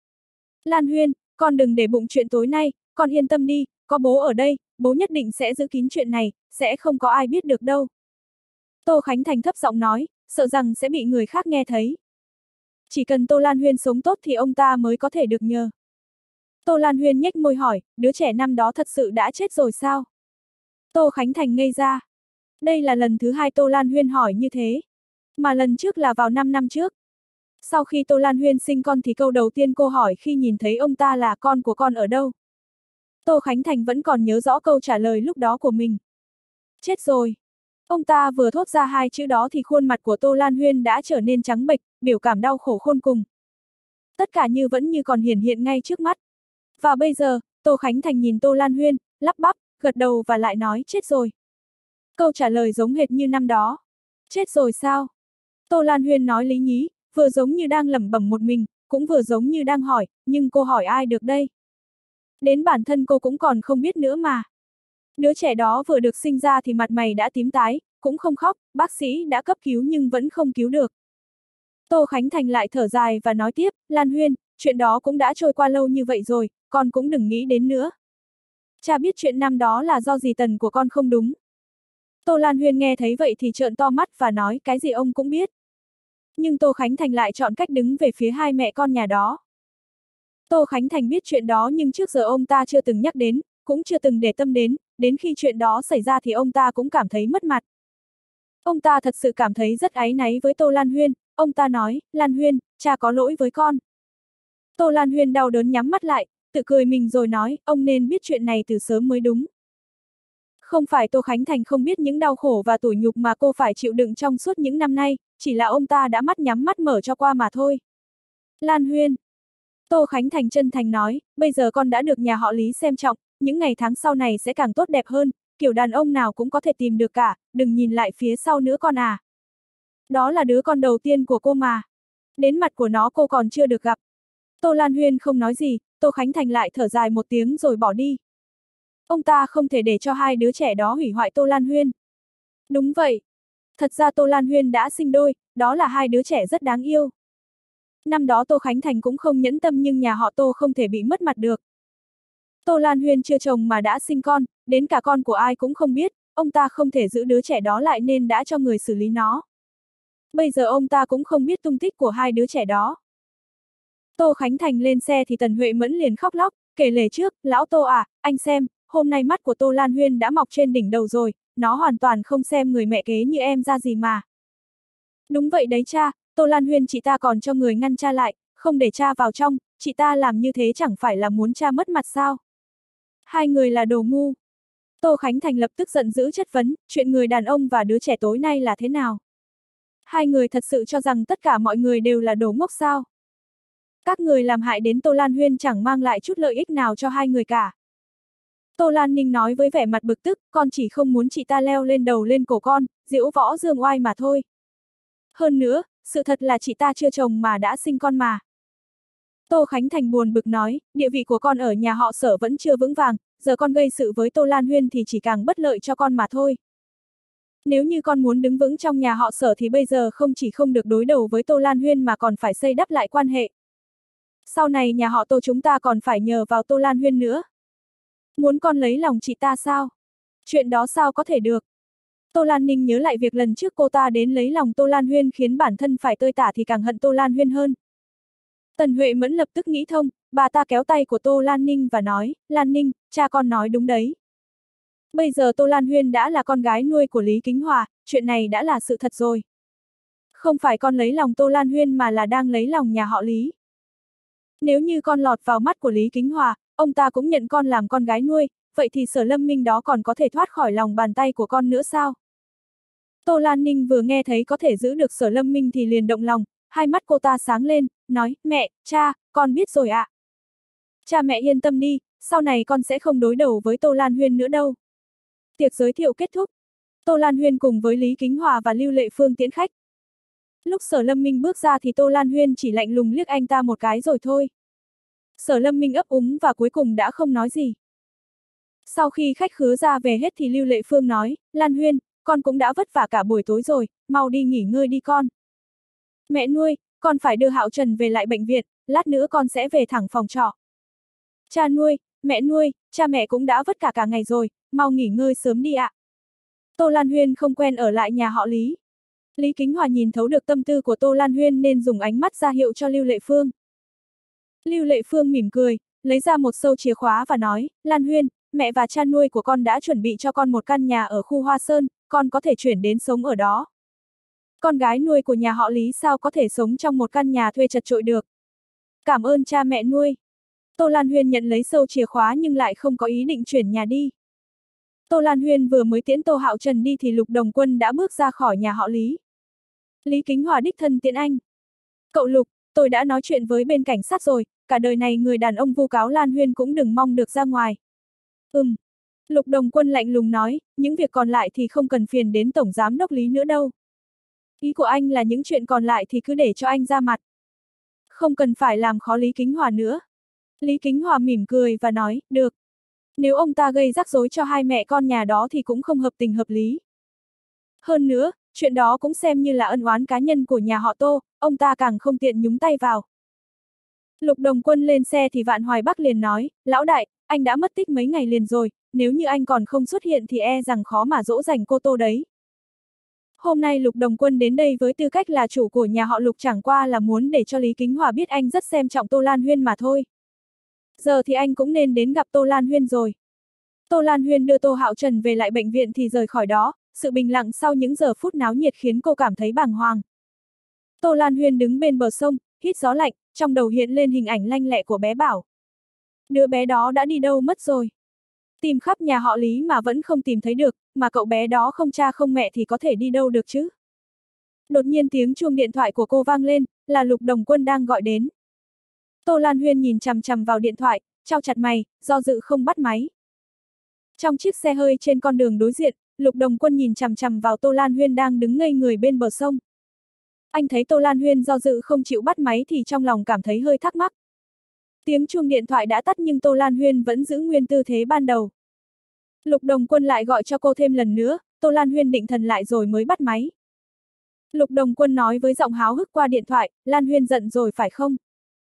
Speaker 1: Lan Huyên, con đừng để bụng chuyện tối nay, con yên tâm đi, có bố ở đây, bố nhất định sẽ giữ kín chuyện này, sẽ không có ai biết được đâu. Tô Khánh Thành thấp giọng nói, sợ rằng sẽ bị người khác nghe thấy. Chỉ cần Tô Lan Huyên sống tốt thì ông ta mới có thể được nhờ. Tô Lan Huyên nhếch môi hỏi, đứa trẻ năm đó thật sự đã chết rồi sao? Tô Khánh Thành ngây ra. Đây là lần thứ hai Tô Lan Huyên hỏi như thế. Mà lần trước là vào năm năm trước. Sau khi Tô Lan Huyên sinh con thì câu đầu tiên cô hỏi khi nhìn thấy ông ta là con của con ở đâu. Tô Khánh Thành vẫn còn nhớ rõ câu trả lời lúc đó của mình. Chết rồi. Ông ta vừa thốt ra hai chữ đó thì khuôn mặt của Tô Lan Huyên đã trở nên trắng bệch, biểu cảm đau khổ khôn cùng. Tất cả như vẫn như còn hiển hiện ngay trước mắt. Và bây giờ, Tô Khánh Thành nhìn Tô Lan Huyên, lắp bắp, gật đầu và lại nói chết rồi. Câu trả lời giống hệt như năm đó. Chết rồi sao? Tô Lan Huyên nói lý nhí, vừa giống như đang lẩm bẩm một mình, cũng vừa giống như đang hỏi, nhưng cô hỏi ai được đây? Đến bản thân cô cũng còn không biết nữa mà. Đứa trẻ đó vừa được sinh ra thì mặt mày đã tím tái, cũng không khóc, bác sĩ đã cấp cứu nhưng vẫn không cứu được. Tô Khánh Thành lại thở dài và nói tiếp, Lan Huyên, chuyện đó cũng đã trôi qua lâu như vậy rồi, con cũng đừng nghĩ đến nữa. Cha biết chuyện năm đó là do dì Tần của con không đúng. Tô Lan Huyên nghe thấy vậy thì trợn to mắt và nói cái gì ông cũng biết. Nhưng Tô Khánh Thành lại chọn cách đứng về phía hai mẹ con nhà đó. Tô Khánh Thành biết chuyện đó nhưng trước giờ ông ta chưa từng nhắc đến, cũng chưa từng để tâm đến, đến khi chuyện đó xảy ra thì ông ta cũng cảm thấy mất mặt. Ông ta thật sự cảm thấy rất áy náy với Tô Lan Huyên, ông ta nói, Lan Huyên, cha có lỗi với con. Tô Lan Huyên đau đớn nhắm mắt lại, tự cười mình rồi nói, ông nên biết chuyện này từ sớm mới đúng. Không phải Tô Khánh Thành không biết những đau khổ và tủi nhục mà cô phải chịu đựng trong suốt những năm nay, chỉ là ông ta đã mắt nhắm mắt mở cho qua mà thôi. Lan Huyên. Tô Khánh Thành chân thành nói, bây giờ con đã được nhà họ Lý xem trọng, những ngày tháng sau này sẽ càng tốt đẹp hơn, kiểu đàn ông nào cũng có thể tìm được cả, đừng nhìn lại phía sau nữa con à. Đó là đứa con đầu tiên của cô mà. Đến mặt của nó cô còn chưa được gặp. Tô Lan Huyên không nói gì, Tô Khánh Thành lại thở dài một tiếng rồi bỏ đi. Ông ta không thể để cho hai đứa trẻ đó hủy hoại Tô Lan Huyên. Đúng vậy. Thật ra Tô Lan Huyên đã sinh đôi, đó là hai đứa trẻ rất đáng yêu. Năm đó Tô Khánh Thành cũng không nhẫn tâm nhưng nhà họ Tô không thể bị mất mặt được. Tô Lan Huyên chưa chồng mà đã sinh con, đến cả con của ai cũng không biết, ông ta không thể giữ đứa trẻ đó lại nên đã cho người xử lý nó. Bây giờ ông ta cũng không biết tung tích của hai đứa trẻ đó. Tô Khánh Thành lên xe thì Tần Huệ Mẫn liền khóc lóc, kể lể trước, lão Tô à, anh xem, hôm nay mắt của Tô Lan Huyên đã mọc trên đỉnh đầu rồi, nó hoàn toàn không xem người mẹ kế như em ra gì mà. Đúng vậy đấy cha, Tô Lan Huyên chị ta còn cho người ngăn cha lại, không để cha vào trong, chị ta làm như thế chẳng phải là muốn cha mất mặt sao? Hai người là đồ ngu. Tô Khánh Thành lập tức giận dữ chất vấn, chuyện người đàn ông và đứa trẻ tối nay là thế nào? Hai người thật sự cho rằng tất cả mọi người đều là đồ ngốc sao? Các người làm hại đến Tô Lan Huyên chẳng mang lại chút lợi ích nào cho hai người cả. Tô Lan Ninh nói với vẻ mặt bực tức, con chỉ không muốn chị ta leo lên đầu lên cổ con, diễu võ dương oai mà thôi. Hơn nữa, sự thật là chị ta chưa chồng mà đã sinh con mà. Tô Khánh Thành buồn bực nói, địa vị của con ở nhà họ Sở vẫn chưa vững vàng, giờ con gây sự với Tô Lan Huyên thì chỉ càng bất lợi cho con mà thôi. Nếu như con muốn đứng vững trong nhà họ Sở thì bây giờ không chỉ không được đối đầu với Tô Lan Huyên mà còn phải xây đắp lại quan hệ. Sau này nhà họ Tô chúng ta còn phải nhờ vào Tô Lan Huyên nữa. Muốn con lấy lòng chị ta sao? Chuyện đó sao có thể được? Tô Lan Ninh nhớ lại việc lần trước cô ta đến lấy lòng Tô Lan Huyên khiến bản thân phải tơi tả thì càng hận Tô Lan Huyên hơn. Tần Huệ Mẫn lập tức nghĩ thông, bà ta kéo tay của Tô Lan Ninh và nói, Lan Ninh, cha con nói đúng đấy. Bây giờ Tô Lan Huyên đã là con gái nuôi của Lý Kính Hòa, chuyện này đã là sự thật rồi. Không phải con lấy lòng Tô Lan Huyên mà là đang lấy lòng nhà họ Lý. Nếu như con lọt vào mắt của Lý Kính Hòa, ông ta cũng nhận con làm con gái nuôi, vậy thì Sở Lâm Minh đó còn có thể thoát khỏi lòng bàn tay của con nữa sao? Tô Lan Ninh vừa nghe thấy có thể giữ được Sở Lâm Minh thì liền động lòng, hai mắt cô ta sáng lên, nói, mẹ, cha, con biết rồi ạ. À. Cha mẹ yên tâm đi, sau này con sẽ không đối đầu với Tô Lan Huyên nữa đâu. Tiệc giới thiệu kết thúc. Tô Lan Huyên cùng với Lý Kính Hòa và Lưu Lệ Phương tiễn khách. Lúc Sở Lâm Minh bước ra thì Tô Lan Huyên chỉ lạnh lùng liếc anh ta một cái rồi thôi. Sở Lâm Minh ấp úng và cuối cùng đã không nói gì. Sau khi khách khứa ra về hết thì Lưu Lệ Phương nói, Lan Huyên, con cũng đã vất vả cả buổi tối rồi, mau đi nghỉ ngơi đi con. Mẹ nuôi, con phải đưa Hạo Trần về lại bệnh viện, lát nữa con sẽ về thẳng phòng trọ. Cha nuôi, mẹ nuôi, cha mẹ cũng đã vất cả cả ngày rồi, mau nghỉ ngơi sớm đi ạ. Tô Lan Huyên không quen ở lại nhà họ Lý. Lý Kính Hòa nhìn thấu được tâm tư của Tô Lan Huyên nên dùng ánh mắt ra hiệu cho Lưu Lệ Phương. Lưu Lệ Phương mỉm cười, lấy ra một sâu chìa khóa và nói, Lan Huyên, mẹ và cha nuôi của con đã chuẩn bị cho con một căn nhà ở khu Hoa Sơn, con có thể chuyển đến sống ở đó. Con gái nuôi của nhà họ Lý sao có thể sống trong một căn nhà thuê chật chội được. Cảm ơn cha mẹ nuôi. Tô Lan Huyên nhận lấy sâu chìa khóa nhưng lại không có ý định chuyển nhà đi. Tô Lan Huyên vừa mới tiễn Tô Hạo Trần đi thì Lục Đồng Quân đã bước ra khỏi nhà họ Lý. Lý Kính Hòa đích thân tiễn anh. Cậu Lục, tôi đã nói chuyện với bên cảnh sát rồi, cả đời này người đàn ông vu cáo Lan Huyên cũng đừng mong được ra ngoài. Ừm. Lục Đồng Quân lạnh lùng nói, những việc còn lại thì không cần phiền đến Tổng Giám Đốc Lý nữa đâu. Ý của anh là những chuyện còn lại thì cứ để cho anh ra mặt. Không cần phải làm khó Lý Kính Hòa nữa. Lý Kính Hòa mỉm cười và nói, được. Nếu ông ta gây rắc rối cho hai mẹ con nhà đó thì cũng không hợp tình hợp lý. Hơn nữa, chuyện đó cũng xem như là ân oán cá nhân của nhà họ Tô, ông ta càng không tiện nhúng tay vào. Lục Đồng Quân lên xe thì Vạn Hoài Bắc liền nói, lão đại, anh đã mất tích mấy ngày liền rồi, nếu như anh còn không xuất hiện thì e rằng khó mà dỗ dành cô Tô đấy. Hôm nay Lục Đồng Quân đến đây với tư cách là chủ của nhà họ Lục chẳng qua là muốn để cho Lý Kính Hòa biết anh rất xem trọng Tô Lan Huyên mà thôi. Giờ thì anh cũng nên đến gặp Tô Lan Huyên rồi. Tô Lan Huyên đưa Tô Hạo Trần về lại bệnh viện thì rời khỏi đó, sự bình lặng sau những giờ phút náo nhiệt khiến cô cảm thấy bàng hoàng. Tô Lan Huyên đứng bên bờ sông, hít gió lạnh, trong đầu hiện lên hình ảnh lanh lẹ của bé Bảo. Đứa bé đó đã đi đâu mất rồi? Tìm khắp nhà họ Lý mà vẫn không tìm thấy được, mà cậu bé đó không cha không mẹ thì có thể đi đâu được chứ? Đột nhiên tiếng chuông điện thoại của cô vang lên, là Lục Đồng Quân đang gọi đến. Tô Lan Huyên nhìn chằm chằm vào điện thoại, chau chặt mày, do dự không bắt máy. Trong chiếc xe hơi trên con đường đối diện, Lục Đồng Quân nhìn chằm chằm vào Tô Lan Huyên đang đứng ngây người bên bờ sông. Anh thấy Tô Lan Huyên do dự không chịu bắt máy thì trong lòng cảm thấy hơi thắc mắc. Tiếng chuông điện thoại đã tắt nhưng Tô Lan Huyên vẫn giữ nguyên tư thế ban đầu. Lục Đồng Quân lại gọi cho cô thêm lần nữa, Tô Lan Huyên định thần lại rồi mới bắt máy. Lục Đồng Quân nói với giọng háo hức qua điện thoại, Lan Huyên giận rồi phải không?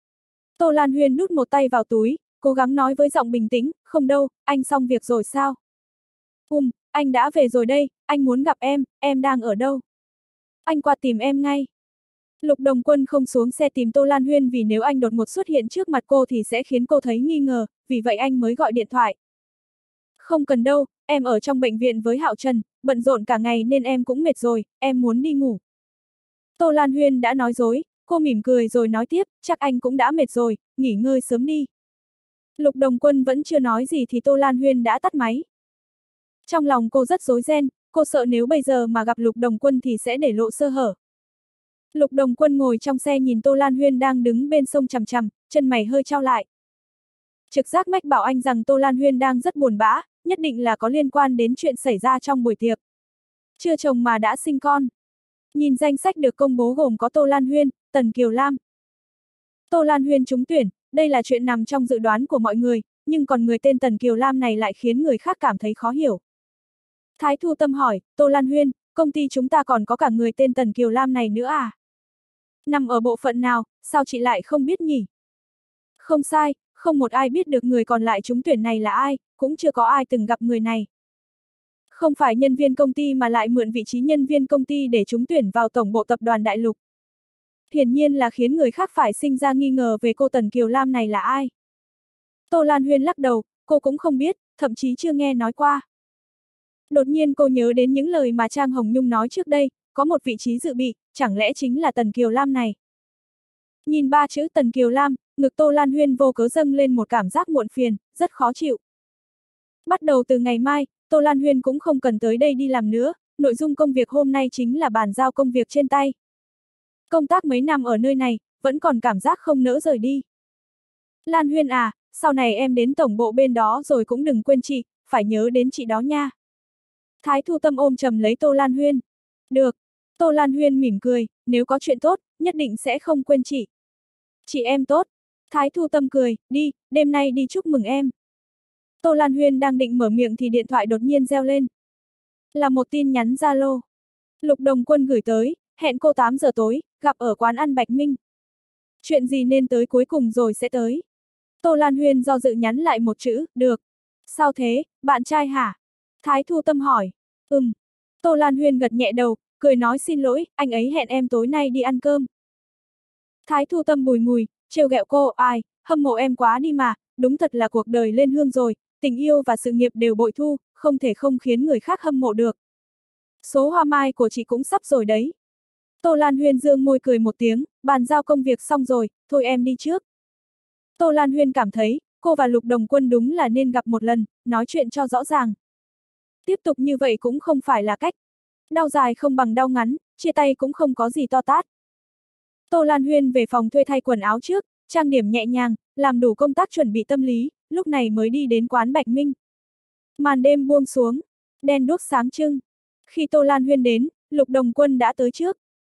Speaker 1: Tô Lan Huyên đút một tay vào túi, cố gắng nói với giọng bình tĩnh, không đâu, anh xong việc rồi sao? Um, anh đã về rồi đây, anh muốn gặp em, em đang ở đâu? Anh qua tìm em ngay. Lục Đồng Quân không xuống xe tìm Tô Lan Huyên vì nếu anh đột ngột xuất hiện trước mặt cô thì sẽ khiến cô thấy nghi ngờ, vì vậy anh mới gọi điện thoại. Không cần đâu, em ở trong bệnh viện với Hạo Trần, bận rộn cả ngày nên em cũng mệt rồi, em muốn đi ngủ. Tô Lan Huyên đã nói dối, cô mỉm cười rồi nói tiếp, chắc anh cũng đã mệt rồi, nghỉ ngơi sớm đi. Lục Đồng Quân vẫn chưa nói gì thì Tô Lan Huyên đã tắt máy. Trong lòng cô rất rối ren, cô sợ nếu bây giờ mà gặp Lục Đồng Quân thì sẽ để lộ sơ hở. Lục Đồng Quân ngồi trong xe nhìn Tô Lan Huyên đang đứng bên sông chằm chằm, chân mày hơi chau lại. Trực giác mách bảo anh rằng Tô Lan Huyên đang rất buồn bã, nhất định là có liên quan đến chuyện xảy ra trong buổi tiệc. Chưa chồng mà đã sinh con. Nhìn danh sách được công bố gồm có Tô Lan Huyên, Tần Kiều Lam. Tô Lan Huyên trúng tuyển, đây là chuyện nằm trong dự đoán của mọi người, nhưng còn người tên Tần Kiều Lam này lại khiến người khác cảm thấy khó hiểu. Thái Thu Tâm hỏi, Tô Lan Huyên, công ty chúng ta còn có cả người tên Tần Kiều Lam này nữa à? Nằm ở bộ phận nào, sao chị lại không biết nhỉ? Không sai, không một ai biết được người còn lại trúng tuyển này là ai, cũng chưa có ai từng gặp người này. Không phải nhân viên công ty mà lại mượn vị trí nhân viên công ty để trúng tuyển vào tổng bộ tập đoàn Đại Lục. Hiển nhiên là khiến người khác phải sinh ra nghi ngờ về cô Tần Kiều Lam này là ai. Tô Lan Huyên lắc đầu, cô cũng không biết, thậm chí chưa nghe nói qua. Đột nhiên cô nhớ đến những lời mà Trang Hồng Nhung nói trước đây, có một vị trí dự bị, chẳng lẽ chính là Tần Kiều Lam này. Nhìn ba chữ Tần Kiều Lam, ngực Tô Lan Huyên vô cớ dâng lên một cảm giác muộn phiền, rất khó chịu. Bắt đầu từ ngày mai, Tô Lan Huyên cũng không cần tới đây đi làm nữa, nội dung công việc hôm nay chính là bàn giao công việc trên tay. Công tác mấy năm ở nơi này, vẫn còn cảm giác không nỡ rời đi. Lan Huyên à, sau này em đến tổng bộ bên đó rồi cũng đừng quên chị, phải nhớ đến chị đó nha. Thái Thu Tâm ôm chầm lấy Tô Lan Huyên. Được. Tô Lan Huyên mỉm cười, nếu có chuyện tốt, nhất định sẽ không quên chị. Chị em tốt. Thái Thu Tâm cười, đi, đêm nay đi chúc mừng em. Tô Lan Huyên đang định mở miệng thì điện thoại đột nhiên reo lên. Là một tin nhắn Zalo. Lục Đồng Quân gửi tới, hẹn cô tám giờ tối, gặp ở quán ăn Bạch Minh. Chuyện gì nên tới cuối cùng rồi sẽ tới. Tô Lan Huyên do dự nhắn lại một chữ, được. Sao thế, bạn trai hả? Thái Thu Tâm hỏi. Ừm. Tô Lan Huyên gật nhẹ đầu, cười nói xin lỗi, anh ấy hẹn em tối nay đi ăn cơm. Thái Thu Tâm bùi ngùi, trêu ghẹo cô, ai, hâm mộ em quá đi mà, đúng thật là cuộc đời lên hương rồi, tình yêu và sự nghiệp đều bội thu, không thể không khiến người khác hâm mộ được. Số hoa mai của chị cũng sắp rồi đấy. Tô Lan Huyên dương môi cười một tiếng, bàn giao công việc xong rồi, thôi em đi trước. Tô Lan Huyên cảm thấy, cô và Lục Đồng Quân đúng là nên gặp một lần, nói chuyện cho rõ ràng. Tiếp tục như vậy cũng không phải là cách. Đau dài không bằng đau ngắn, chia tay cũng không có gì to tát. Tô Lan Huyên về phòng thuê thay quần áo trước, trang điểm nhẹ nhàng, làm đủ công tác chuẩn bị tâm lý, lúc này mới đi đến quán Bạch Minh. Màn đêm buông xuống, đèn đuốc sáng trưng. Khi Tô Lan Huyên đến, Lục Đồng Quân đã tới trước.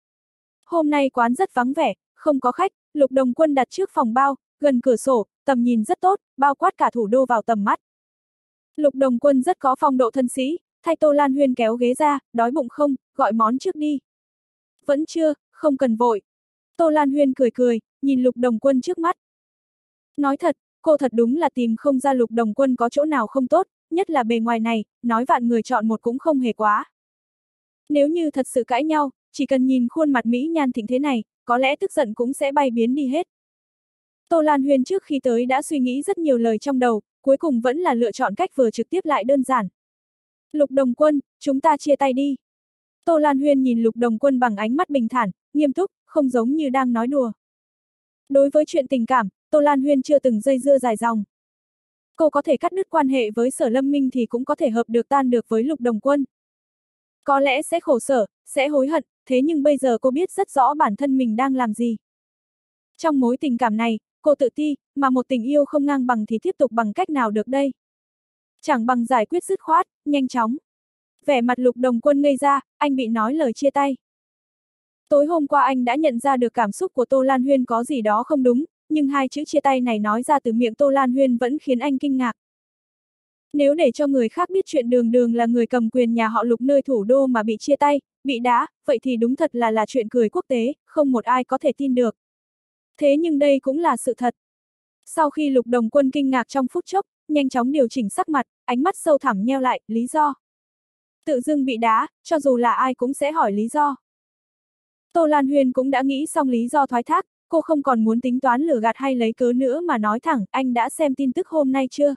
Speaker 1: Hôm nay quán rất vắng vẻ, không có khách, Lục Đồng Quân đặt trước phòng bao, gần cửa sổ, tầm nhìn rất tốt, bao quát cả thủ đô vào tầm mắt. Lục Đồng Quân rất có phong độ thân sĩ, thay Tô Lan Huyên kéo ghế ra, đói bụng không, gọi món trước đi. Vẫn chưa, không cần vội. Tô Lan Huyên cười cười, nhìn Lục Đồng Quân trước mắt. Nói thật, cô thật đúng là tìm không ra Lục Đồng Quân có chỗ nào không tốt, nhất là bề ngoài này, nói vạn người chọn một cũng không hề quá. Nếu như thật sự cãi nhau, chỉ cần nhìn khuôn mặt mỹ nhan thịnh thế này, có lẽ tức giận cũng sẽ bay biến đi hết. Tô Lan Huyên trước khi tới đã suy nghĩ rất nhiều lời trong đầu, cuối cùng vẫn là lựa chọn cách vừa trực tiếp lại đơn giản. Lục Đồng Quân, chúng ta chia tay đi. Tô Lan Huyên nhìn Lục Đồng Quân bằng ánh mắt bình thản, nghiêm túc, không giống như đang nói đùa. Đối với chuyện tình cảm, Tô Lan Huyên chưa từng dây dưa dài dòng. Cô có thể cắt đứt quan hệ với Sở Lâm Minh thì cũng có thể hợp được tan được với Lục Đồng Quân. Có lẽ sẽ khổ sở, sẽ hối hận, thế nhưng bây giờ cô biết rất rõ bản thân mình đang làm gì. Trong mối tình cảm này, cô tự ti, mà một tình yêu không ngang bằng thì tiếp tục bằng cách nào được đây? Chẳng bằng giải quyết dứt khoát, nhanh chóng. Vẻ mặt Lục Đồng Quân ngây ra, anh bị nói lời chia tay. Tối hôm qua anh đã nhận ra được cảm xúc của Tô Lan Huyên có gì đó không đúng, nhưng hai chữ chia tay này nói ra từ miệng Tô Lan Huyên vẫn khiến anh kinh ngạc. Nếu để cho người khác biết chuyện Đường Đường là người cầm quyền nhà họ Lục nơi thủ đô mà bị chia tay, bị đá, vậy thì đúng thật là là chuyện cười quốc tế, không một ai có thể tin được. Thế nhưng đây cũng là sự thật. Sau khi Lục Đồng Quân kinh ngạc trong phút chốc, nhanh chóng điều chỉnh sắc mặt, ánh mắt sâu thẳm nheo lại, lý do. Tự dưng bị đá, cho dù là ai cũng sẽ hỏi lý do. Tô Lan Huyên cũng đã nghĩ xong lý do thoái thác, cô không còn muốn tính toán lừa gạt hay lấy cớ nữa mà nói thẳng, anh đã xem tin tức hôm nay chưa?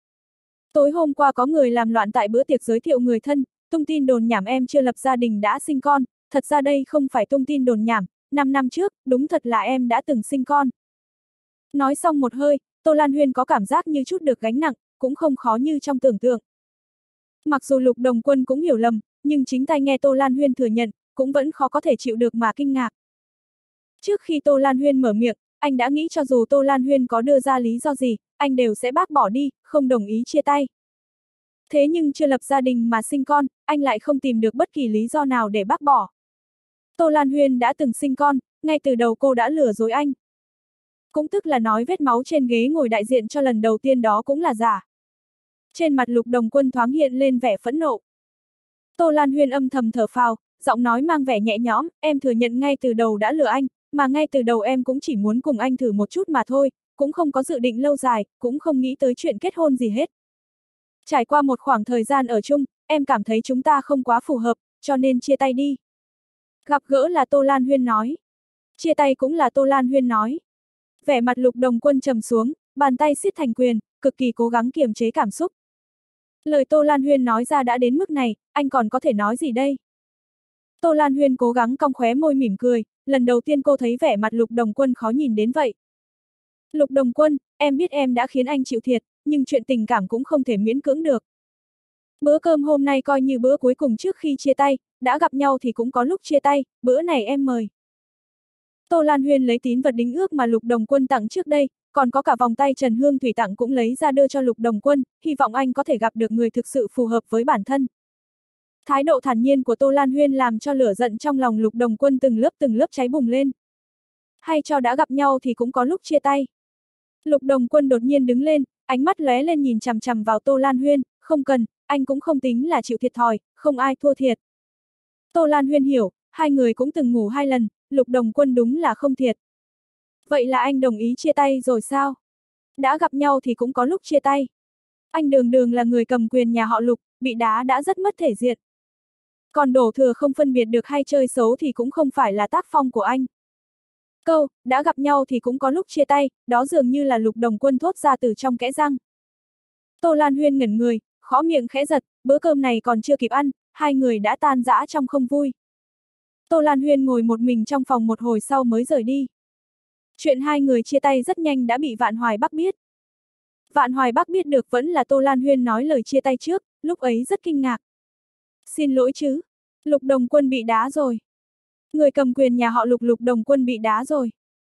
Speaker 1: Tối hôm qua có người làm loạn tại bữa tiệc giới thiệu người thân, tung tin đồn nhảm em chưa lập gia đình đã sinh con, thật ra đây không phải tung tin đồn nhảm, năm năm trước, đúng thật là em đã từng sinh con. Nói xong một hơi, Tô Lan Huyên có cảm giác như chút được gánh nặng, cũng không khó như trong tưởng tượng. Mặc dù Lục Đồng Quân cũng hiểu lầm, nhưng chính tay nghe Tô Lan Huyên thừa nhận, cũng vẫn khó có thể chịu được mà kinh ngạc. Trước khi Tô Lan Huyên mở miệng, anh đã nghĩ cho dù Tô Lan Huyên có đưa ra lý do gì, anh đều sẽ bác bỏ đi, không đồng ý chia tay. Thế nhưng chưa lập gia đình mà sinh con, anh lại không tìm được bất kỳ lý do nào để bác bỏ. Tô Lan Huyên đã từng sinh con, ngay từ đầu cô đã lừa dối anh. Cũng tức là nói vết máu trên ghế ngồi đại diện cho lần đầu tiên đó cũng là giả. Trên mặt Lục Đồng Quân thoáng hiện lên vẻ phẫn nộ. Tô Lan Huyên âm thầm thở phào, giọng nói mang vẻ nhẹ nhõm, em thừa nhận ngay từ đầu đã lừa anh, mà ngay từ đầu em cũng chỉ muốn cùng anh thử một chút mà thôi, cũng không có dự định lâu dài, cũng không nghĩ tới chuyện kết hôn gì hết. Trải qua một khoảng thời gian ở chung, em cảm thấy chúng ta không quá phù hợp, cho nên chia tay đi. Gặp gỡ là Tô Lan Huyên nói. Chia tay cũng là Tô Lan Huyên nói. Vẻ mặt Lục Đồng Quân trầm xuống, bàn tay siết thành quyền, cực kỳ cố gắng kiềm chế cảm xúc. Lời Tô Lan Huyên nói ra đã đến mức này, anh còn có thể nói gì đây? Tô Lan Huyên cố gắng cong khóe môi mỉm cười, lần đầu tiên cô thấy vẻ mặt Lục Đồng Quân khó nhìn đến vậy. Lục Đồng Quân, em biết em đã khiến anh chịu thiệt, nhưng chuyện tình cảm cũng không thể miễn cưỡng được. Bữa cơm hôm nay coi như bữa cuối cùng trước khi chia tay, đã gặp nhau thì cũng có lúc chia tay, bữa này em mời. Tô Lan Huyên lấy tín vật đính ước mà Lục Đồng Quân tặng trước đây, còn có cả vòng tay Trần Hương Thủy tặng cũng lấy ra đưa cho Lục Đồng Quân, hy vọng anh có thể gặp được người thực sự phù hợp với bản thân. Thái độ thản nhiên của Tô Lan Huyên làm cho lửa giận trong lòng Lục Đồng Quân từng lớp từng lớp cháy bùng lên. Hay cho đã gặp nhau thì cũng có lúc chia tay. Lục Đồng Quân đột nhiên đứng lên, ánh mắt lóe lên nhìn chằm chằm vào Tô Lan Huyên, không cần, anh cũng không tính là chịu thiệt thòi, không ai thua thiệt. Tô Lan Huyên hiểu, hai người cũng từng ngủ hai lần, Lục Đồng Quân đúng là không thiệt. Vậy là anh đồng ý chia tay rồi sao? Đã gặp nhau thì cũng có lúc chia tay. Anh Đường Đường là người cầm quyền nhà họ Lục, bị đá đã rất mất thể diện. Còn đổ thừa không phân biệt được hay chơi xấu thì cũng không phải là tác phong của anh. Câu, đã gặp nhau thì cũng có lúc chia tay, đó dường như là Lục Đồng Quân thốt ra từ trong kẽ răng. Tô Lan Huyên ngẩn người, khõ miệng khẽ giật, bữa cơm này còn chưa kịp ăn, hai người đã tan rã trong không vui. Tô Lan Huyên ngồi một mình trong phòng một hồi sau mới rời đi. Chuyện hai người chia tay rất nhanh đã bị Vạn Hoài Bắc biết. Vạn Hoài Bắc biết được vẫn là Tô Lan Huyên nói lời chia tay trước, lúc ấy rất kinh ngạc. Xin lỗi chứ, Lục Đồng Quân bị đá rồi. Người cầm quyền nhà họ Lục Lục Đồng Quân bị đá rồi.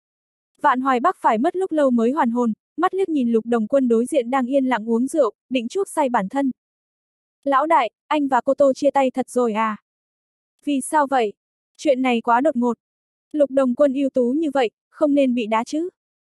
Speaker 1: Vạn Hoài Bắc phải mất lúc lâu mới hoàn hồn, mắt liếc nhìn Lục Đồng Quân đối diện đang yên lặng uống rượu, định chuốc say bản thân. Lão đại, anh và cô Tô chia tay thật rồi à? Vì sao vậy? Chuyện này quá đột ngột. Lục Đồng Quân ưu tú như vậy, không nên bị đá chứ?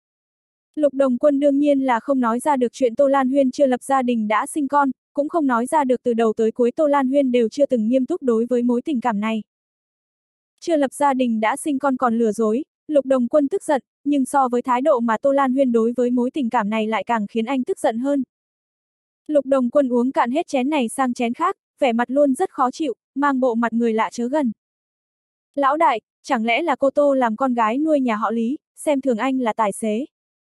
Speaker 1: Lục Đồng Quân đương nhiên là không nói ra được chuyện Tô Lan Huyên chưa lập gia đình đã sinh con, cũng không nói ra được từ đầu tới cuối Tô Lan Huyên đều chưa từng nghiêm túc đối với mối tình cảm này. Chưa lập gia đình đã sinh con còn lừa dối, Lục Đồng Quân tức giận, nhưng so với thái độ mà Tô Lan Huyên đối với mối tình cảm này lại càng khiến anh tức giận hơn. Lục Đồng Quân uống cạn hết chén này sang chén khác, vẻ mặt luôn rất khó chịu, mang bộ mặt người lạ chớ gần. Lão đại, chẳng lẽ là cô Tô làm con gái nuôi nhà họ Lý, xem thường anh là tài xế?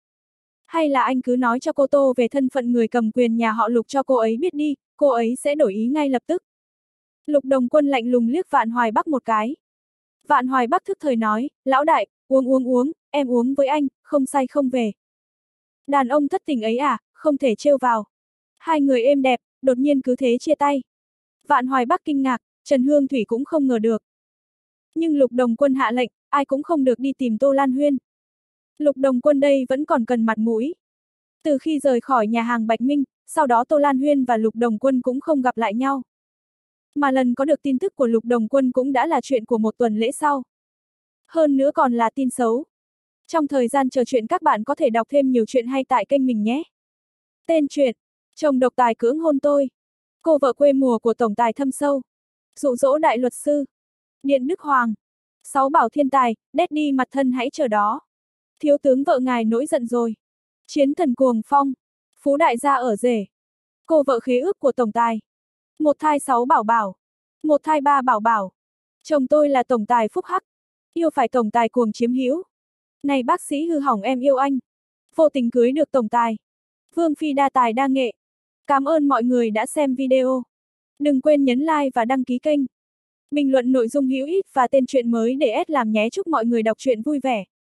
Speaker 1: Hay là anh cứ nói cho cô Tô về thân phận người cầm quyền nhà họ Lục cho cô ấy biết đi, cô ấy sẽ đổi ý ngay lập tức. Lục Đồng Quân lạnh lùng liếc Vạn Hoài Bắc một cái. Vạn Hoài Bắc thức thời nói, lão đại, uống uống uống, em uống với anh, không say không về. Đàn ông thất tình ấy à, không thể trêu vào. Hai người êm đẹp, đột nhiên cứ thế chia tay. Vạn Hoài Bắc kinh ngạc, Trần Hương Thủy cũng không ngờ được. Nhưng Lục Đồng Quân hạ lệnh, ai cũng không được đi tìm Tô Lan Huyên. Lục Đồng Quân đây vẫn còn cần mặt mũi. Từ khi rời khỏi nhà hàng Bạch Minh, sau đó Tô Lan Huyên và Lục Đồng Quân cũng không gặp lại nhau. Mà lần có được tin tức của Lục Đồng Quân cũng đã là chuyện của một tuần lễ sau. Hơn nữa còn là tin xấu. Trong thời gian chờ chuyện các bạn có thể đọc thêm nhiều chuyện hay tại kênh mình nhé. Tên truyện: Chồng độc tài cưỡng hôn tôi. Cô vợ quê mùa của tổng tài thâm sâu. Dụ dỗ đại luật sư. Điện Đức Hoàng. Sáu bảo thiên tài, Daddy mặt thân hãy chờ đó. Thiếu tướng vợ ngài nổi giận rồi. Chiến thần cuồng phong. Phú đại gia ở rể. Cô vợ khế ước của tổng tài. Một thai sáu bảo bảo. Một thai ba bảo bảo. Chồng tôi là tổng tài phúc hắc. Yêu phải tổng tài cuồng chiếm hữu. Này bác sĩ hư hỏng em yêu anh. Vô tình cưới được tổng tài. Vương phi đa tài đa nghệ. Cảm ơn mọi người đã xem video. Đừng quên nhấn like và đăng ký kênh. Bình luận nội dung hữu ích và tên truyện mới để S làm nhé. Chúc mọi người đọc truyện vui vẻ.